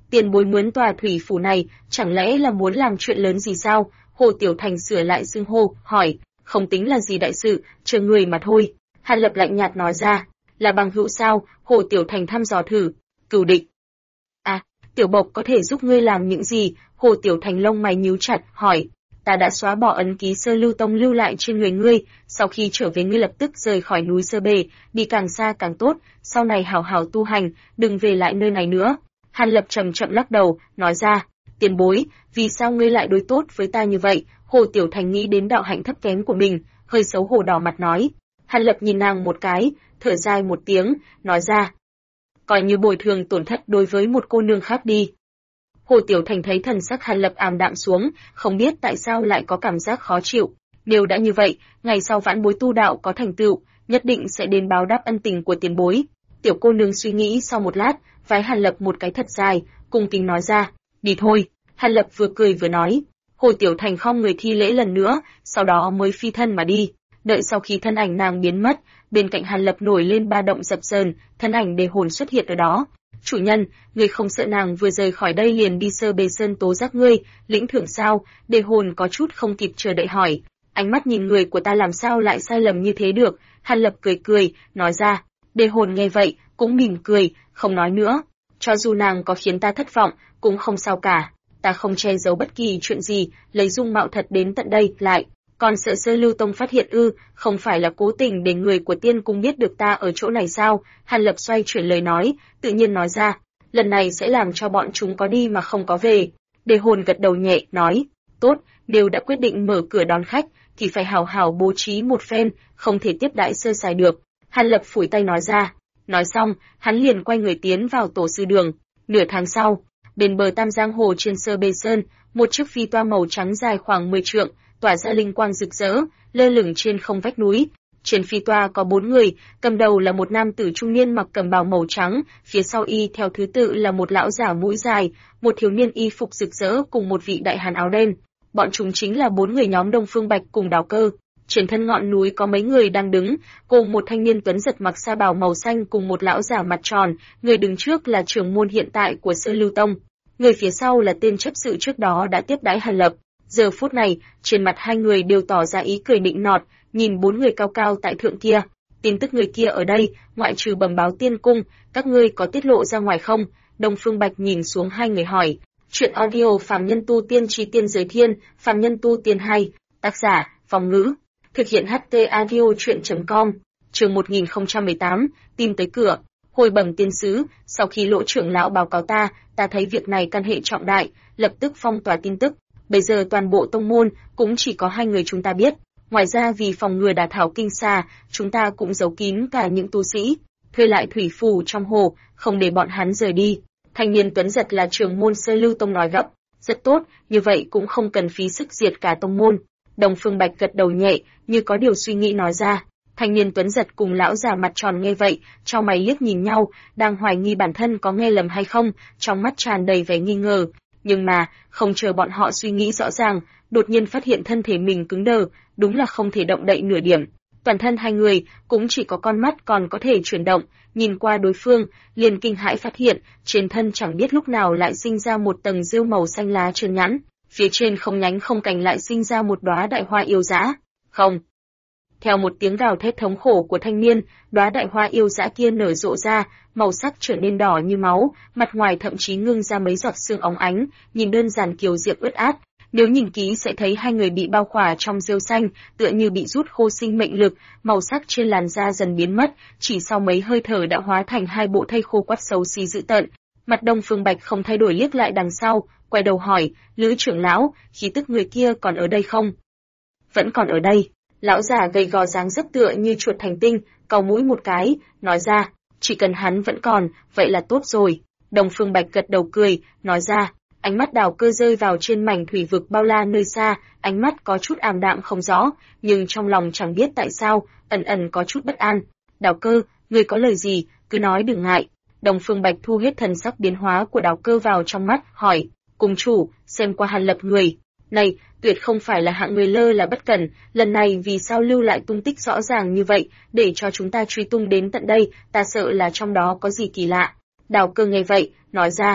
Tiền bối muốn tòa thủy phủ này, chẳng lẽ là muốn làm chuyện lớn gì sao? Hồ Tiểu Thành sửa lại xưng hô, hỏi, không tính là gì đại sự, chờ người mà thôi. Hàn Lập lạnh nhạt nói ra, là bằng hữu sao? Hồ Tiểu Thành thăm dò thử, cừu địch. À, Tiểu Bộc có thể giúp ngươi làm những gì? Hồ Tiểu Thành lông mày nhíu chặt, hỏi, ta đã xóa bỏ ấn ký Sơ Lưu Tông lưu lại trên người ngươi, sau khi trở về ngươi lập tức rời khỏi núi Sơ Bề, đi càng xa càng tốt, sau này hảo hảo tu hành, đừng về lại nơi này nữa. Hàn Lập chậm chậm lắc đầu, nói ra, tiền bối, vì sao ngươi lại đối tốt với ta như vậy? Hồ Tiểu Thành nghĩ đến đạo hạnh thấp kém của mình, hơi xấu hổ đỏ mặt nói. Hàn Lập nhìn nàng một cái, thở dài một tiếng, nói ra, coi như bồi thường tổn thất đối với một cô nương khác đi. Hồ Tiểu Thành thấy thần sắc Hàn Lập ảm đạm xuống, không biết tại sao lại có cảm giác khó chịu. Nếu đã như vậy, ngày sau vãn bối tu đạo có thành tựu, nhất định sẽ đến báo đáp ân tình của tiền bối. Tiểu cô nương suy nghĩ sau một lát, vái Hàn Lập một cái thật dài, cung kính nói ra, đi thôi. Hàn Lập vừa cười vừa nói. Hồ Tiểu Thành khom người thi lễ lần nữa, sau đó mới phi thân mà đi. Đợi sau khi thân ảnh nàng biến mất, bên cạnh Hàn Lập nổi lên ba động dập dờn, thân ảnh Đề Hồn xuất hiện ở đó. Chủ nhân, ngươi không sợ nàng vừa rời khỏi đây liền đi Sơ Bề Sơn tố giác ngươi, lĩnh thưởng sao? Đề Hồn có chút không kịp chờ đợi hỏi. Ánh mắt nhìn người của ta làm sao lại sai lầm như thế được? Hàn Lập cười cười, nói ra. Đề Hồn nghe vậy, cũng mỉm cười, không nói nữa. Cho dù nàng có khiến ta thất vọng, cũng không sao cả. Ta không che giấu bất kỳ chuyện gì, lấy dung mạo thật đến tận đây, lại. Còn sợ Sơ Lưu Tông phát hiện ư? Không phải là cố tình để người của Tiên Cung biết được ta ở chỗ này sao? Hàn Lập xoay chuyển lời nói, tự nhiên nói ra, lần này sẽ làm cho bọn chúng có đi mà không có về. Đề Hồn gật đầu nhẹ, nói, tốt, nếu đã quyết định mở cửa đón khách, thì phải hảo hảo bố trí một phen, không thể tiếp đãi sơ sài được. Hàn Lập phủi tay nói ra. Nói xong, hắn liền quay người tiến vào tổ sư đường. Nửa tháng sau, bên bờ Tam Giang Hồ trên Sơ Bề Sơn, một chiếc phi toa màu trắng dài khoảng 10 trượng, tỏa ra linh quang rực rỡ, lơ lửng trên không vách núi. Trên phi toa có 4 người, cầm đầu là một nam tử trung niên mặc cẩm bào màu trắng, phía sau y theo thứ tự là một lão giả mũi dài, một thiếu niên y phục rực rỡ cùng một vị đại hán áo đen. Bọn chúng chính là 4 người nhóm Đông Phương Bạch cùng Đào Cơ. Trên thân ngọn núi có mấy người đang đứng, cùng một thanh niên tuấn giật mặc sa bào màu xanh cùng một lão giả mặt tròn, người đứng trước là trưởng môn hiện tại của Sơ Lưu Tông. Người phía sau là tên chấp sự trước đó đã tiếp đãi Hàn Lập. Giờ phút này, trên mặt hai người đều tỏ ra ý cười nịnh nọt, nhìn 4 người cao cao tại thượng kia. Tin tức người kia ở đây, ngoại trừ bẩm báo Tiên Cung, các ngươi có tiết lộ ra ngoài không? Đông Phương Bạch nhìn xuống hai người hỏi. Chuyện audio Phàm Nhân Tu Tiên Chi Tiên Giới Thiên, Phàm Nhân Tu Tiên 2, tác giả, Phong Ngữ. Thực hiện HT Audio Chuyện.com, chương 1018, tìm tới cửa. Hồi bẩm tiên sứ, sau khi Lỗ trưởng lão báo cáo ta thấy việc này căn hệ trọng đại, lập tức phong tỏa tin tức. Bây giờ toàn bộ tông môn cũng chỉ có 2 người chúng ta biết. Ngoài ra vì phòng ngừa đả thảo kinh xa, chúng ta cũng giấu kín cả những tu sĩ, thuê lại thủy phù trong hồ, không để bọn hắn rời đi. Thanh niên tuấn giật là trưởng môn Sơ Lưu Tông nói gấp, rất tốt, như vậy cũng không cần phí sức diệt cả tông môn. Đông Phương Bạch gật đầu nhẹ, như có điều suy nghĩ nói ra. Thanh niên tuấn giật cùng lão già mặt tròn nghe vậy, chau mày liếc nhìn nhau, đang hoài nghi bản thân có nghe lầm hay không, trong mắt tràn đầy vẻ nghi ngờ. Nhưng mà, không chờ bọn họ suy nghĩ rõ ràng, đột nhiên phát hiện thân thể mình cứng đờ, đúng là không thể động đậy nửa điểm. Toàn thân hai người cũng chỉ có con mắt còn có thể chuyển động, nhìn qua đối phương, liền kinh hãi phát hiện, trên thân chẳng biết lúc nào lại sinh ra một tầng rêu màu xanh lá trơn nhẵn, phía trên không nhánh không cành lại sinh ra một đóa đại hoa yêu dã. Không. Theo một tiếng gào thét thống khổ của thanh niên, đóa đại hoa yêu dã kia nở rộ ra, màu sắc trở nên đỏ như máu, mặt ngoài thậm chí ngưng ra mấy giọt sương óng ánh, nhìn đơn giản kiều diễm ướt át. Nếu nhìn kỹ sẽ thấy hai người bị bao khỏa trong rêu xanh, tựa như bị rút khô sinh mệnh lực, màu sắc trên làn da dần biến mất, chỉ sau mấy hơi thở đã hóa thành hai bộ thây khô quắt xấu xí dữ tợn. Mặt Đông Phương Bạch không thay đổi liếc lại đằng sau, quay đầu hỏi, Lữ trưởng lão, khí tức người kia còn ở đây không? Vẫn còn ở đây. Lão già gầy gò dáng dấp tựa như chuột thành tinh, cau mũi một cái, nói ra, chỉ cần hắn vẫn còn, vậy là tốt rồi. Đông Phương Bạch gật đầu cười, nói ra, ánh mắt Đào Cơ rơi vào trên mảnh thủy vực bao la nơi xa, ánh mắt có chút ảm đạm không rõ, nhưng trong lòng chẳng biết tại sao, ẩn ẩn có chút bất an. Đào Cơ, ngươi có lời gì, cứ nói đừng ngại. Đông Phương Bạch thu hết thần sắc biến hóa của Đào Cơ vào trong mắt, hỏi, cùng chủ, xem qua Hàn Lập người. Này, tuyệt không phải là hạng người lơ là bất cẩn, lần này vì sao lưu lại tung tích rõ ràng như vậy, để cho chúng ta truy tung đến tận đây, ta sợ là trong đó có gì kỳ lạ. Đào Cơ nghe vậy, nói ra,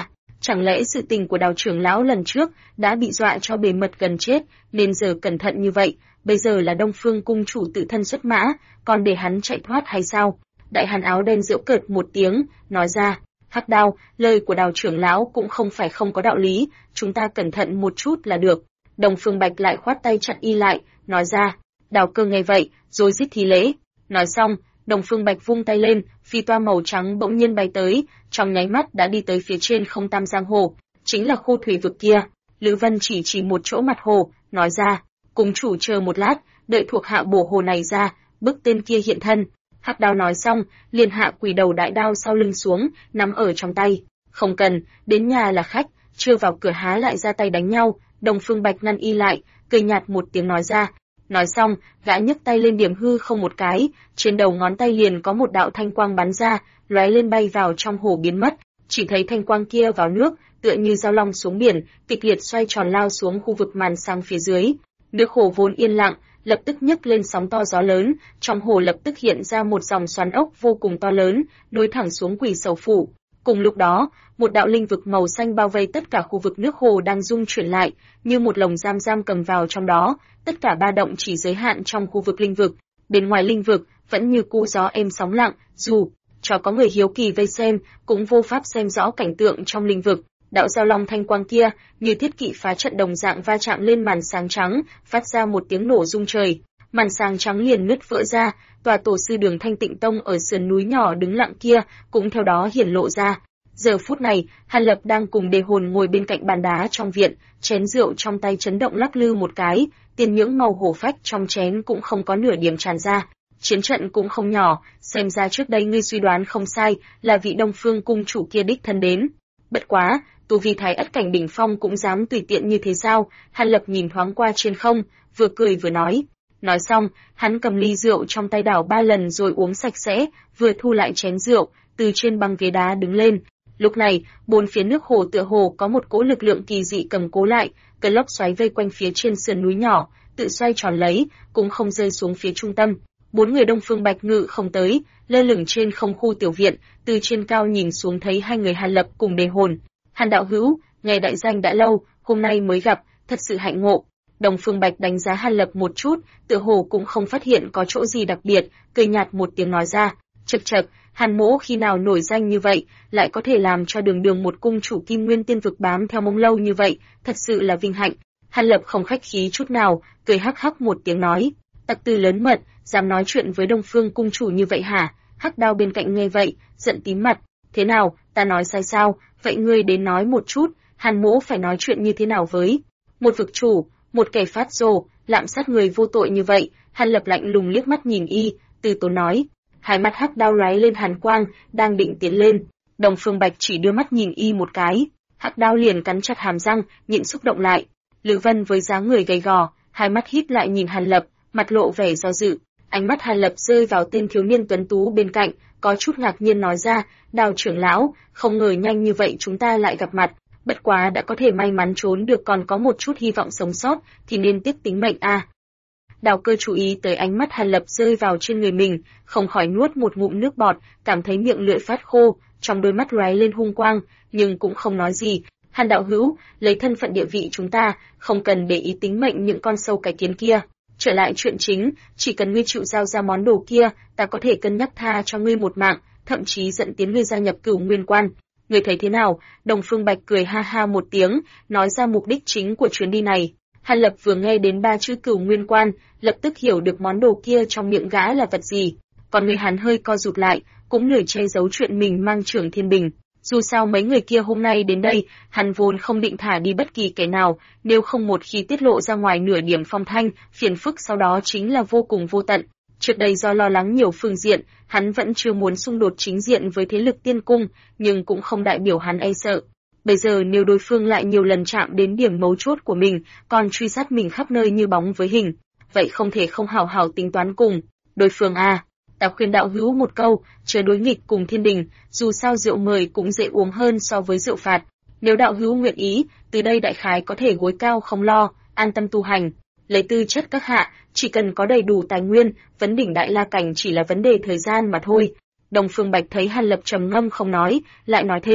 Chẳng lẽ sự tình của Đào trưởng lão lần trước đã bị dọa cho bề mật gần chết, nên giờ cẩn thận như vậy, bây giờ là Đông Phương cung chủ tự thân xuất mã, còn để hắn chạy thoát hay sao? Đại hàn áo đen giễu cợt một tiếng, nói ra, Hắc Đao, lời của Đào trưởng lão cũng không phải không có đạo lý, chúng ta cẩn thận một chút là được. Đông Phương Bạch lại khoát tay chặn y lại, nói ra, Đào Cơ nghe vậy, rồi giết thi lễ. Nói xong, Đông Phương Bạch vung tay lên, phi toa màu trắng bỗng nhiên bay tới, trong nháy mắt đã đi tới phía trên không tam giang hồ, chính là khu thủy vực kia. Lữ Vân chỉ một chỗ mặt hồ, nói ra, cung chủ chờ một lát, đợi thuộc hạ bổ hồ này ra, bức tên kia hiện thân. Hắc Đao nói xong, liền hạ quỷ đầu đại đao sau lưng xuống, nắm ở trong tay. Không cần, đến nhà là khách, chưa vào cửa há lại ra tay đánh nhau. Đông Phương Bạch ngăn y lại, cười nhạt một tiếng nói ra. Nói xong, gã nhấc tay lên điểm hư không một cái, trên đầu ngón tay liền có một đạo thanh quang bắn ra, lóe lên bay vào trong hồ biến mất. Chỉ thấy thanh quang kia vào nước, tựa như dao long xuống biển, kịch liệt xoay tròn lao xuống khu vực màn sang phía dưới. Nước hồ vốn yên lặng, lập tức nhấc lên sóng to gió lớn, trong hồ lập tức hiện ra một dòng xoắn ốc vô cùng to lớn, nối thẳng xuống Quỷ Sầu phủ. Cùng lúc đó, một đạo linh vực màu xanh bao vây tất cả khu vực nước hồ đang rung chuyển lại, như một lồng giam cầm vào trong đó, tất cả ba động chỉ giới hạn trong khu vực linh vực. Bên ngoài linh vực, vẫn như cũ gió êm sóng lặng, dù cho có người hiếu kỳ vây xem, cũng vô pháp xem rõ cảnh tượng trong linh vực. Đạo giao long thanh quang kia, như thiết kỵ phá trận đồng dạng va chạm lên màn sáng trắng, phát ra một tiếng nổ rung trời. Màn sáng trắng liền nứt vỡ ra, tòa tổ sư đường Thanh Tịnh Tông ở sườn núi nhỏ đứng lặng kia cũng theo đó hiển lộ ra. Giờ phút này, Hàn Lập đang cùng Đề Hồn ngồi bên cạnh bàn đá trong viện, chén rượu trong tay chấn động lắc lư một cái, tiền nhưỡng màu hổ phách trong chén cũng không có nửa điểm tràn ra. Chiến trận cũng không nhỏ, xem ra trước đây ngươi suy đoán không sai, là vị Đông Phương cung chủ kia đích thân đến. Bất quá, tu vi thái ất cảnh đỉnh phong cũng dám tùy tiện như thế sao? Hàn Lập nhìn thoáng qua trên không, vừa cười vừa nói. Nói xong, hắn cầm ly rượu trong tay đảo 3 lần rồi uống sạch sẽ, vừa thu lại chén rượu, từ trên băng ghế đá đứng lên. Lúc này, bốn phía nước hồ tựa hồ có một cỗ lực lượng kỳ dị cầm cố lại, cơn lốc xoáy vây quanh phía trên sườn núi nhỏ, tự xoay tròn lấy, cũng không rơi xuống phía trung tâm. Bốn người Đông Phương Bạch ngự không tới, lơ lửng trên không khu tiểu viện, từ trên cao nhìn xuống thấy hai người Hàn Lập cùng Đề Hồn. Hàn đạo hữu, nghe đại danh đã lâu, hôm nay mới gặp, thật sự hạnh ngộ. Đông Phương Bạch đánh giá Hàn Lập một chút, tựa hồ cũng không phát hiện có chỗ gì đặc biệt, cười nhạt một tiếng nói ra, chậc chậc, Hàn mỗ khi nào nổi danh như vậy, lại có thể làm cho đường đường một cung chủ Kim Nguyên Tiên vực bám theo mông lâu như vậy, thật sự là vinh hạnh. Hàn Lập không khách khí chút nào, cười hắc hắc một tiếng nói, tặc tư lớn mật, dám nói chuyện với Đông Phương cung chủ như vậy hả? Hắc Đao bên cạnh nghe vậy, giận tím mặt, thế nào, ta nói sai sao? Vậy ngươi đến nói một chút, Hàn mỗ phải nói chuyện như thế nào với một vực chủ, một kẻ phát rồ, lạm sát người vô tội như vậy? Hàn Lập lạnh lùng liếc mắt nhìn y, từ tốn nói. Hai mắt Hắc Đao lóe lên hàn quang, đang định tiến lên. Đông Phương Bạch chỉ đưa mắt nhìn y một cái, Hắc Đao liền cắn chặt hàm răng, nhịn xúc động lại. Lữ Vân với dáng người gầy gò, hai mắt híp lại nhìn Hàn Lập, mặt lộ vẻ do dự. Ánh mắt Hàn Lập rơi vào tên thiếu niên tuấn tú bên cạnh, có chút ngạc nhiên nói ra, Đào trưởng lão, không ngờ nhanh như vậy chúng ta lại gặp mặt, bất quá đã có thể may mắn trốn được còn có một chút hy vọng sống sót, thì nên tiếc tính mệnh a. Đào Cơ chú ý tới ánh mắt Hàn Lập rơi vào trên người mình, không khỏi nuốt một ngụm nước bọt, cảm thấy miệng lưỡi phát khô, trong đôi mắt lóe lên hung quang, nhưng cũng không nói gì. Hàn đạo hữu, lấy thân phận địa vị chúng ta, không cần để ý tính mệnh những con sâu cái kiến kia. Trở lại chuyện chính, chỉ cần ngươi chịu giao ra món đồ kia, ta có thể cân nhắc tha cho ngươi một mạng, thậm chí dẫn tiến ngươi gia nhập Cửu Nguyên Quan. Ngươi thấy thế nào? Đông Phương Bạch cười ha ha một tiếng, nói ra mục đích chính của chuyến đi này. Hàn Lập vừa nghe đến 3 chữ Cửu Nguyên Quan, lập tức hiểu được món đồ kia trong miệng gã là vật gì. Còn người hắn hơi co rụt lại, cũng lười che giấu chuyện mình mang Trưởng Thiên Bình. Dù sao mấy người kia hôm nay đến đây, hắn vốn không định thả đi bất kỳ kẻ nào, nếu không một khi tiết lộ ra ngoài nửa điểm phong thanh, phiền phức sau đó chính là vô cùng vô tận. Trước đây do lo lắng nhiều phương diện, hắn vẫn chưa muốn xung đột chính diện với thế lực Tiên Cung, nhưng cũng không đại biểu hắn e sợ. Bây giờ nếu đối phương lại nhiều lần chạm đến điểm mấu chốt của mình, còn truy sát mình khắp nơi như bóng với hình, vậy không thể không hảo hảo tính toán cùng. Đối phương ta khuyên đạo hữu một câu, chớ đối nghịch cùng thiên đình, dù sao rượu mời cũng dễ uống hơn so với rượu phạt. Nếu đạo hữu nguyện ý, từ đây đại khái có thể gối cao không lo, an tâm tu hành. Lấy tư chất các hạ, chỉ cần có đầy đủ tài nguyên, vấn đỉnh đại la cảnh chỉ là vấn đề thời gian mà thôi. Đông Phương Bạch thấy Hàn Lập trầm ngâm không nói, lại nói thêm,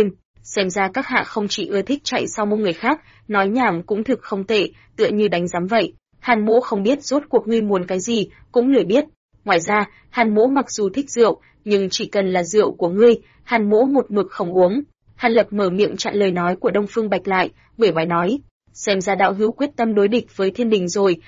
xem ra các hạ không chỉ ưa thích chạy sau mông người khác, nói nhảm cũng thực không tệ, tựa như đánh giám vậy. Hàn Mỗ không biết rốt cuộc ngươi muốn cái gì, cũng lười biết. Ngoài ra, Hàn Mỗ mặc dù thích rượu, nhưng chỉ cần là rượu của ngươi, Hàn Mỗ một mực không uống. Hàn Lập mở miệng chặn lời nói của Đông Phương Bạch lại, bưởi bái nói, xem ra đạo hữu quyết tâm đối địch với thiên đình rồi,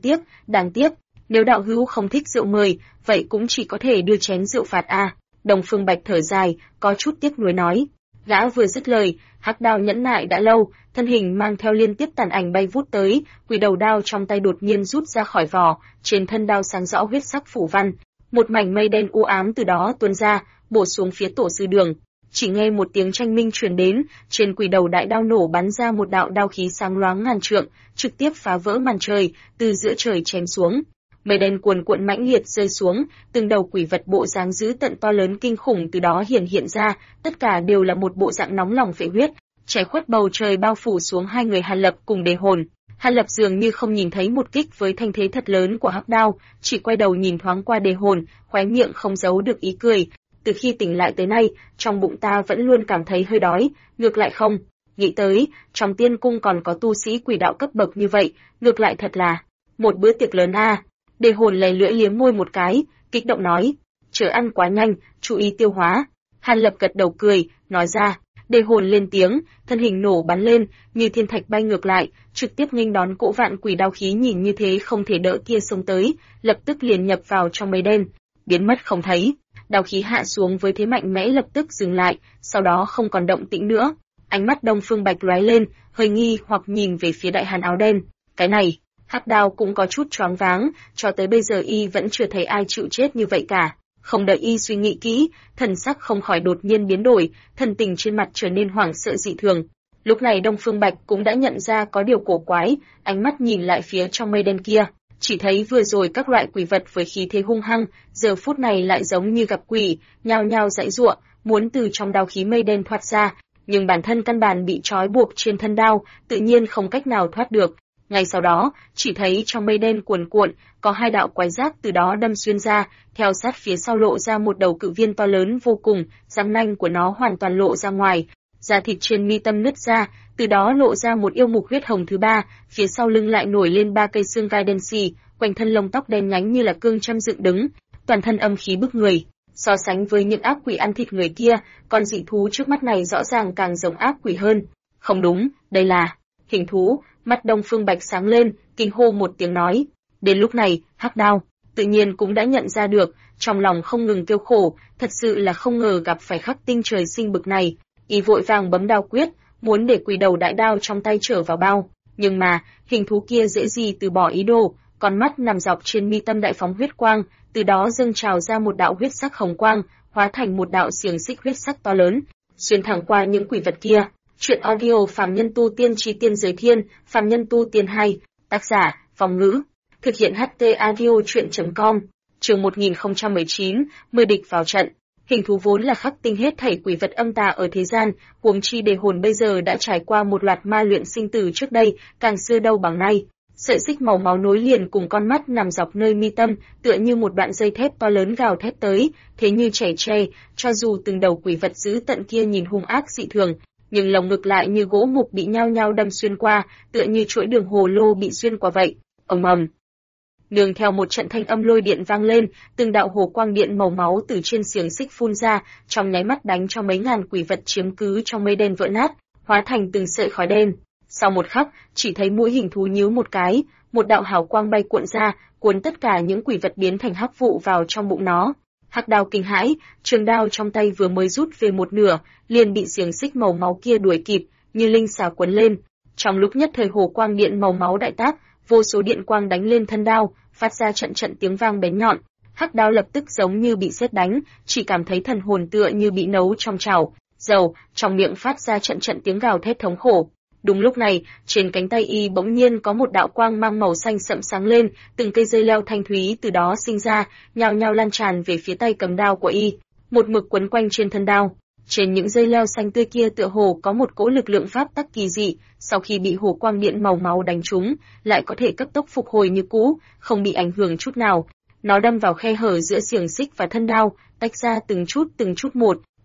đáng tiếc, nếu đạo hữu không thích rượu mời, vậy cũng chỉ có thể đưa chén rượu phạt a. Đông Phương Bạch thở dài, có chút tiếc nuối nói. Gã vừa dứt lời, hắc đao nhẫn nại đã lâu, thân hình mang theo liên tiếp tàn ảnh bay vút tới, quỷ đầu đao trong tay đột nhiên rút ra khỏi vỏ, trên thân đao sáng rõ huyết sắc phủ văn, một mảnh mây đen u ám từ đó tuôn ra, bổ xuống phía Tổ sư Đường. Chỉ nghe một tiếng tranh minh truyền đến, trên quỷ đầu đại đao nổ bắn ra một đạo đao khí sáng loáng ngàn trượng, trực tiếp phá vỡ màn trời, từ giữa trời chém xuống. Mây đen cuồn cuộn mãnh liệt rơi xuống, từng đầu quỷ vật bộ dáng dữ tợn to lớn kinh khủng từ đó hiện ra, tất cả đều là một bộ dạng nóng lòng phệ huyết, che khuất bầu trời bao phủ xuống hai người Hàn Lập cùng Đề Hồn. Hàn Lập dường như không nhìn thấy một kích với thanh thế thật lớn của hắc đao, chỉ quay đầu nhìn thoáng qua Đề Hồn, khóe miệng không giấu được ý cười. Từ khi tỉnh lại tới nay, trong bụng ta vẫn luôn cảm thấy hơi đói, ngược lại không nghĩ tới, trong tiên cung còn có tu sĩ quỷ đạo cấp bậc như vậy, ngược lại thật là một bữa tiệc lớn a. Đề Hồn lè lưỡi liếm môi một cái, kích động nói, chớ ăn quá nhanh, chú ý tiêu hóa. Hàn Lập gật đầu cười, nói ra. Đề Hồn lên tiếng, thân hình nổ bắn lên, như thiên thạch bay ngược lại, trực tiếp nghênh đón cỗ vạn quỷ đao khí nhìn như thế không thể đỡ kia xông tới, lập tức liền nhập vào trong mây đen, biến mất không thấy. Đao khí hạ xuống với thế mạnh mẽ lập tức dừng lại, sau đó không còn động tĩnh nữa. Ánh mắt Đông Phương Bạch lóe lên, hơi nghi hoặc nhìn về phía đại hàn áo đen. Cái này, hắc đao cũng có chút choáng váng, cho tới bây giờ y vẫn chưa thấy ai chịu chết như vậy cả. Không đợi y suy nghĩ kỹ, thần sắc không khỏi đột nhiên biến đổi, thần tình trên mặt trở nên hoảng sợ dị thường. Lúc này Đông Phương Bạch cũng đã nhận ra có điều cổ quái, ánh mắt nhìn lại phía trong mây đen kia, chỉ thấy vừa rồi các loại quỷ vật với khí thế hung hăng, giờ phút này lại giống như gặp quỷ, nhao nhao giãy giụa, muốn từ trong đao khí mây đen thoát ra, nhưng bản thân căn bản bị trói buộc trên thân đao, tự nhiên không cách nào thoát được. Ngay sau đó, chỉ thấy trong mây đen cuồn cuộn, có hai đạo quái giác từ đó đâm xuyên ra, theo sát phía sau lộ ra một đầu cự viên to lớn vô cùng, răng nanh của nó hoàn toàn lộ ra ngoài, da thịt trên mi tâm nứt ra, từ đó lộ ra một yêu mục huyết hồng thứ ba, phía sau lưng lại nổi lên ba cây xương gai đen xì, quanh thân lông tóc đen nhánh như là cương châm dựng đứng, toàn thân âm khí bức người. So sánh với những ác quỷ ăn thịt người kia, con dị thú trước mắt này rõ ràng càng giống ác quỷ hơn. Không đúng, đây là hình thú. Mắt Đông Phương Bạch sáng lên, kinh hô một tiếng nói. Đến lúc này, hắc đao tự nhiên cũng đã nhận ra được, trong lòng không ngừng kêu khổ, thật sự là không ngờ gặp phải khắc tinh trời sinh bực này. Y vội vàng bấm đao quyết, muốn để quỷ đầu đại đao trong tay trở vào bao, nhưng mà hình thú kia dễ gì từ bỏ ý đồ, con mắt nằm dọc trên mi tâm đại phóng huyết quang, từ đó dâng trào ra một đạo huyết sắc hồng quang, hóa thành một đạo xiềng xích huyết sắc to lớn, xuyên thẳng qua những quỷ vật kia. Chuyện audio Phàm Nhân Tu Tiên Chí Tiên Giới Thiên, Phàm Nhân Tu Tiên 2, tác giả, Phong Ngữ, thực hiện HT Audio Chuyện.com, chương 1019, mời địch vào trận. Hình thú vốn là khắc tinh hết thảy quỷ vật âm tà ở thế gian, huống chi Đề Hồn bây giờ đã trải qua một loạt ma luyện sinh tử trước đây, càng xưa đâu bằng nay. Sợi xích màu máu nối liền cùng con mắt nằm dọc nơi mi tâm, tựa như một đoạn dây thép to lớn gào thét tới, thế như chảy tre, cho dù từng đầu quỷ vật dữ tận kia nhìn hung ác dị thường, nhưng lồng ngực lại như gỗ mục bị nhao nhao đâm xuyên qua, tựa như chuỗi đường hồ lô bị xuyên qua vậy. Ầm ầm. Nương theo một trận thanh âm lôi điện vang lên, từng đạo hồ quang điện màu máu từ trên xiềng xích phun ra, trong nháy mắt đánh cho mấy ngàn quỷ vật chiếm cứ trong mây đen vỡ nát, hóa thành từng sợi khói đen. Sau một khắc, chỉ thấy mũi hình thú nhíu một cái, một đạo hào quang bay cuộn ra, cuốn tất cả những quỷ vật biến thành hắc vụ vào trong bụng nó. Hắc đao kinh hãi, trường đao trong tay vừa mới rút về một nửa, liền bị xiềng xích màu máu kia đuổi kịp, như linh xà quấn lên. Trong lúc nhất thời hồ quang điện màu máu đại tác, vô số điện quang đánh lên thân đao, phát ra trận trận tiếng vang bén nhọn. Hắc đao lập tức giống như bị sét đánh, chỉ cảm thấy thần hồn tựa như bị nấu trong chảo dầu, trong miệng phát ra trận trận tiếng gào thét thống khổ. Đúng lúc này, trên cánh tay y bỗng nhiên có một đạo quang mang màu xanh sẫm sáng lên, từng cây dây leo thanh thúy từ đó sinh ra, nhao nhao lan tràn về phía tay cầm đao của y, một mực quấn quanh trên thân đao. Trên những dây leo xanh tươi kia tựa hồ có một cỗ lực lượng pháp tắc kỳ dị, sau khi bị hồ quang điện màu máu đánh trúng, lại có thể cấp tốc phục hồi như cũ, không bị ảnh hưởng chút nào. Nó đâm vào khe hở giữa xiềng xích và thân đao, tách ra từng chút một.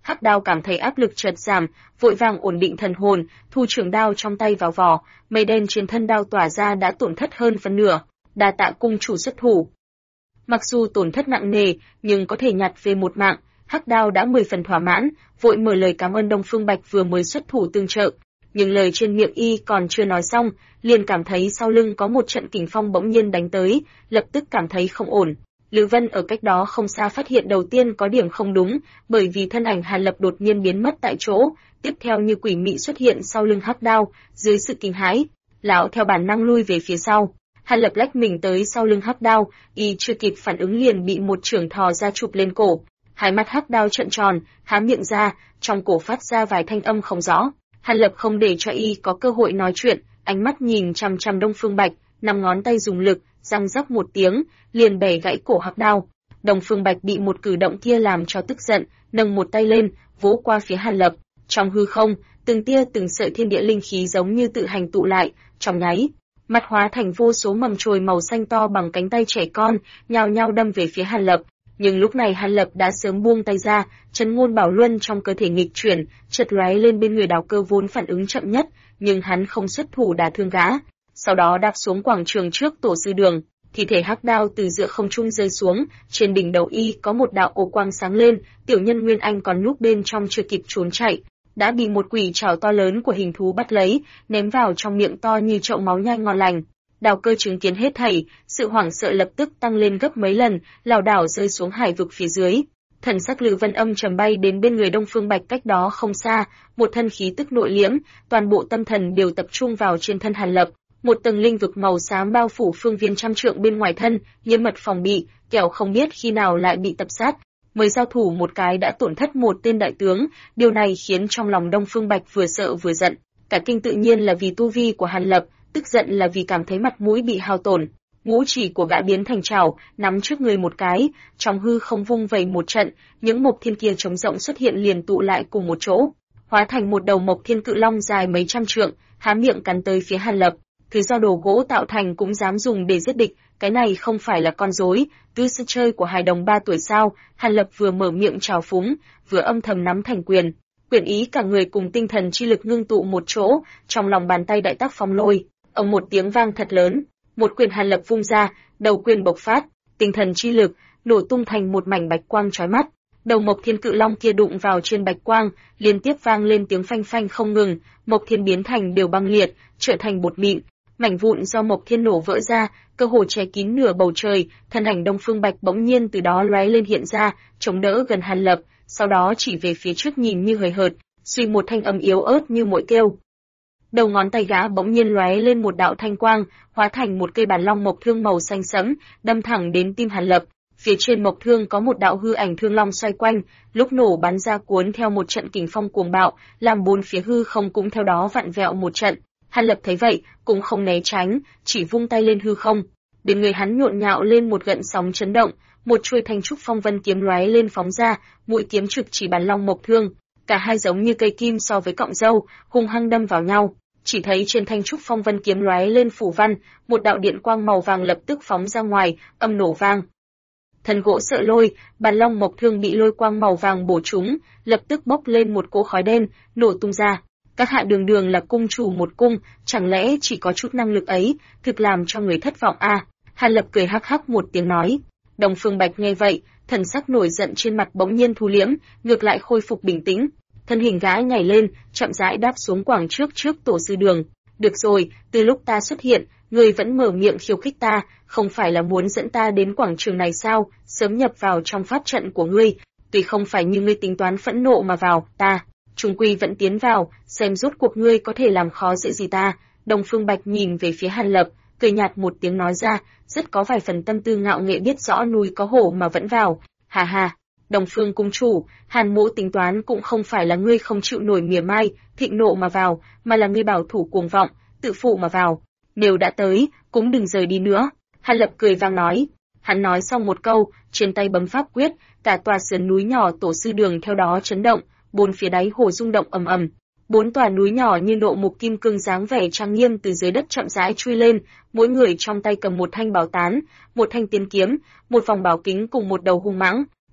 Hắc Đao cảm thấy áp lực chợt giảm, vội vàng ổn định thần hồn, thu trường đao trong tay vào vỏ, mây đen trên thân đao tỏa ra đã tổn thất hơn phân nửa. Đa tạ cung chủ xuất thủ. Mặc dù tổn thất nặng nề, nhưng có thể nhặt về một mạng, Hắc Đao đã 10 phần thỏa mãn, vội mở lời cảm ơn Đông Phương Bạch vừa mới xuất thủ tương trợ. Nhưng lời trên miệng y còn chưa nói xong, liền cảm thấy sau lưng có một trận kình phong bỗng nhiên đánh tới, lập tức cảm thấy không ổn. Lữ Vân ở cách đó không xa phát hiện đầu tiên có điểm không đúng, bởi vì thân ảnh Hàn Lập đột nhiên biến mất tại chỗ, tiếp theo như quỷ mị xuất hiện sau lưng Hắc Đao, dưới sự kinh hãi, lão theo bản năng lui về phía sau. Hàn Lập lách mình tới sau lưng Hắc Đao, y chưa kịp phản ứng liền bị một chưởng thò ra chụp lên cổ. Hai mắt Hắc Đao trợn tròn, há miệng ra, trong cổ phát ra vài thanh âm không rõ. Hàn Lập không để cho y có cơ hội nói chuyện, ánh mắt nhìn chằm chằm Đông Phương Bạch, 5 ngón tay dùng lực, răng rắc một tiếng, liền bẻ gãy cổ Hắc Đao. Đông Phương Bạch bị một cử động kia làm cho tức giận, nâng một tay lên, vỗ qua phía Hàn Lập. Trong hư không, từng tia từng sợi thiên địa linh khí giống như tự hành tụ lại, trong nháy mặt hóa thành vô số mầm chồi màu xanh to bằng cánh tay trẻ con, nhao nhao đâm về phía Hàn Lập. Nhưng lúc này Hàn Lập đã sớm buông tay ra, Chân Ngôn Bảo Luân trong cơ thể nghịch chuyển, chợt lóe lên bên người Đào Cơ vốn phản ứng chậm nhất, nhưng hắn không xuất thủ đả thương gã. Sau đó đạp xuống quảng trường trước tổ sư đường, thi thể Hắc Đao từ giữa không trung rơi xuống, trên đỉnh đầu y có một đạo ô quang sáng lên, tiểu nhân Nguyên Anh còn núp bên trong chưa kịp trốn chạy, đã bị một quỷ trảo to lớn của hình thú bắt lấy, ném vào trong miệng to như chậu máu nhai ngon lành. Đào Cơ chứng kiến hết thảy, sự hoảng sợ lập tức tăng lên gấp mấy lần, lảo đảo rơi xuống hải vực phía dưới. Thần sắc Lữ Vân âm trầm bay đến bên người Đông Phương Bạch cách đó không xa, một thân khí tức nội liễm, toàn bộ tâm thần đều tập trung vào trên thân Hàn Lập. Một tầng linh vực màu xám bao phủ phương viên trăm trượng bên ngoài thân, nghiêm mật phòng bị, kẻo không biết khi nào lại bị tập sát. Mới giao thủ một cái đã tổn thất một tên đại tướng, điều này khiến trong lòng Đông Phương Bạch vừa sợ vừa giận. Cả kinh tự nhiên là vì tu vi của Hàn Lập, tức giận là vì cảm thấy mặt mũi bị hao tổn. Ngũ chỉ của gã biến thành trảo, nắm trước người một cái, trong hư không vung vẩy một trận, những mộc thiên kia trống rỗng xuất hiện liền tụ lại cùng một chỗ, hóa thành một đầu mộc thiên cự long dài mấy trăm trượng, há miệng cắn tới phía Hàn Lập. Thứ do đồ gỗ tạo thành cũng dám dùng để giết địch, cái này không phải là con rối, tư sơ chơi của hài đồng 3 tuổi sao? Hàn Lập vừa mở miệng trào phúng, vừa âm thầm nắm thành quyền. Quyền ý cả người cùng tinh thần chi lực ngưng tụ một chỗ, trong lòng bàn tay đại tác phong lôi, ầm một tiếng vang thật lớn, một quyền Hàn Lập vung ra, đầu quyền bộc phát, tinh thần chi lực nổ tung thành một mảnh bạch quang chói mắt. Đầu Mộc Thiên Cự Long kia đụng vào trên bạch quang, liên tiếp vang lên tiếng phanh phanh không ngừng, Mộc Thiên biến thành đều băng liệt, trở thành bột mịn. Mảnh vụn do Mộc Thiên nổ vỡ ra, cơ hồ che kín nửa bầu trời, thân ảnh Đông Phương Bạch bỗng nhiên từ đó lóe lên hiện ra, chống đỡ gần Hàn Lập, sau đó chỉ về phía trước nhìn như hời hợt, suy một thanh âm yếu ớt như muội kêu. Đầu ngón tay gã bỗng nhiên lóe lên một đạo thanh quang, hóa thành một cây bản long mộc thương màu xanh sẫm, đâm thẳng đến tim Hàn Lập. Phía trên mộc thương có một đạo hư ảnh thương long xoay quanh, lúc nổ bắn ra cuốn theo một trận kình phong cuồng bạo, làm bốn phía hư không cũng theo đó vặn vẹo một trận. Hàn Lập thấy vậy, cũng không né tránh, chỉ vung tay lên hư không. Bên người hắn nhộn nhạo lên một gợn sóng chấn động, một chuôi thanh trúc phong vân kiếm lóe lên phóng ra, mũi kiếm trực chỉ bản long mộc thương. Cả hai giống như cây kim so với cọng dâu, hung hăng đâm vào nhau. Chỉ thấy trên thanh trúc phong vân kiếm lóe lên phủ văn, một đạo điện quang màu vàng lập tức phóng ra ngoài, âm nổ vang. Thân gỗ sợ lôi, bản long mộc thương bị lôi quang màu vàng bổ trúng, lập tức bốc lên một cỗ khói đen, nổ tung ra. Các hạ đường đường là cung chủ một cung, chẳng lẽ chỉ có chút năng lực ấy, thực làm cho người thất vọng à? Hàn Lập cười hắc hắc một tiếng nói. Đông Phương Bạch nghe vậy, thần sắc nổi giận trên mặt bỗng nhiên thu liễm, ngược lại khôi phục bình tĩnh. Thân hình gã nhảy lên, chậm rãi đáp xuống quảng trước tổ sư đường. Được rồi, từ lúc ta xuất hiện, ngươi vẫn mở miệng khiêu khích ta, không phải là muốn dẫn ta đến quảng trường này sao? Sớm nhập vào trong pháp trận của ngươi, tuy không phải như ngươi tính toán phẫn nộ mà vào, ta chung quy vẫn tiến vào, xem rốt cuộc ngươi có thể làm khó dễ gì ta. Đông Phương Bạch nhìn về phía Hàn Lập, cười nhạt một tiếng nói ra, rất có vài phần tâm tư ngạo nghệ biết rõ núi có hổ mà vẫn vào. Hà hà, Đông Phương cung chủ, Hàn mỗ tính toán cũng không phải là ngươi không chịu nổi mỉa mai, thịnh nộ mà vào, mà là ngươi bảo thủ cuồng vọng, tự phụ mà vào. Nếu đã tới, cũng đừng rời đi nữa. Hàn Lập cười vang nói. Hắn nói xong một câu, trên tay bấm pháp quyết, cả tòa sườn núi nhỏ tổ sư đường theo đó chấn động. Bốn phía đáy hồ rung động ầm ầm, bốn tòa núi nhỏ như độ mục kim cương dáng vẻ trang nghiêm từ dưới đất chậm rãi chui lên, mỗi người trong tay cầm một thanh bảo tán, một thanh tiên kiếm, một vòng bảo kính cùng một đầu hung mãng.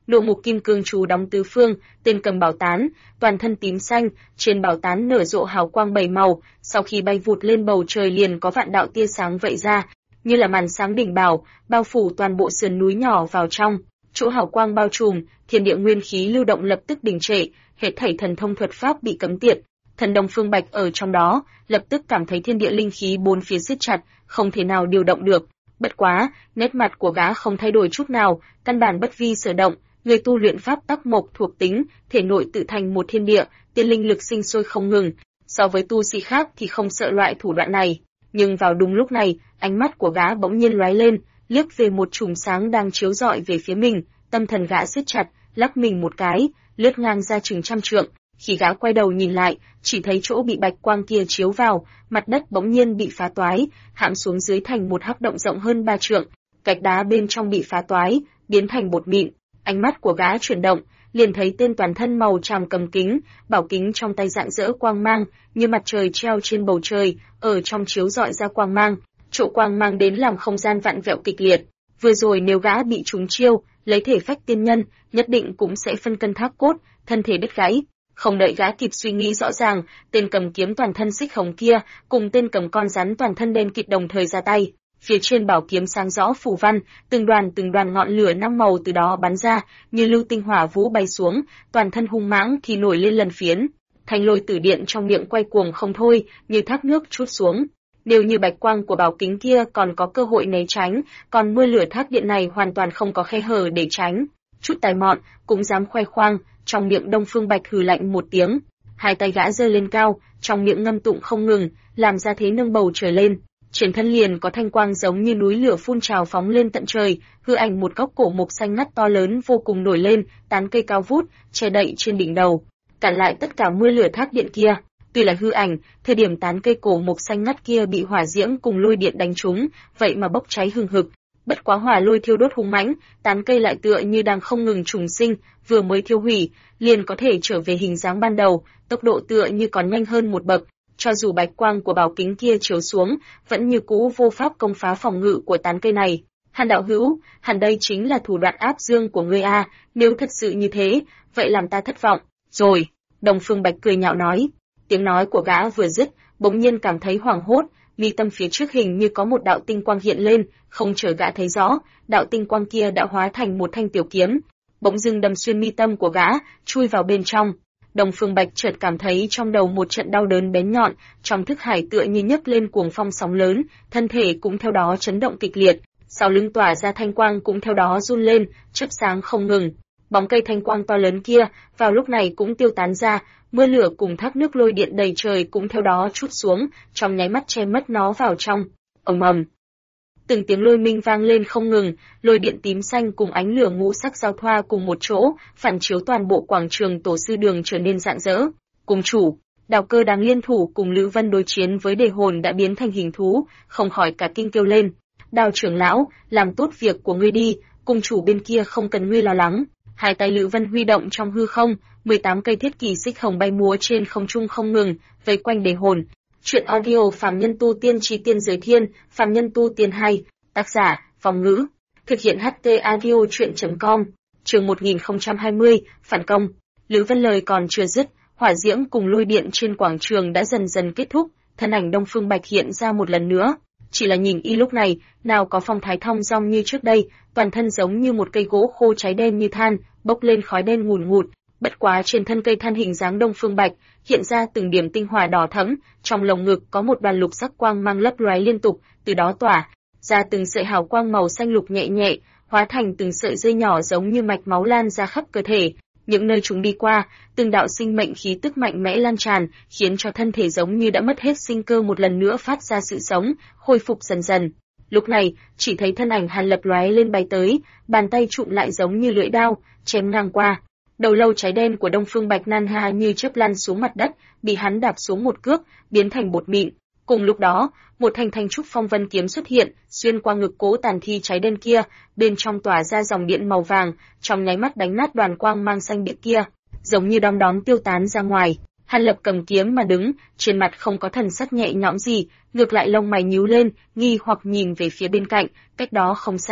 Nộ mục kim cương chú đóng tứ phương, tên cầm bảo tán, toàn thân tím xanh, trên bảo tán nở rộ hào quang bảy màu, sau khi bay vụt lên bầu trời liền có vạn đạo tia sáng vậy ra, như là màn sáng đỉnh bảo, bao phủ toàn bộ sườn núi nhỏ vào trong. Chỗ hào quang bao trùm, thiên địa nguyên khí lưu động lập tức đình trệ, hết thảy thần thông thuật pháp bị cấm tiệt. Thần Đông Phương Bạch ở trong đó, lập tức cảm thấy thiên địa linh khí bốn phía siết chặt, không thể nào điều động được. Bất quá, nét mặt của gã không thay đổi chút nào, căn bản bất vi sở động, người tu luyện pháp tắc mộc thuộc tính, thể nội tự thành một thiên địa, tiên linh lực sinh sôi không ngừng. So với tu sĩ khác thì không sợ loại thủ đoạn này, nhưng vào đúng lúc này, ánh mắt của gã bỗng nhiên lóe lên, liếc về một chùm sáng đang chiếu rọi về phía mình, tâm thần gã siết chặt, lắc mình một cái, lướt ngang ra chừng trăm trượng. Khi gã quay đầu nhìn lại, chỉ thấy chỗ bị bạch quang kia chiếu vào, mặt đất bỗng nhiên bị phá toái, hãm xuống dưới thành một hắc động rộng hơn 3 trượng, gạch đá bên trong bị phá toái, biến thành bột mịn. Ánh mắt của gã chuyển động, liền thấy tên toàn thân màu tràm cầm kính, bảo kính trong tay rạng rỡ quang mang, như mặt trời treo trên bầu trời, ở trong chiếu rọi ra quang mang, chỗ quang mang đến làm không gian vặn vẹo kịch liệt. Vừa rồi nếu gã bị trúng chiêu, lấy thể phách tiên nhân, nhất định cũng sẽ phân cân thác cốt, thân thể đứt gãy. Không đợi gã kịp suy nghĩ rõ ràng, tên cầm kiếm toàn thân xích hồng kia, cùng tên cầm con rắn toàn thân đen kịt đồng thời ra tay. Phía trên bảo kiếm sáng rõ phù văn, từng đoàn ngọn lửa năm màu từ đó bắn ra, như lưu tinh hỏa vũ bay xuống, toàn thân hung mãng thì nổi lên lần phiến. Thanh lôi tử điện trong miệng quay cuồng không thôi, như thác nước trút xuống. Nếu như bạch quang của bảo kính kia còn có cơ hội né tránh, còn mưa lửa thác điện này hoàn toàn không có khe hở để tránh. Chút tài mọn, cũng dám khoe khoang, trong miệng Đông Phương Bạch hừ lạnh một tiếng. Hai tay gã giơ lên cao, trong miệng ngâm tụng không ngừng, làm ra thế nâng bầu trời lên. Trên thân liền có thanh quang giống như núi lửa phun trào phóng lên tận trời, hư ảnh một gốc cổ mục xanh ngắt to lớn vô cùng nổi lên, tán cây cao vút, che đậy trên đỉnh đầu, cản lại tất cả mưa lửa thác điện kia. Tuy là hư ảnh, thời điểm tán cây cổ mục xanh ngắt kia bị hỏa diễm cùng lôi điện đánh trúng, vậy mà bốc cháy hừng hực. Bất quá hỏa lôi thiêu đốt hung mãnh, tán cây lại tựa như đang không ngừng trùng sinh, vừa mới thiêu hủy, liền có thể trở về hình dáng ban đầu, tốc độ tựa như còn nhanh hơn một bậc. Cho dù bạch quang của bảo kính kia chiếu xuống, vẫn như cũ vô pháp công phá phòng ngự của tán cây này. Hàn đạo hữu, hẳn đây chính là thủ đoạn áp dương của ngươi a, nếu thật sự như thế, vậy làm ta thất vọng. Rồi, Đông Phương Bạch cười nhạo nói. Tiếng nói của gã vừa dứt, bỗng nhiên cảm thấy hoảng hốt, mi tâm phía trước hình như có một đạo tinh quang hiện lên, không chờ gã thấy rõ, đạo tinh quang kia đã hóa thành một thanh tiểu kiếm, bỗng dưng đâm xuyên mi tâm của gã, chui vào bên trong. Đông Phương Bạch chợt cảm thấy trong đầu một trận đau đớn bén nhọn, trong thức hải tựa như nhấc lên cuồng phong sóng lớn, thân thể cũng theo đó chấn động kịch liệt, sau lưng tỏa ra thanh quang cũng theo đó run lên, chớp sáng không ngừng. Bóng cây thanh quang to lớn kia, vào lúc này cũng tiêu tán ra, mưa lửa cùng thác nước lôi điện đầy trời cũng theo đó trút xuống, trong nháy mắt che mất nó vào trong. Ầm ầm. Từng tiếng lôi minh vang lên không ngừng, lôi điện tím xanh cùng ánh lửa ngũ sắc giao thoa cùng một chỗ, phản chiếu toàn bộ quảng trường Tổ sư đường trở nên rạng rỡ. Cùng chủ, Đào Cơ đang liên thủ cùng Lữ Vân đối chiến với đề hồn đã biến thành hình thú, không khỏi cả kinh kêu lên. Đào trưởng lão, làm tốt việc của ngươi đi, cùng chủ bên kia không cần ngươi lo lắng. Hai tay Lữ Vân huy động trong hư không, 18 cây thiết kỳ xích hồng bay múa trên không trung không ngừng, vây quanh đề hồn. Chuyện audio Phàm Nhân Tu Tiên Chí Tiên Giới Thiên, Phàm Nhân Tu Tiên 2, tác giả, Phong Ngữ. Thực hiện HT audio chuyện.com, chương 1020, phản công. Lữ Vân lời còn chưa dứt, hỏa diễm cùng lôi điện trên quảng trường đã dần dần kết thúc, thân ảnh Đông Phương Bạch hiện ra một lần nữa. Chỉ là nhìn y lúc này, nào có phong thái thong dong như trước đây, toàn thân giống như một cây gỗ khô cháy đen như than, bốc lên khói đen ngùn ngụt. Bất quá trên thân cây than hình dáng Đông Phương Bạch hiện ra từng điểm tinh hỏa đỏ thẫm, trong lồng ngực có một đoàn lục sắc quang mang lấp lóe liên tục, từ đó tỏa ra từng sợi hào quang màu xanh lục nhẹ nhẹ, hóa thành từng sợi dây nhỏ giống như mạch máu lan ra khắp cơ thể. Những nơi chúng đi qua, từng đạo sinh mệnh khí tức mạnh mẽ lan tràn, khiến cho thân thể giống như đã mất hết sinh cơ một lần nữa phát ra sự sống, khôi phục dần dần. Lúc này, chỉ thấy thân ảnh Hàn Lập lóe lên bay tới, bàn tay trụm lại giống như lưỡi dao, chém ngang qua. Đầu lâu cháy đen của Đông Phương Bạch nan ha như chớp lăn xuống mặt đất, bị hắn đạp xuống một cước, biến thành bột mịn. Cùng lúc đó, một thanh trúc phong vân kiếm xuất hiện, xuyên qua ngực cố tàn thi cháy đen kia, bên trong tỏa ra dòng điện màu vàng, trong nháy mắt đánh nát đoàn quang mang xanh biếc kia, giống như đom đóm tiêu tán ra ngoài. Hàn Lập cầm kiếm mà đứng, trên mặt không có thần sắc nhẹ nhõm gì, ngược lại lông mày nhíu lên, nghi hoặc nhìn về phía bên cạnh, cách đó không xa,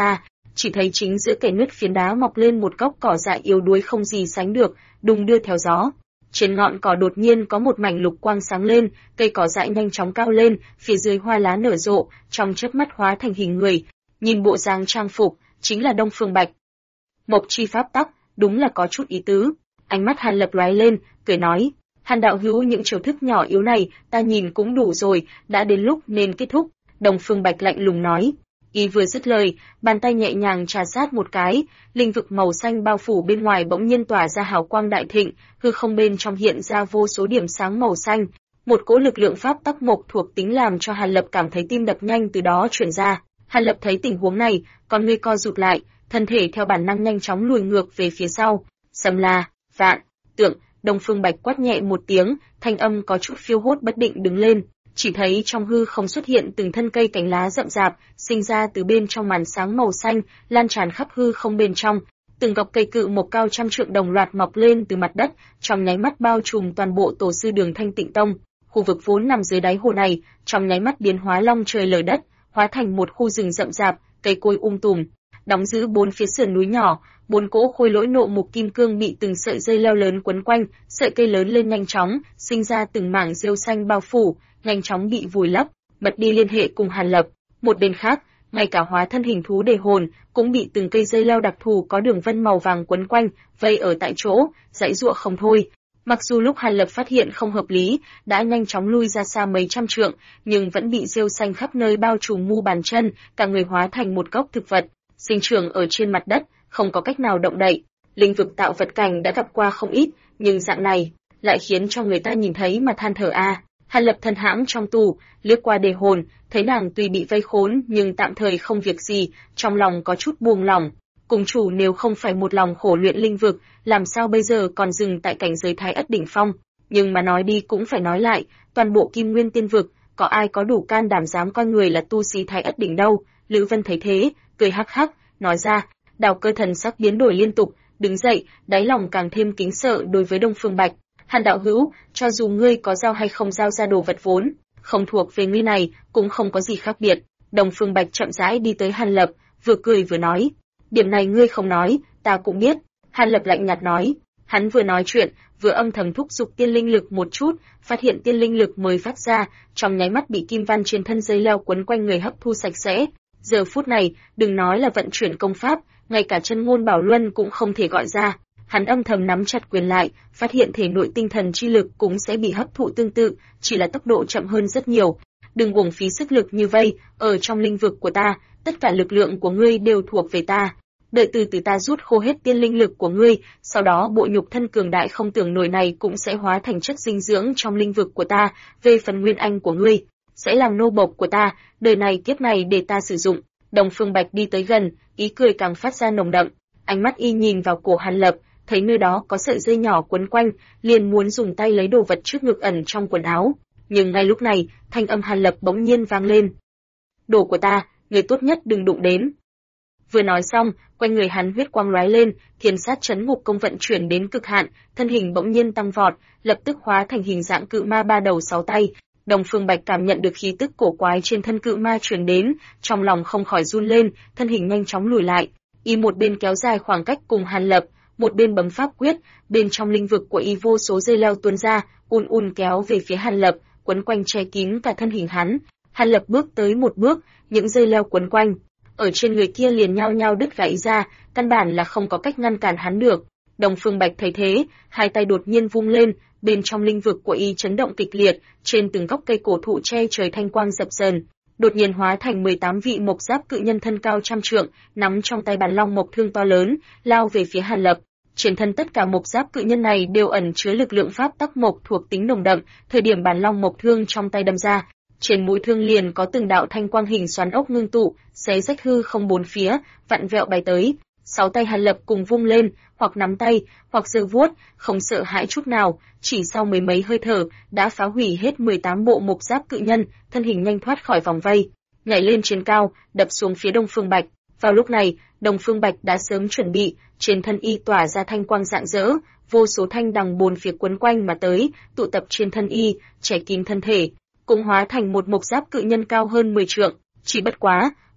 chỉ thấy chính giữa kẽ nứt phiến đá mọc lên một gốc cỏ dại yếu đuối không gì sánh được, đung đưa theo gió. Trên ngọn cỏ đột nhiên có một mảnh lục quang sáng lên, cây cỏ dại nhanh chóng cao lên, phía dưới hoa lá nở rộ, trong chớp mắt hóa thành hình người. Nhìn bộ dáng trang phục, chính là Đông Phương Bạch. Mộc chi pháp tắc, đúng là có chút ý tứ. Ánh mắt Hàn Lập lóe lên, cười nói: Hàn đạo hữu, những chiêu thức nhỏ yếu này, ta nhìn cũng đủ rồi, đã đến lúc nên kết thúc. Đông Phương Bạch lạnh lùng nói. Y vừa dứt lời, bàn tay nhẹ nhàng trà sát một cái, linh vực màu xanh bao phủ bên ngoài bỗng nhiên tỏa ra hào quang đại thịnh, hư không bên trong hiện ra vô số điểm sáng màu xanh. Một cỗ lực lượng pháp tắc mộc thuộc tính làm cho Hàn Lập cảm thấy tim đập nhanh từ đó truyền ra. Hàn Lập thấy tình huống này, con ngươi co rụt lại, thân thể theo bản năng nhanh chóng lùi ngược về phía sau. Sầm la, vạn, tượng, Đông Phương Bạch quát nhẹ một tiếng, thanh âm có chút phiêu hốt bất định đứng lên. Chỉ thấy trong hư không xuất hiện từng thân cây cành lá rậm rạp, sinh ra từ bên trong màn sáng màu xanh, lan tràn khắp hư không bên trong. Từng gốc cây cự mộc cao trăm trượng đồng loạt mọc lên từ mặt đất, trong nháy mắt bao trùm toàn bộ tổ sư đường Thanh Tịnh Tông. Khu vực vốn nằm dưới đáy hồ này, trong nháy mắt biến hóa long trời lở đất, hóa thành một khu rừng rậm rạp, cây cối tùm, đóng giữ bốn phía sườn núi nhỏ. Bốn cỗ khôi lỗi nộ mục kim cương bị từng sợi dây leo lớn quấn quanh, sợi cây lớn lên nhanh chóng, sinh ra từng mảng rêu xanh bao phủ, nhanh chóng bị vùi lấp, mất đi liên hệ cùng Hàn Lập. Một bên khác, ngay cả hóa thân hình thú đề hồn cũng bị từng cây dây leo đặc thù có đường vân màu vàng quấn quanh, vây ở tại chỗ, giãy giụa không thôi. Mặc dù lúc Hàn Lập phát hiện không hợp lý, đã nhanh chóng lui ra xa mấy trăm trượng, nhưng vẫn bị rêu xanh khắp nơi bao trùm mu bàn chân, cả người hóa thành một gốc thực vật, sinh trưởng ở trên mặt đất, không có cách nào động đậy. Linh vực tạo vật cảnh đã gặp qua không ít, nhưng dạng này lại khiến cho người ta nhìn thấy mà than thở a. Hàn Lập thân hãm trong tù, liếc qua đề hồn, thấy nàng tuy bị vây khốn nhưng tạm thời không việc gì, trong lòng có chút buông lỏng. Cùng chủ nếu không phải một lòng khổ luyện linh vực, làm sao bây giờ còn dừng tại cảnh giới Thái Ất đỉnh phong? Nhưng mà nói đi cũng phải nói lại, toàn bộ Kim Nguyên Tiên vực, có ai có đủ can đảm dám coi người là tu sĩ Thái Ất đỉnh đâu? Lữ Vân thấy thế, cười hắc hắc, nói ra. Đào Cơ thần sắc biến đổi liên tục, đứng dậy, đáy lòng càng thêm kính sợ đối với Đông Phương Bạch. Hàn đạo hữu, cho dù ngươi có giao hay không giao ra đồ vật vốn không thuộc về ngươi này, cũng không có gì khác biệt. Đông Phương Bạch chậm rãi đi tới Hàn Lập, vừa cười vừa nói, điểm này ngươi không nói, ta cũng biết. Hàn Lập lạnh nhạt nói. Hắn vừa nói chuyện, vừa âm thầm thúc giục tiên linh lực một chút, phát hiện tiên linh lực mới phát ra, trong nháy mắt bị kim văn trên thân dây leo quấn quanh người hấp thu sạch sẽ. Giờ phút này, đừng nói là vận chuyển công pháp, ngay cả chân ngôn bảo luân cũng không thể gọi ra. Hắn âm thầm nắm chặt quyền lại, phát hiện thể nội tinh thần chi lực cũng sẽ bị hấp thụ tương tự, chỉ là tốc độ chậm hơn rất nhiều. Đừng uổng phí sức lực như vây, ở trong linh vực của ta, tất cả lực lượng của ngươi đều thuộc về ta. Đợi từ từ ta rút khô hết tiên linh lực của ngươi, sau đó bộ nhục thân cường đại không tưởng nổi này cũng sẽ hóa thành chất dinh dưỡng trong linh vực của ta, về phần nguyên anh của ngươi, sẽ làm nô bộc của ta, đời này kiếp này để ta sử dụng. Đông Phương Bạch đi tới gần, ý cười càng phát ra nồng đậm, ánh mắt y nhìn vào cổ Hàn Lập, thấy nơi đó có sợi dây nhỏ quấn quanh, liền muốn dùng tay lấy đồ vật trước ngực ẩn trong quần áo. Nhưng ngay lúc này, thanh âm Hàn Lập bỗng nhiên vang lên. Đồ của ta, người tốt nhất đừng đụng đến. Vừa nói xong, quanh người hắn huyết quang lóe lên, thiên sát chấn ngục công vận chuyển đến cực hạn, thân hình bỗng nhiên tăng vọt, lập tức hóa thành hình dạng cự ma ba đầu sáu tay. Đông Phương Bạch cảm nhận được khí tức cổ quái trên thân cự ma truyền đến, trong lòng không khỏi run lên, thân hình nhanh chóng lùi lại. Y một bên kéo dài khoảng cách cùng Hàn Lập, một bên bấm pháp quyết, bên trong linh vực của y vô số dây leo tuôn ra, kéo về phía Hàn Lập, quấn quanh che kín cả thân hình hắn. Hàn Lập bước tới một bước, những dây leo quấn quanh ở trên người kia liền nhao nhao đứt gãy ra, căn bản là không có cách ngăn cản hắn được. Đông Phương Bạch thấy thế, hai tay đột nhiên vung lên, bên trong linh vực của y chấn động kịch liệt, trên từng gốc cây cổ thụ che trời thanh quang dập dờn, đột nhiên hóa thành 18 vị mộc giáp cự nhân thân cao trăm trượng, nắm trong tay bản long mộc thương to lớn, lao về phía Hàn Lập. Trên thân tất cả mộc giáp cự nhân này đều ẩn chứa lực lượng pháp tắc mộc thuộc tính nồng đậm, thời điểm bản long mộc thương trong tay đâm ra, trên mũi thương liền có từng đạo thanh quang hình xoắn ốc ngưng tụ, xé rách hư không bốn phía, vặn vẹo bay tới. Sáu tay Hàn Lập cùng vung lên, hoặc nắm tay, hoặc giơ vuốt, không sợ hãi chút nào, chỉ sau mấy mấy hơi thở, đã phá hủy hết 18 bộ mộc giáp cự nhân, thân hình nhanh thoát khỏi vòng vây, nhảy lên trên cao, đập xuống phía Đông Phương Bạch. Vào lúc này, Đông Phương Bạch đã sớm chuẩn bị, trên thân y tỏa ra thanh quang rạng rỡ, vô số thanh đằng bốn phía quấn quanh mà tới, tụ tập trên thân y, che kín thân thể, cũng hóa thành một mộc giáp cự nhân cao hơn 10 trượng. Chỉ bất quá,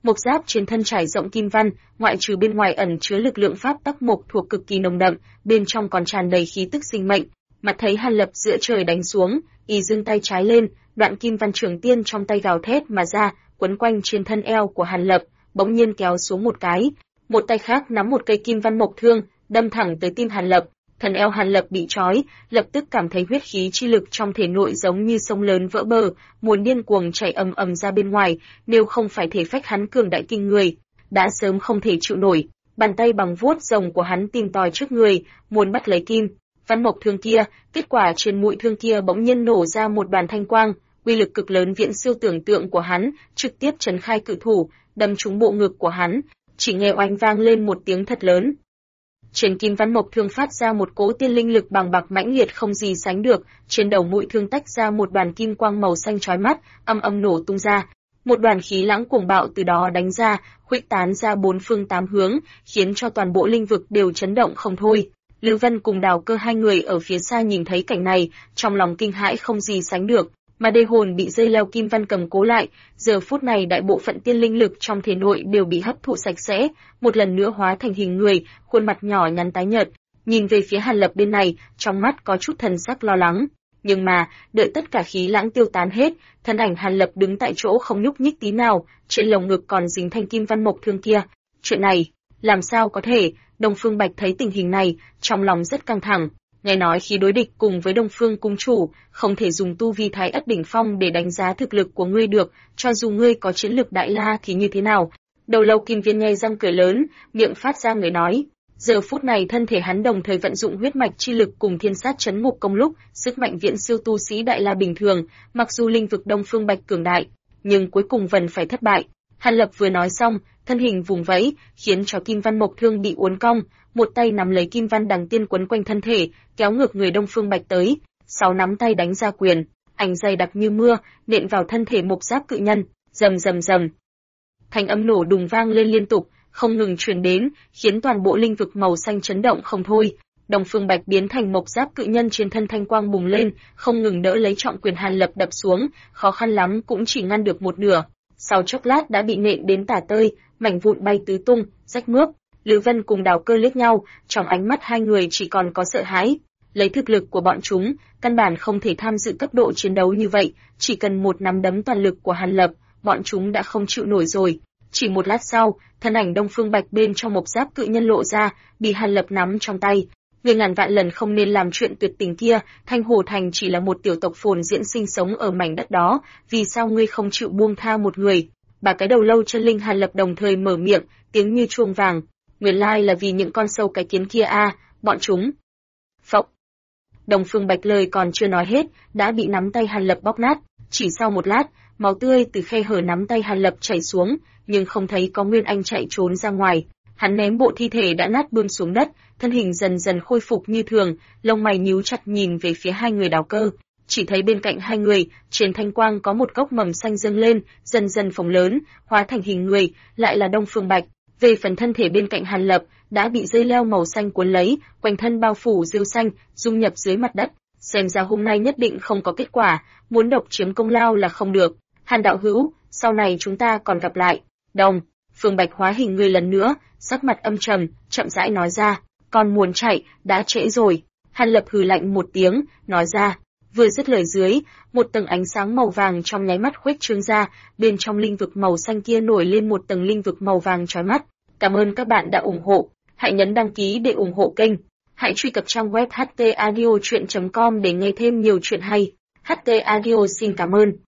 Mộc giáp trên thân trải rộng kim văn, ngoại trừ bên ngoài ẩn chứa lực lượng pháp tắc mộc thuộc cực kỳ nồng đậm, bên trong còn tràn đầy khí tức sinh mệnh. Mặt thấy Hàn Lập giữa trời đánh xuống, y giương tay trái lên, đoạn kim văn trường tiên trong tay gào thét mà ra, quấn quanh trên thân eo của Hàn Lập, bỗng nhiên kéo xuống một cái. Một tay khác nắm một cây kim văn mộc thương, đâm thẳng tới tim Hàn Lập. Thân eo Hàn Lập bị trói, lập tức cảm thấy huyết khí chi lực trong thể nội giống như sông lớn vỡ bờ, muốn điên cuồng chảy ầm ầm ra bên ngoài, nếu không phải thể phách hắn cường đại kinh người, đã sớm không thể chịu nổi. Bàn tay bằng vuốt rồng của hắn tìm tòi trước người, muốn bắt lấy kim văn mộc thương kia, kết quả trên mũi thương kia bỗng nhiên nổ ra một đoàn thanh quang, uy lực cực lớn viễn siêu tưởng tượng của hắn, trực tiếp trấn khai cự thủ, đâm trúng bộ ngực của hắn, chỉ nghe oanh vang lên một tiếng thật lớn. Trên kim văn mộc thương phát ra một cỗ tiên linh lực bàng bạc mãnh liệt không gì sánh được, trên đầu mũi thương tách ra một đoàn kim quang màu xanh chói mắt, âm âm nổ tung ra. Một đoàn khí lãng cuồng bạo từ đó đánh ra, khuếch tán ra bốn phương tám hướng, khiến cho toàn bộ linh vực đều chấn động không thôi. Lữ Vân cùng Đào Cơ hai người ở phía xa nhìn thấy cảnh này, trong lòng kinh hãi không gì sánh được, mà đê hồn bị dây leo kim văn cầm cố lại, giờ phút này đại bộ phận tiên linh lực trong thể nội đều bị hấp thụ sạch sẽ, một lần nữa hóa thành hình người, khuôn mặt nhỏ nhắn tái nhợt, nhìn về phía Hàn Lập bên này, trong mắt có chút thần sắc lo lắng. Nhưng mà, đợi tất cả khí lãng tiêu tán hết, thân ảnh Hàn Lập đứng tại chỗ không nhúc nhích tí nào, trên lồng ngực còn dính thanh kim văn mộc thương kia. Chuyện này, làm sao có thể? Đông Phương Bạch thấy tình hình này, trong lòng rất căng thẳng. Nghe nói khi đối địch cùng với Đông Phương cung chủ, không thể dùng tu vi thái ất đỉnh phong để đánh giá thực lực của ngươi được, cho dù ngươi có chiến lực đại la thì như thế nào? Đầu lâu Kim Viên nhe răng cười lớn, miệng phát ra người nói. Giờ phút này thân thể hắn đồng thời vận dụng huyết mạch chi lực cùng thiên sát chấn ngục công lúc, sức mạnh viễn siêu tu sĩ đại la bình thường, mặc dù linh vực Đông Phương Bạch cường đại, nhưng cuối cùng vẫn phải thất bại. Hàn Lập vừa nói xong, thân hình vùng vẫy, khiến cho kim văn mộc thương bị uốn cong, một tay nắm lấy kim văn đằng tiên quấn quanh thân thể, kéo ngược người Đông Phương Bạch tới, sáu nắm tay đánh ra quyền, ảnh dày đặc như mưa, nện vào thân thể mộc giáp cự nhân, rầm rầm rầm. Thanh âm nổ đùng vang lên liên tục, không ngừng truyền đến, khiến toàn bộ linh vực màu xanh chấn động không thôi. Đông Phương Bạch biến thành mộc giáp cự nhân trên thân thanh quang bùng lên, không ngừng đỡ lấy trọng quyền Hàn Lập đập xuống, khó khăn lắm cũng chỉ ngăn được một nửa. Sau chốc lát đã bị nện đến tả tơi, mảnh vụn bay tứ tung, rách mướp. Lữ Vân cùng Đào Cơ liếc nhau, trong ánh mắt hai người chỉ còn có sợ hãi. Lấy thực lực của bọn chúng, căn bản không thể tham dự cấp độ chiến đấu như vậy, chỉ cần một nắm đấm toàn lực của Hàn Lập, bọn chúng đã không chịu nổi rồi. Chỉ một lát sau, thân ảnh Đông Phương Bạch bên trong mộc giáp cự nhân lộ ra, bị Hàn Lập nắm trong tay. Người ngàn vạn lần không nên làm chuyện tuyệt tình kia, Thanh Hồ Thành chỉ là một tiểu tộc phồn diễn sinh sống ở mảnh đất đó, vì sao ngươi không chịu buông tha một người? Bà cái đầu lâu chân linh Hàn Lập đồng thời mở miệng, tiếng như chuông vàng. Nguyên lai là vì những con sâu cái kiến kia a, bọn chúng. Phộc. Đông Phương Bạch lời còn chưa nói hết, đã bị nắm tay Hàn Lập bóp nát. Chỉ sau một lát, máu tươi từ khe hở nắm tay Hàn Lập chảy xuống, nhưng không thấy có Nguyên Anh chạy trốn ra ngoài. Hắn ném bộ thi thể đã nát bươm xuống đất, thân hình dần dần khôi phục như thường, lông mày nhíu chặt nhìn về phía hai người Đào Cơ. Chỉ thấy bên cạnh hai người, trên thanh quang có một gốc mầm xanh dâng lên, dần dần phồng lớn, hóa thành hình người, lại là Đông Phương Bạch. Về phần thân thể bên cạnh Hàn Lập, đã bị dây leo màu xanh cuốn lấy, quanh thân bao phủ rêu xanh, dung nhập dưới mặt đất. Xem ra hôm nay nhất định không có kết quả, muốn độc chiếm công lao là không được. Hàn đạo hữu, sau này chúng ta còn gặp lại. Đông Phương Bạch hóa hình người lần nữa, sắc mặt âm trầm, chậm rãi nói ra, con muốn chạy, đã trễ rồi. Hàn Lập hừ lạnh một tiếng, nói ra. Vừa dứt lời dưới, một tầng ánh sáng màu vàng trong nháy mắt khuếch trương ra, bên trong linh vực màu xanh kia nổi lên một tầng linh vực màu vàng chói mắt. Cảm ơn các bạn đã ủng hộ, hãy nhấn đăng ký để ủng hộ kênh. Hãy truy cập trang web htaudio.com để nghe thêm nhiều chuyện hay. HT Audio xin cảm ơn.